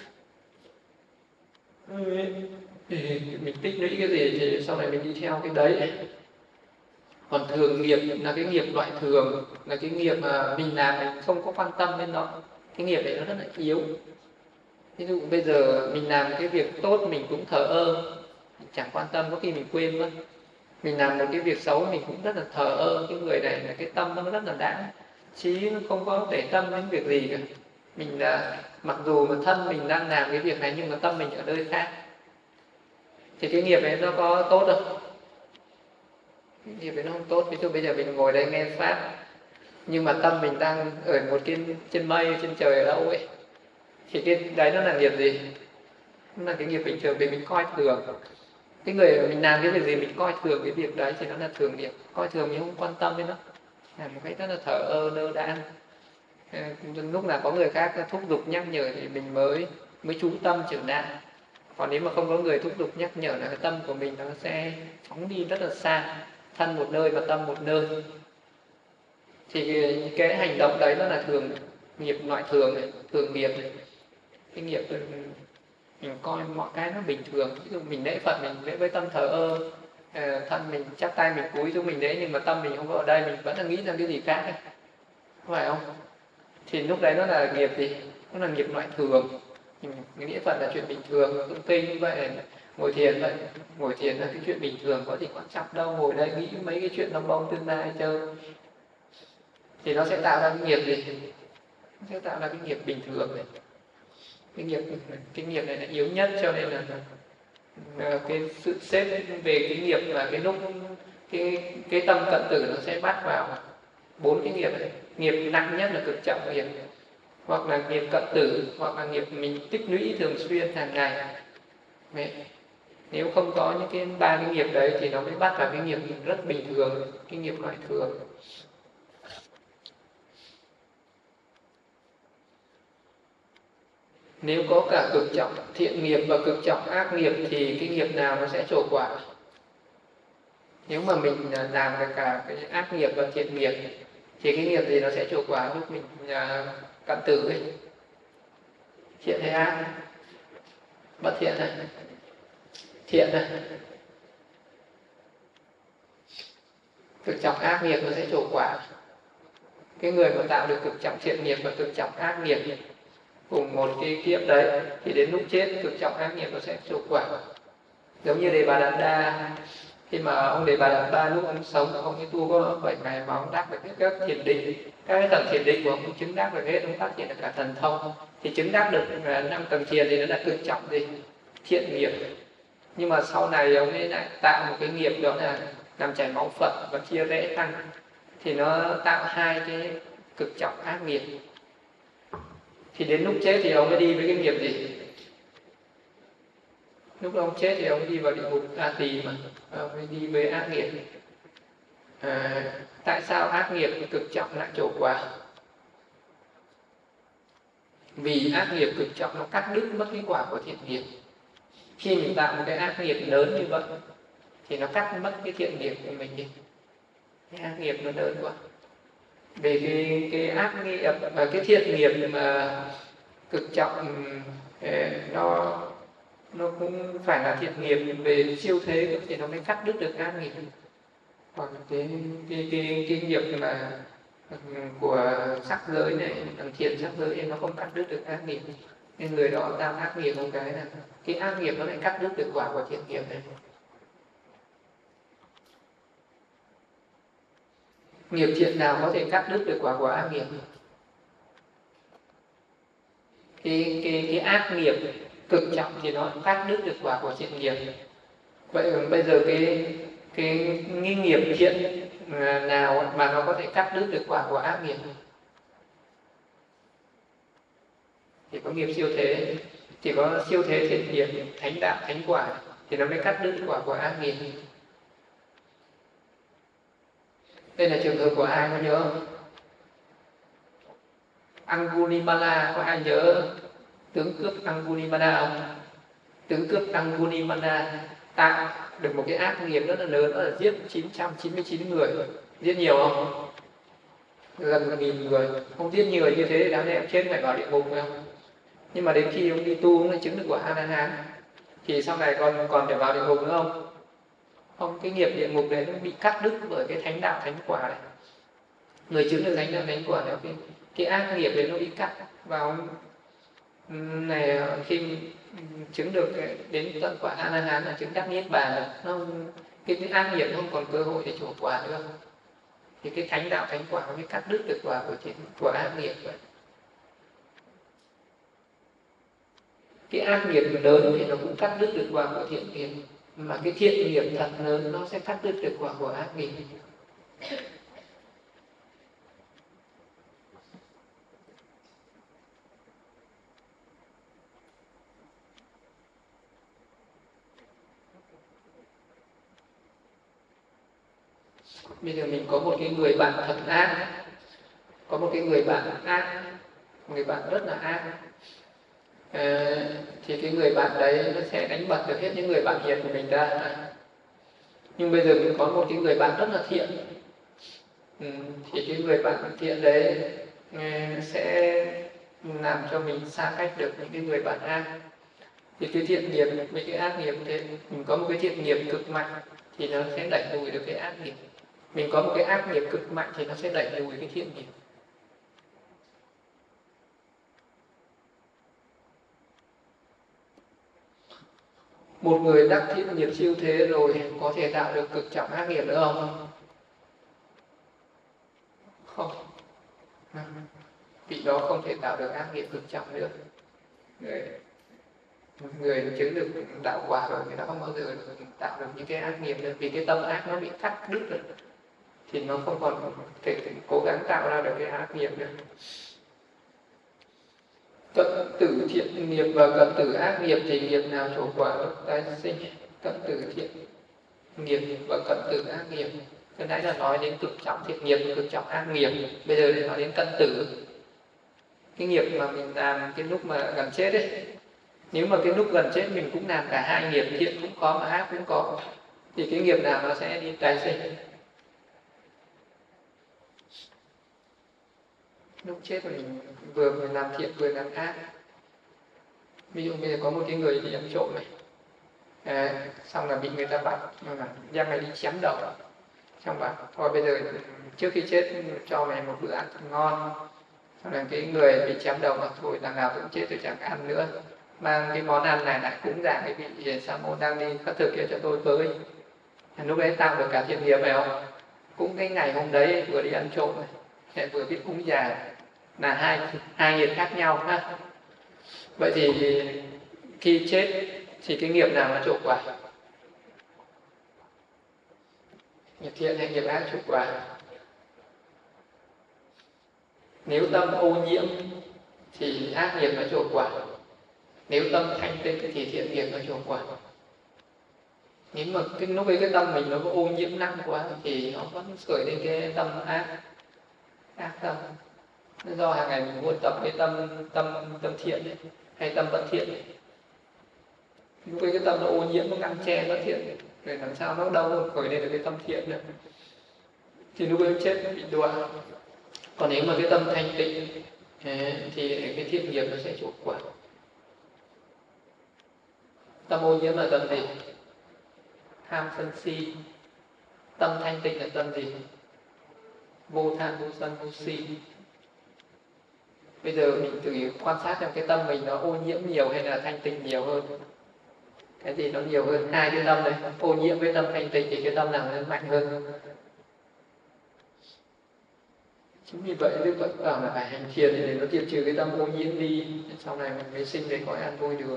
Thì mình tích lũy cái gì thì sau này mình đi theo cái đấy. Còn thường nghiệp là cái nghiệp loại thường, là cái nghiệp mà mình làm mình không có quan tâm đến nó. Cái nghiệp đấy nó rất là yếu. Ví dụ bây giờ mình làm cái việc tốt mình cũng thờ ơ, mình chẳng quan tâm, có khi mình quên mất. Mình làm một cái việc xấu mình cũng rất là thờ ơ. Cái người này là cái tâm nó rất là đáng, chí nó không có để tâm đến việc gì cả. Mình là mặc dù mà thân mình đang làm cái việc này nhưng mà tâm mình ở nơi khác. Thì cái nghiệp ấy nó có tốt không? Cái nghiệp ấy nó không tốt. Ví dụ bây giờ mình ngồi đây nghe pháp nhưng mà tâm mình đang ở một cái trên mây, trên trời ở đâu ấy, thì cái đấy nó là nghiệp gì? Nó là cái nghiệp bình thường vì mình coi thường. Cái người mình làm cái việc gì mình coi thường cái việc đấy thì nó là thường nghiệp. Coi thường mình không quan tâm đến nó, làm một cách rất là thờ ơ nơ đãng. Lúc nào có người khác thúc giục nhắc nhở thì mình mới chú tâm trở lại. Còn nếu mà không có người thúc giục nhắc nhở là cái tâm của mình nó sẽ phóng đi rất là xa, thân một nơi và tâm một nơi. Thì cái hành động đấy nó là thường nghiệp loại thường này, thường nghiệp này. Cái nghiệp mình coi mọi cái nó bình thường. Ví dụ mình lễ Phật mình lễ với tâm thờ ơ, thân mình chắp tay mình cúi xuống mình lễ nhưng mà tâm mình không có ở đây, mình vẫn là nghĩ ra cái gì khác ấy. Phải không? Thì lúc đấy nó là nghiệp gì? nó là nghiệp loại thường. Nghĩa Phật là chuyện bình thường, tụng kinh như vậy, ngồi thiền vậy, ngồi thiền là cái chuyện bình thường, có gì quan trọng đâu, ngồi đây nghĩ mấy cái chuyện lông bông tương lai chơi, thì nó sẽ tạo ra cái nghiệp gì? Nó sẽ tạo ra cái nghiệp bình thường này. Cái nghiệp này là yếu nhất, cho nên là cái sự xếp về cái nghiệp là cái lúc cái tâm cận tử nó sẽ bắt vào 4 cái nghiệp này. Nghiệp nặng nhất là cực trọng nghiệp, hoặc là nghiệp cận tử, hoặc là nghiệp mình tích lũy thường xuyên hàng ngày. Nếu không có những cái 3 cái nghiệp đấy thì nó mới bắt vào cái nghiệp rất bình thường, cái nghiệp loại thường. Nếu có cả cực trọng thiện nghiệp và cực trọng ác nghiệp thì cái nghiệp nào nó sẽ trổ quả? Nếu mà mình làm được cả cái ác nghiệp và thiện nghiệp thì cái nghiệp gì nó sẽ trổ quả lúc mình cận tử ấy? Thiện hay ác? Bất thiện hay thiện hay? Cực trọng ác nghiệp nó sẽ trổ quả. Cái người mà tạo được cực trọng thiện nghiệp và cực trọng ác nghiệp cùng một cái kiếp đấy thì đến lúc chết cực trọng ác nghiệp nó sẽ trổ quả. Giống như Đề Bà Đạt Đa, khi mà ông Đề Bà Đạt Đa lúc ông sống, ông ấy tu có 7 ngày mà ông đắc được các thiền định, các cái tầng thiền định của ông chứng đắc được hết, ông phát triển được cả thần thông, thì chứng đắc được 5 tầng thiền thì nó là cực trọng gì? Thiện nghiệp. Nhưng mà sau này ông ấy lại tạo một cái nghiệp đó là làm chảy máu Phật và chia rẽ tăng, thì nó tạo 2 cái cực trọng ác nghiệp. Thì đến lúc chết thì ông ấy đi với cái nghiệp gì? Lúc ông chết thì ông ấy đi vào địa ngục A Tỳ mà, ông ấy đi với ác nghiệp. Tại sao ác nghiệp cực trọng lại trổ quả? Vì ác nghiệp cực trọng nó cắt đứt mất cái quả của thiện nghiệp. Khi mình tạo một cái ác nghiệp lớn như vậy thì nó cắt mất cái thiện nghiệp của mình đi. Cái ác nghiệp nó lớn quá. Về cái ác nghiệp và cái thiện nghiệp mà cực trọng nó cũng phải là thiện nghiệp về siêu thế thì nó mới cắt đứt được ác nghiệp. Hoặc cái nghiệp mà của sắc giới này, thằng thiện sắc giới này nó không cắt đứt được ác nghiệp, nên người đó tạo ác nghiệp một cái là cái ác nghiệp nó lại cắt đứt được quả của thiện nghiệp này. Nghiệp thiện nào có thể cắt đứt được quả của ác nghiệp? Cái ác nghiệp cực trọng thì nó cắt đứt được quả của thiện nghiệp. Vậy bây giờ cái nghiệp thiện nào mà nó có thể cắt đứt được quả của ác nghiệp? Thì có nghiệp siêu thế, chỉ có siêu thế thiện nghiệp, thánh đạo, thánh quả thì nó mới cắt đứt quả của ác nghiệp. Đây là trường hợp của ai có nhớ không? Angulimala, có ai nhớ tướng cướp Angulimala không? Tướng cướp Angulimala tạo được một cái ác nghiệp rất là lớn, đó là giết 999 người. Giết nhiều không? Gần 1.000 người. Không giết nhiều như thế thì đáng lẽ chết phải vào địa ngục phải không? Nhưng mà đến khi ông đi tu, ông lại chứng được quả A-la-hán thì sau này còn phải vào địa ngục nữa không? Không, cái nghiệp địa ngục đấy nó bị cắt đứt bởi cái thánh đạo thánh quả này. Người chứng được thánh đạo thánh quả này, cái ác nghiệp đấy nó bị cắt vào này. Khi chứng được đến tận quả A-la-hán là chứng đắc niết bàn, nó cái ác nghiệp nó không còn cơ hội để trổ quả nữa, thì cái thánh đạo thánh quả nó mới cắt đứt được quả của ác nghiệp vậy. Cái ác nghiệp lớn thì nó cũng cắt đứt được quả của thiện nghiệp, mà cái thiện nghiệp thật lớn nó sẽ cắt đứt được quả của ác nghiệp. Bây giờ mình có một cái người bạn thật ác, có một cái người bạn ác, người bạn rất là ác, thì cái người bạn đấy nó sẽ đánh bật được hết những người bạn hiền của mình ra. Nhưng bây giờ mình có một cái người bạn rất là thiện, thì cái người bạn thiện đấy sẽ làm cho mình xa cách được những cái người bạn ác. Thì cái thiện nghiệp với cái ác nghiệp thì mình có một cái thiện nghiệp cực mạnh thì nó sẽ đẩy lùi được cái ác nghiệp. Mình có một cái ác nghiệp cực mạnh thì nó sẽ đẩy lùi cái thiện nghiệp. Một người đắc thiện nghiệp siêu thế rồi có thể tạo được cực trọng ác nghiệp nữa không? Không. Vị đó không thể tạo được ác nghiệp cực trọng nữa. Người chứng được đạo quả rồi người ta không bao giờ tạo được những cái ác nghiệp nữa, vì cái tâm ác nó bị cắt đứt rồi thì nó không còn thể cố gắng tạo ra được cái ác nghiệp nữa. Cận tử thiện nghiệp và cận tử ác nghiệp thì nghiệp nào trổ quả tái sinh? Cận tử thiện nghiệp và cận tử ác nghiệp. Cái nãy là nói đến cực trọng thiện nghiệp và cực trọng ác nghiệp, bây giờ để nói đến cận tử. Cái nghiệp mà mình làm cái lúc mà gần chết ấy, nếu mà cái lúc gần chết mình cũng làm cả hai nghiệp, thiện cũng có mà ác cũng có, thì cái nghiệp nào nó sẽ đi tái sinh? Lúc chết mình vừa làm thiện vừa làm ác. Ví dụ bây giờ có một cái người đi ăn trộm này, xong là bị người ta bắt, mà đem mày đi chém đầu, xong bảo thôi bây giờ trước khi chết cho mày một bữa ăn thật ngon. Xong là cái người bị chém đầu mà thôi đằng nào cũng chết tôi chẳng ăn nữa, mang cái món ăn này lại cúng dường cái vị sa môn đang đi khất thực kia cho tôi với. Lúc đấy tạo được cả thiện nghiệp phải không? Cũng cái ngày hôm đấy vừa đi ăn trộm này, vừa biết cúng dường, là hai nghiệp khác nhau ha. Vậy thì khi chết thì cái nghiệp nào là trổ quả? Nghiệp thiện hay nghiệp ác trổ quả? Nếu tâm ô nhiễm thì ác nghiệp nó trổ quả, nếu tâm thanh tịnh thì thiện nghiệp nó trổ quả. Nếu mà lúc ấy cái tâm mình nó có ô nhiễm nặng quá thì nó vẫn khởi lên cái tâm ác tâm. Do hàng ngày mình muốn tập cái tâm thiện ấy, hay tâm bất thiện ấy. Lúc ấy cái tâm nó ô nhiễm, nó ngăn che bất thiện để làm sao nó đâu khởi lên được cái tâm thiện được, thì lúc ấy chết nó bị đọa. Còn nếu mà cái tâm thanh tịnh thì cái thiện nghiệp nó sẽ trổ quả. Tâm ô nhiễm là tâm gì? Tham sân si. Tâm thanh tịnh là tâm gì? Vô tham vô sân vô si. Bây giờ mình thử quan sát xem cái tâm mình nó ô nhiễm nhiều hay là thanh tịnh nhiều hơn. Cái gì nó nhiều hơn? Hai cái tâm này, ô nhiễm với tâm thanh tịnh thì cái tâm nào nó mạnh hơn? Chính vì vậy Đức Phật bảo là phải hành thiền để nó tiêu trừ cái tâm ô nhiễm đi, sau này mình mới sinh đến cõi an vui được.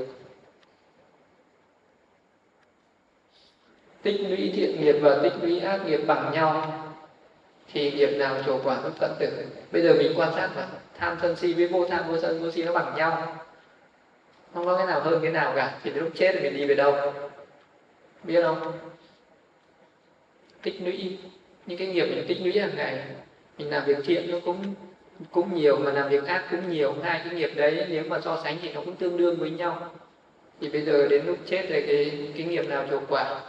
Tích lũy thiện nghiệp và tích lũy ác nghiệp bằng nhau thì nghiệp nào trổ quả bất cận tử? Bây giờ mình quan sát mà tham sân si với vô tham vô sân vô si nó bằng nhau, không có cái nào hơn cái nào cả, thì lúc chết thì mình đi về đâu biết không? Tích lũy những cái nghiệp mình tích lũy hàng ngày, mình làm việc thiện nó cũng nhiều, mà làm việc ác cũng nhiều. Hai cái nghiệp đấy nếu mà so sánh thì nó cũng tương đương với nhau. Thì bây giờ đến lúc chết thì cái nghiệp nào trổ quả?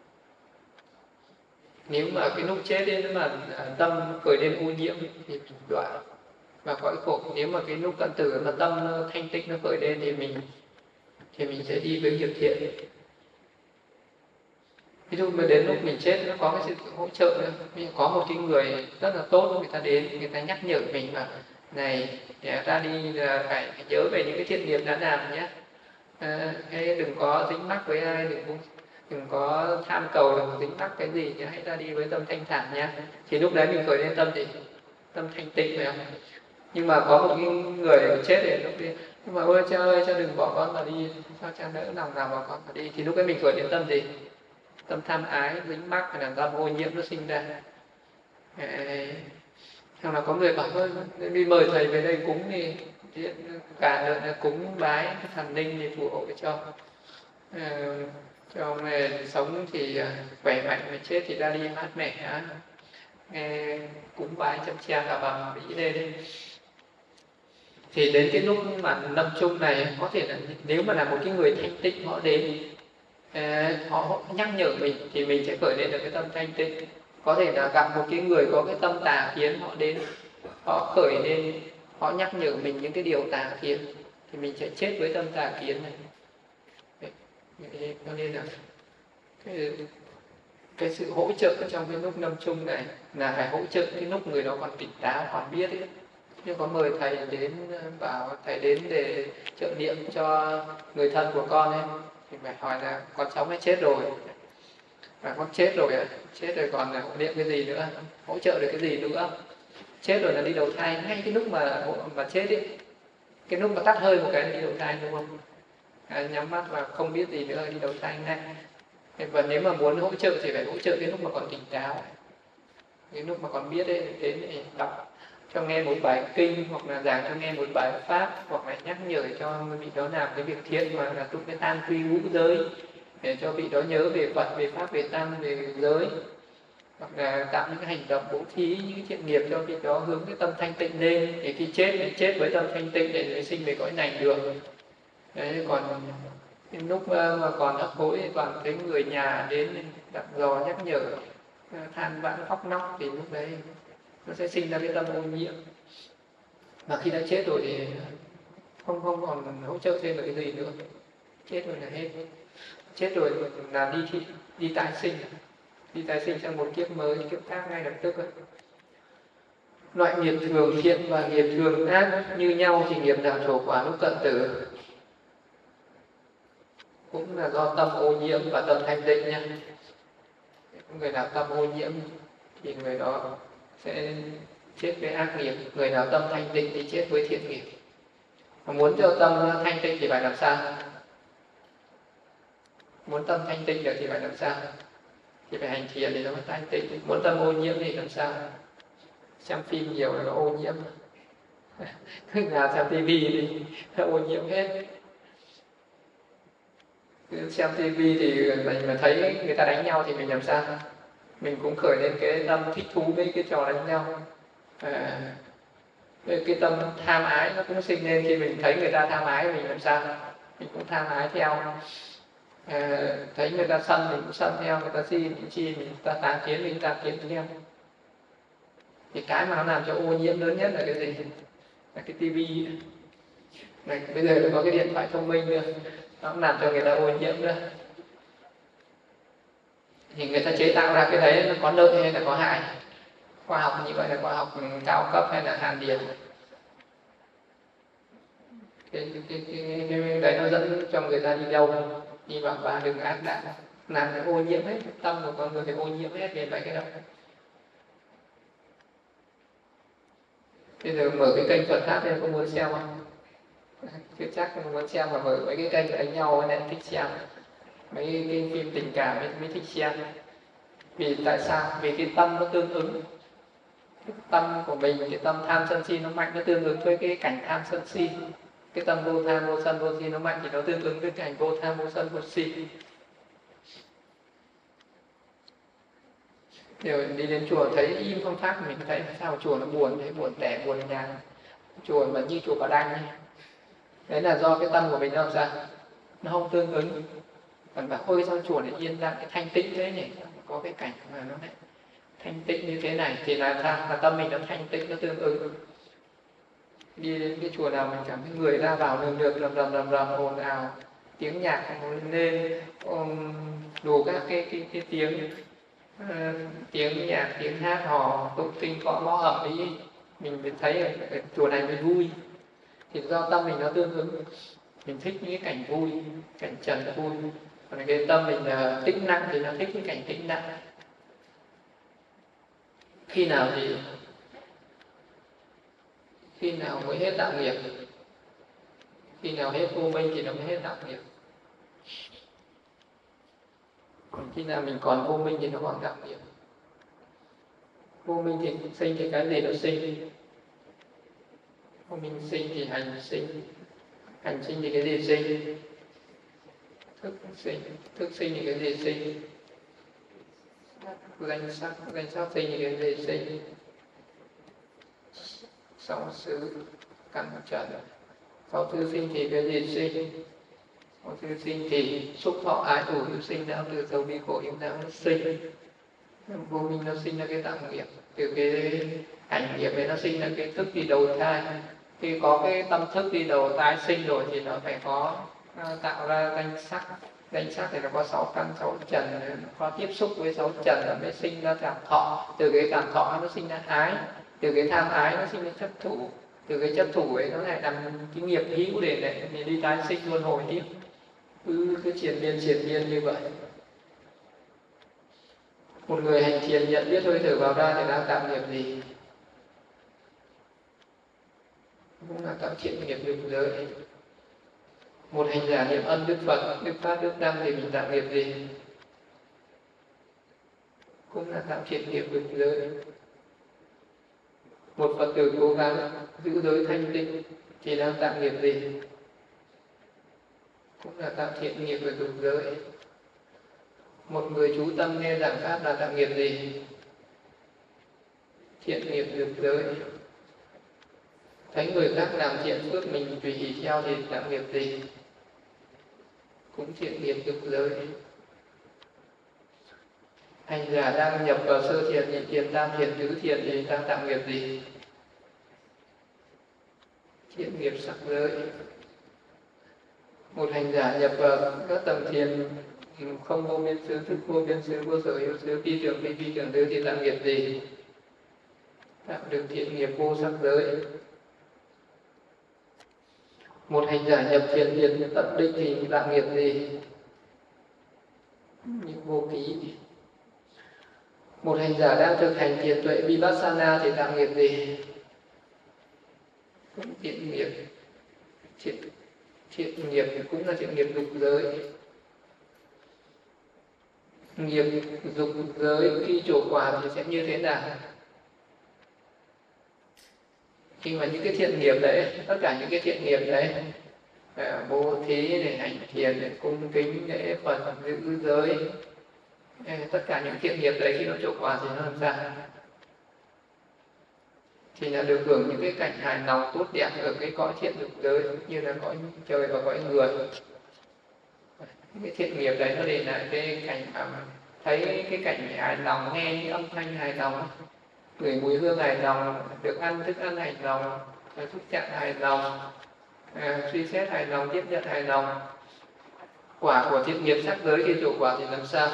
Nếu mà cái lúc chết ấy mà tâm khởi lên ô nhiễm thì mình đọa và cõi khổ. Nếu mà cái lúc cận tử mà tâm thanh tịnh nó khởi lên thì mình sẽ đi với nghiệp thiện. Ví dụ mà đến lúc mình chết nó có cái sự hỗ trợ nữa. Có một cái người rất là tốt, người ta đến, người ta nhắc nhở mình là này, ta đi là phải nhớ về những cái thiện nghiệp đã làm nhé. Đừng có dính mắc với ai, đừng có tham cầu, đừng dính mắc cái gì nhé, hãy ra đi với tâm thanh thản nhé. Thì lúc đấy mình khởi lên tâm gì? Tâm thanh tịnh phải không? Nhưng mà có một cái người chết để lúc đi, nhưng mà ôi cha ơi, cha đừng bỏ con mà đi, sao cha đỡ lòng nào mà con mà đi, thì lúc ấy mình khởi lên tâm gì? Tâm tham ái, dính mắc, hay là tâm ô nhiễm nó sinh ra. Hoặc là có người bảo thôi đi mời thầy về đây cúng đi, cả đợt cúng bái thần linh thì phù hộ cho ông này sống thì khỏe mạnh, mà chết thì ra đi mát mẻ, nghe cúng bái chăm che cả bằng vĩ lên. Thì đến cái lúc mà lâm chung này có thể là nếu mà là một cái người thanh tịnh họ đến, họ nhắc nhở mình thì mình sẽ khởi lên được cái tâm thanh tịnh. Có thể là gặp một cái người có cái tâm tà kiến, họ đến, họ khởi lên, họ nhắc nhở mình những cái điều tà kiến thì mình sẽ chết với tâm tà kiến này. Cho nên là cái sự hỗ trợ trong cái lúc lâm chung này là phải hỗ trợ cái lúc người đó còn tỉnh táo, còn biết ấy. Nhưng có mời thầy đến, bảo thầy đến để trợ niệm cho người thân của con ấy, thì phải hỏi là con sống hay chết rồi, và con chết rồi ạ, chết rồi còn hộ niệm cái gì nữa, hỗ trợ được cái gì nữa. Chết rồi là đi đầu thai, ngay cái lúc mà chết ấy, cái lúc mà tắt hơi một cái là đi đầu thai, đúng không? Nhắm mắt và không biết gì nữa, đi đầu thai ngay. Và nếu mà muốn hỗ trợ thì phải hỗ trợ cái lúc mà còn tỉnh táo, cái lúc mà còn biết ấy, đến để đọc cho nghe một bài kinh, hoặc là giảng cho nghe một bài pháp, hoặc là nhắc nhở cho vị đó làm cái việc thiện mà là tụng cái tam quy ngũ giới, để cho vị đó nhớ về Phật, về pháp, về tăng, về giới, hoặc là tạo những cái hành động bố thí, những cái thiện nghiệp cho vị đó hướng cái tâm thanh tịnh lên, để khi chết thì chết với tâm thanh tịnh để sinh về cõi này được. Đấy, còn lúc mà còn hấp hối thì toàn thấy người nhà đến dặn dò nhắc nhở, than vãn khóc nóc, thì lúc đấy nó sẽ sinh ra cái tâm ô nhiễm. Mà khi đã chết rồi thì không còn hỗ trợ thêm được cái gì nữa, chết rồi là hết. Chết rồi là đi tái sinh sang một kiếp mới, kiếp khác ngay lập tức. Loại nghiệp thường thiện và nghiệp thường ác như nhau thì nghiệp nào trổ quả lúc cận tử? Cũng là do tâm ô nhiễm và tâm thanh tịnh nha. Người nào tâm ô nhiễm thì người đó sẽ chết với ác nghiệp, người nào tâm thanh tịnh thì chết với thiện nghiệp. Mà muốn cho tâm thanh tịnh thì phải làm sao? Muốn tâm thanh tịnh được thì phải làm sao? Thì phải hành thiện để nó thanh tịnh. Muốn tâm ô nhiễm thì làm sao? Xem phim nhiều là nó ô nhiễm. Nhà xem tivi thì nó ô nhiễm hết. Xem tivi thì mình mà thấy người ta đánh nhau thì mình làm sao? Mình cũng khởi lên cái tâm thích thú với cái trò đánh nhau. Cái tâm tham ái nó cũng sinh lên khi mình thấy người ta tham ái, mình làm sao? Mình cũng tham ái theo. Thấy người ta sân mình cũng sân theo, người ta si mình chi, mình ta tán kiến mình tán kiến theo. Thì cái mà nó làm cho ô nhiễm lớn nhất là cái gì? Là cái tivi. Bây giờ có cái điện thoại thông minh nữa, nó cũng làm cho người ta ô nhiễm nữa. Thì người ta chế tạo ra cái đấy nó có lợi hay là có hại? Khoa học như vậy là khoa học cao cấp hay là hàn điền? Cái đấy nó dẫn cho người ta đi đâu? Đi vào ba đường ác đạo, làm cho ô nhiễm hết, tâm của con người thì ô nhiễm hết về mấy cái đó. Bây giờ mở cái kênh Phật pháp này có muốn xem không? Chưa chắc không muốn xem, mà mở mấy cái kênh đánh nhau nên thích xem. Mấy cái phim tình cảm mới thích xem. Vì tại sao? Vì cái tâm nó tương ứng. Cái tâm của mình, cái tâm tham sân si nó mạnh, nó tương ứng với cái cảnh tham sân si. Cái tâm vô tham vô sân vô si nó mạnh thì nó tương ứng với cảnh vô tham vô sân vô si. Rồi đi đến chùa thấy im không pháp, mình thấy sao chùa nó buồn, thấy buồn tẻ, buồn nhàn. Chùa mà như chùa Bà Đanh ấy. Đấy là do cái tâm của mình nó làm sao? Nó không tương ứng. Còn bảo ôi sao chùa này yên lặng, cái thanh tịnh thế nhỉ? Có cái cảnh mà nó lại thanh tịnh như thế này thì là sao? Là tâm mình nó thanh tịnh, nó tương ứng. Đi đến cái chùa nào mình cảm thấy người ra vào nườm nượp rầm rầm ồn ào, tiếng nhạc lên, đủ các cái tiếng nhạc, tiếng hát hò, tụng kinh cọ mõ ẩm ý, mình thấy ở chùa này mới vui. Thì do tâm mình nó tương ứng, mình thích những cái cảnh vui, cảnh trần vui. Còn cái tâm mình tĩnh lặng thì nó thích cái cảnh tĩnh lặng. Khi nào mới hết đạo nghiệp? Khi nào hết vô minh thì nó mới hết đạo nghiệp. Còn khi nào mình còn vô minh thì nó còn đạo nghiệp. Vô minh thì sinh thì cái gì nó sinh? Vô minh sinh thì hành sinh. Hành sinh thì cái gì sinh? Thức sinh. Thức sinh thì cái gì sinh? Danh sắc sinh thì cái gì sinh? Sáu xứ căn trần. Sáu thứ sinh thì cái gì sinh? Sáu thứ sinh thì xúc thọ ái thủ hữu sinh não từ dầu bi khổ yêu não nó sinh. Vô minh nó sinh ra cái đạo nghiệp, từ cái hành nghiệp ấy nó sinh ra cái thức đi đầu thai. Khi có cái tâm thức đi đầu tái sinh rồi thì nó phải có tạo ra danh sắc. Danh sắc thì nó có 6 căn 6 trần, nó có tiếp xúc với 6 trần nó mới sinh ra cảm thọ. Từ cái cảm thọ nó sinh ra ái, từ cái tham ái nó sinh ra chấp thủ, từ cái chấp thủ ấy nó lại làm cái nghiệp hữu để đi tái sinh luân hồi tiếp. cứ triền miên như vậy. Một người hành thiền nhận biết hơi thở vào ra thì đang tạo nghiệp gì? Cũng là tạo thiện nghiệp dục giới. Một hành giả niệm ân Đức Phật, Đức Pháp, Đức Tăng thì mình tạo nghiệp gì? Cũng là tạo thiện nghiệp dục giới. Một Phật tử cố gắng giữ giới thanh tịnh thì đang tạo nghiệp gì? Cũng là tạo thiện nghiệp về dục giới. Một người chú tâm nghe giảng pháp là tạo nghiệp gì? Thiện nghiệp dục giới. Thấy người khác làm thiện phước mình tùy hỷ theo thì tạo nghiệp gì? Cũng thiện nghiệp dục giới. Hành giả đang nhập vào sơ thiền, nhị thiền, tam thiền, tứ thiền thì đang tạo nghiệp gì? Thiện nghiệp sắc giới. Một hành giả nhập vào các tầng thiền không vô biên xứ, thức vô biên xứ, vô sở hữu xứ, phi tưởng xứ thì tạo nghiệp gì? Tạo được thiện nghiệp vô sắc giới. Một hành giả nhập thiền tận định thì tạo nghiệp gì? Nghiệp vô ký. Một hành giả đang thực hành thiền tuệ Vipassana thì tạo nghiệp gì? Cũng thiện nghiệp. Thiện nghiệp cũng là thiện nghiệp dục giới. Nghiệp dục giới khi trổ quả thì sẽ như thế nào? Khi mà những cái thiện nghiệp đấy, tất cả những cái thiện nghiệp đấy, bố thí này, hành thiền này, cung kính lễ Phật, giữ giới, tất cả những thiện nghiệp đấy khi nó trổ quả thì nó làm sao? Thì là được hưởng những cái cảnh hài lòng tốt đẹp ở cái cõi thiện dục giới, như là cõi trời và cõi người. Cái thiện nghiệp đấy nó để lại cái cảnh mà thấy cái cảnh hài lòng, nghe những âm thanh hài lòng, ngửi mùi hương hài lòng, được ăn thức ăn hài lòng, xúc chạm hài lòng, suy xét hài lòng, tiếp nhận hài lòng. Quả của thiện nghiệp sắc giới khi trổ quả thì làm sao?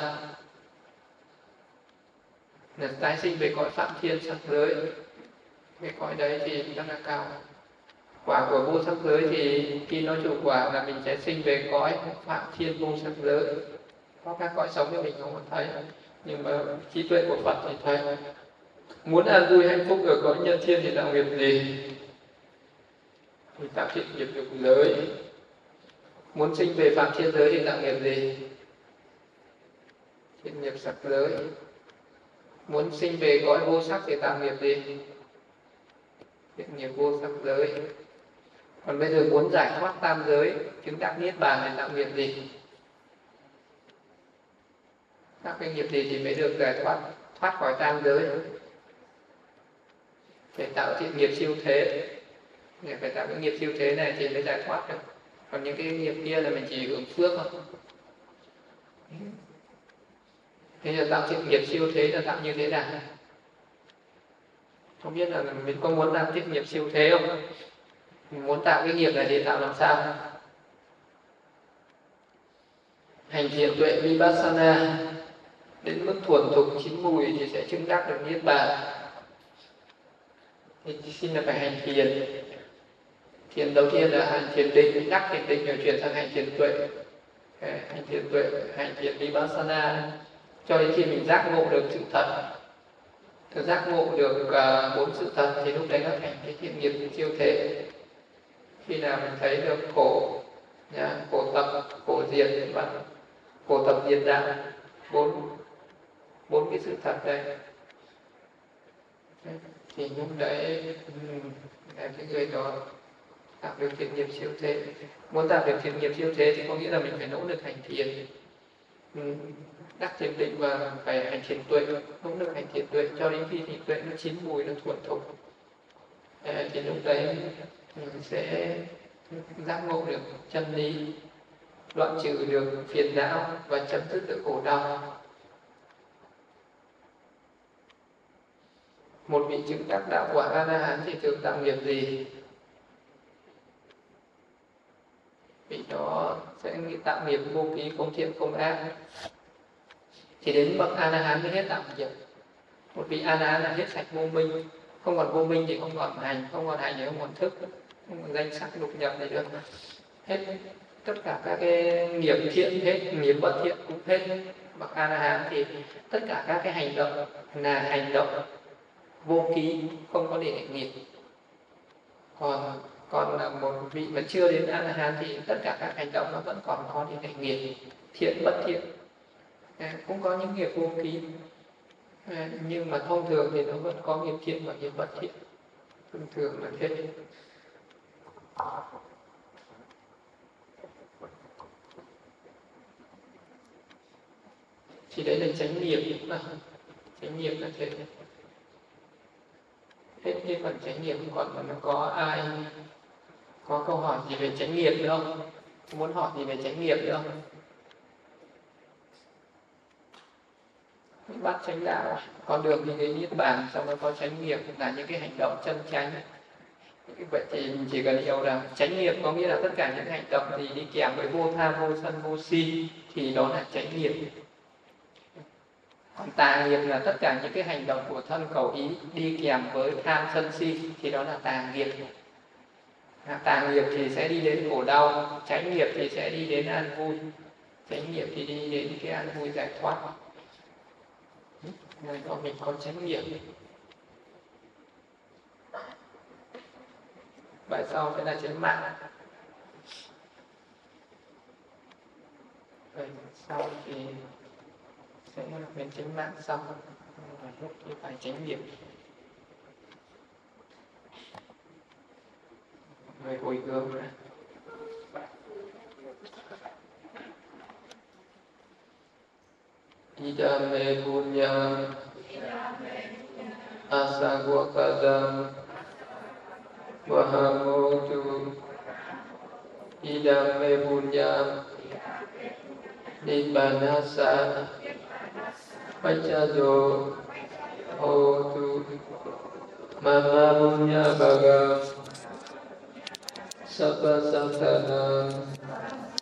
Là tái sinh về cõi phạm thiên sắc giới. Cái cõi đấy thì rất là cao. Quả của vô sắc giới thì khi nó trổ quả là mình sẽ sinh về cõi phạm thiên vô sắc giới. Có các cõi sống thì mình không thấy, nhưng mà trí tuệ của Phật thì thấy. Muốn an vui hạnh phúc ở cõi nhân thiên thì tạo nghiệp gì? Thì tạo thiện nghiệp dục giới. Muốn sinh về phạm thiên giới thì tạo nghiệp gì? Thiện nghiệp sắc giới. Muốn sinh về cõi vô sắc thì tạo nghiệp gì? Thiện nghiệp vô sắc giới. Còn bây giờ muốn giải thoát tam giới, chứng đắc niết bàn thì tạo nghiệp gì? Các cái nghiệp gì thì mới được giải thoát khỏi tam giới? Phải tạo thiện nghiệp siêu thế. Phải tạo cái nghiệp siêu thế này thì mới giải thoát được. Còn những cái nghiệp kia là mình chỉ hưởng phước thôi. Thế là tạo thiện nghiệp siêu thế là tạo như thế nào? Không biết là mình có muốn tạo thiện nghiệp siêu thế không? Mình muốn tạo cái nghiệp này thì tạo làm sao? Hành thiền tuệ Vipassana đến mức thuần thục chín mùi thì sẽ chứng đắc được niết bàn. Thì xin là phải hành thiền. Thiền đầu tiên là hành thiền định, đắc thiền định rồi chuyển sang hành thiền tuệ. Hành thiền tuệ, hành thiền Vipassana cho đến khi mình giác ngộ được sự thật. Giác ngộ được 4 sự thật thì lúc đấy nó thành cái thiện nghiệp siêu thế. Khi nào mình thấy được khổ, khổ tập, khổ diệt và khổ tập diệt đạo, bốn cái sự thật đây, thì lúc đấy là cái người đó tạo được thiện nghiệp siêu thế. Muốn tạo được thiện nghiệp siêu thế thì có nghĩa là mình phải nỗ lực hành thiền, đắc thiền định và phải hành thiền tuệ, nỗ lực hành thiền tuệ cho đến khi thiền tuệ nó chín mùi, nó thuần thục. Thì lúc đấy mình sẽ giác ngộ được chân lý, đoạn trừ được phiền não và chấm dứt được khổ đau. Một vị chứng đắc đạo quả A-la-hán thì thường tạo nghiệp gì? Vị đó sẽ tạo nghiệp vô ký, không thiện không ác. Thì đến bậc A-la-hán mới hết tạo nghiệp. Một vị A-la-hán là hết sạch vô minh. Không còn vô minh thì không còn hành thì không còn thức, không còn danh sắc lục nhập gì nữa. Hết tất cả các cái nghiệp thiện hết, nghiệp bất thiện cũng hết. Bậc A La Hán thì tất cả các cái hành động là hành động vô ký, không có để nghiệp. Còn là một vị mà chưa đến A La Hán thì tất cả các hành động nó vẫn còn có để nghiệp, thiện bất thiện, cũng có những nghiệp vô ký, nhưng mà thông thường thì nó vẫn có nghiệp thiện và nghiệp bất thiện, thông thường là thế. Thì đấy là chánh nghiệp mà. Chánh nghiệp là thế. Hết cái phần chánh nghiệp, còn nó có ai có câu hỏi gì về chánh nghiệp nữa không? Muốn hỏi gì về chánh nghiệp nữa không? Bát chánh đạo, con đường đi đến niết bàn, xong rồi có chánh nghiệp là những cái hành động chân chánh. Vậy thì mình chỉ cần hiểu rằng chánh nghiệp có nghĩa là tất cả những hành động gì đi kèm với vô tham, vô sân, vô si thì đó là chánh nghiệp. Còn tà nghiệp là tất cả những cái hành động của thân khẩu ý đi kèm với tham sân si thì đó là tà nghiệp. Tà nghiệp thì sẽ đi đến khổ đau, chánh nghiệp thì sẽ đi đến an vui, chánh nghiệp thì đi đến cái an vui giải thoát. Nên do mình có chánh nghiệp. Bài sau sẽ là chánh mạng. Bài sau thì sẽ là bên chánh mạng sau, và lúc thì phải chánh nghiệp. Người hồi gương nữa. Idame punyam asagwakadam vahamotu. Idame punyam nibbanasa paccado hotu. Mama punya bagam sabba satana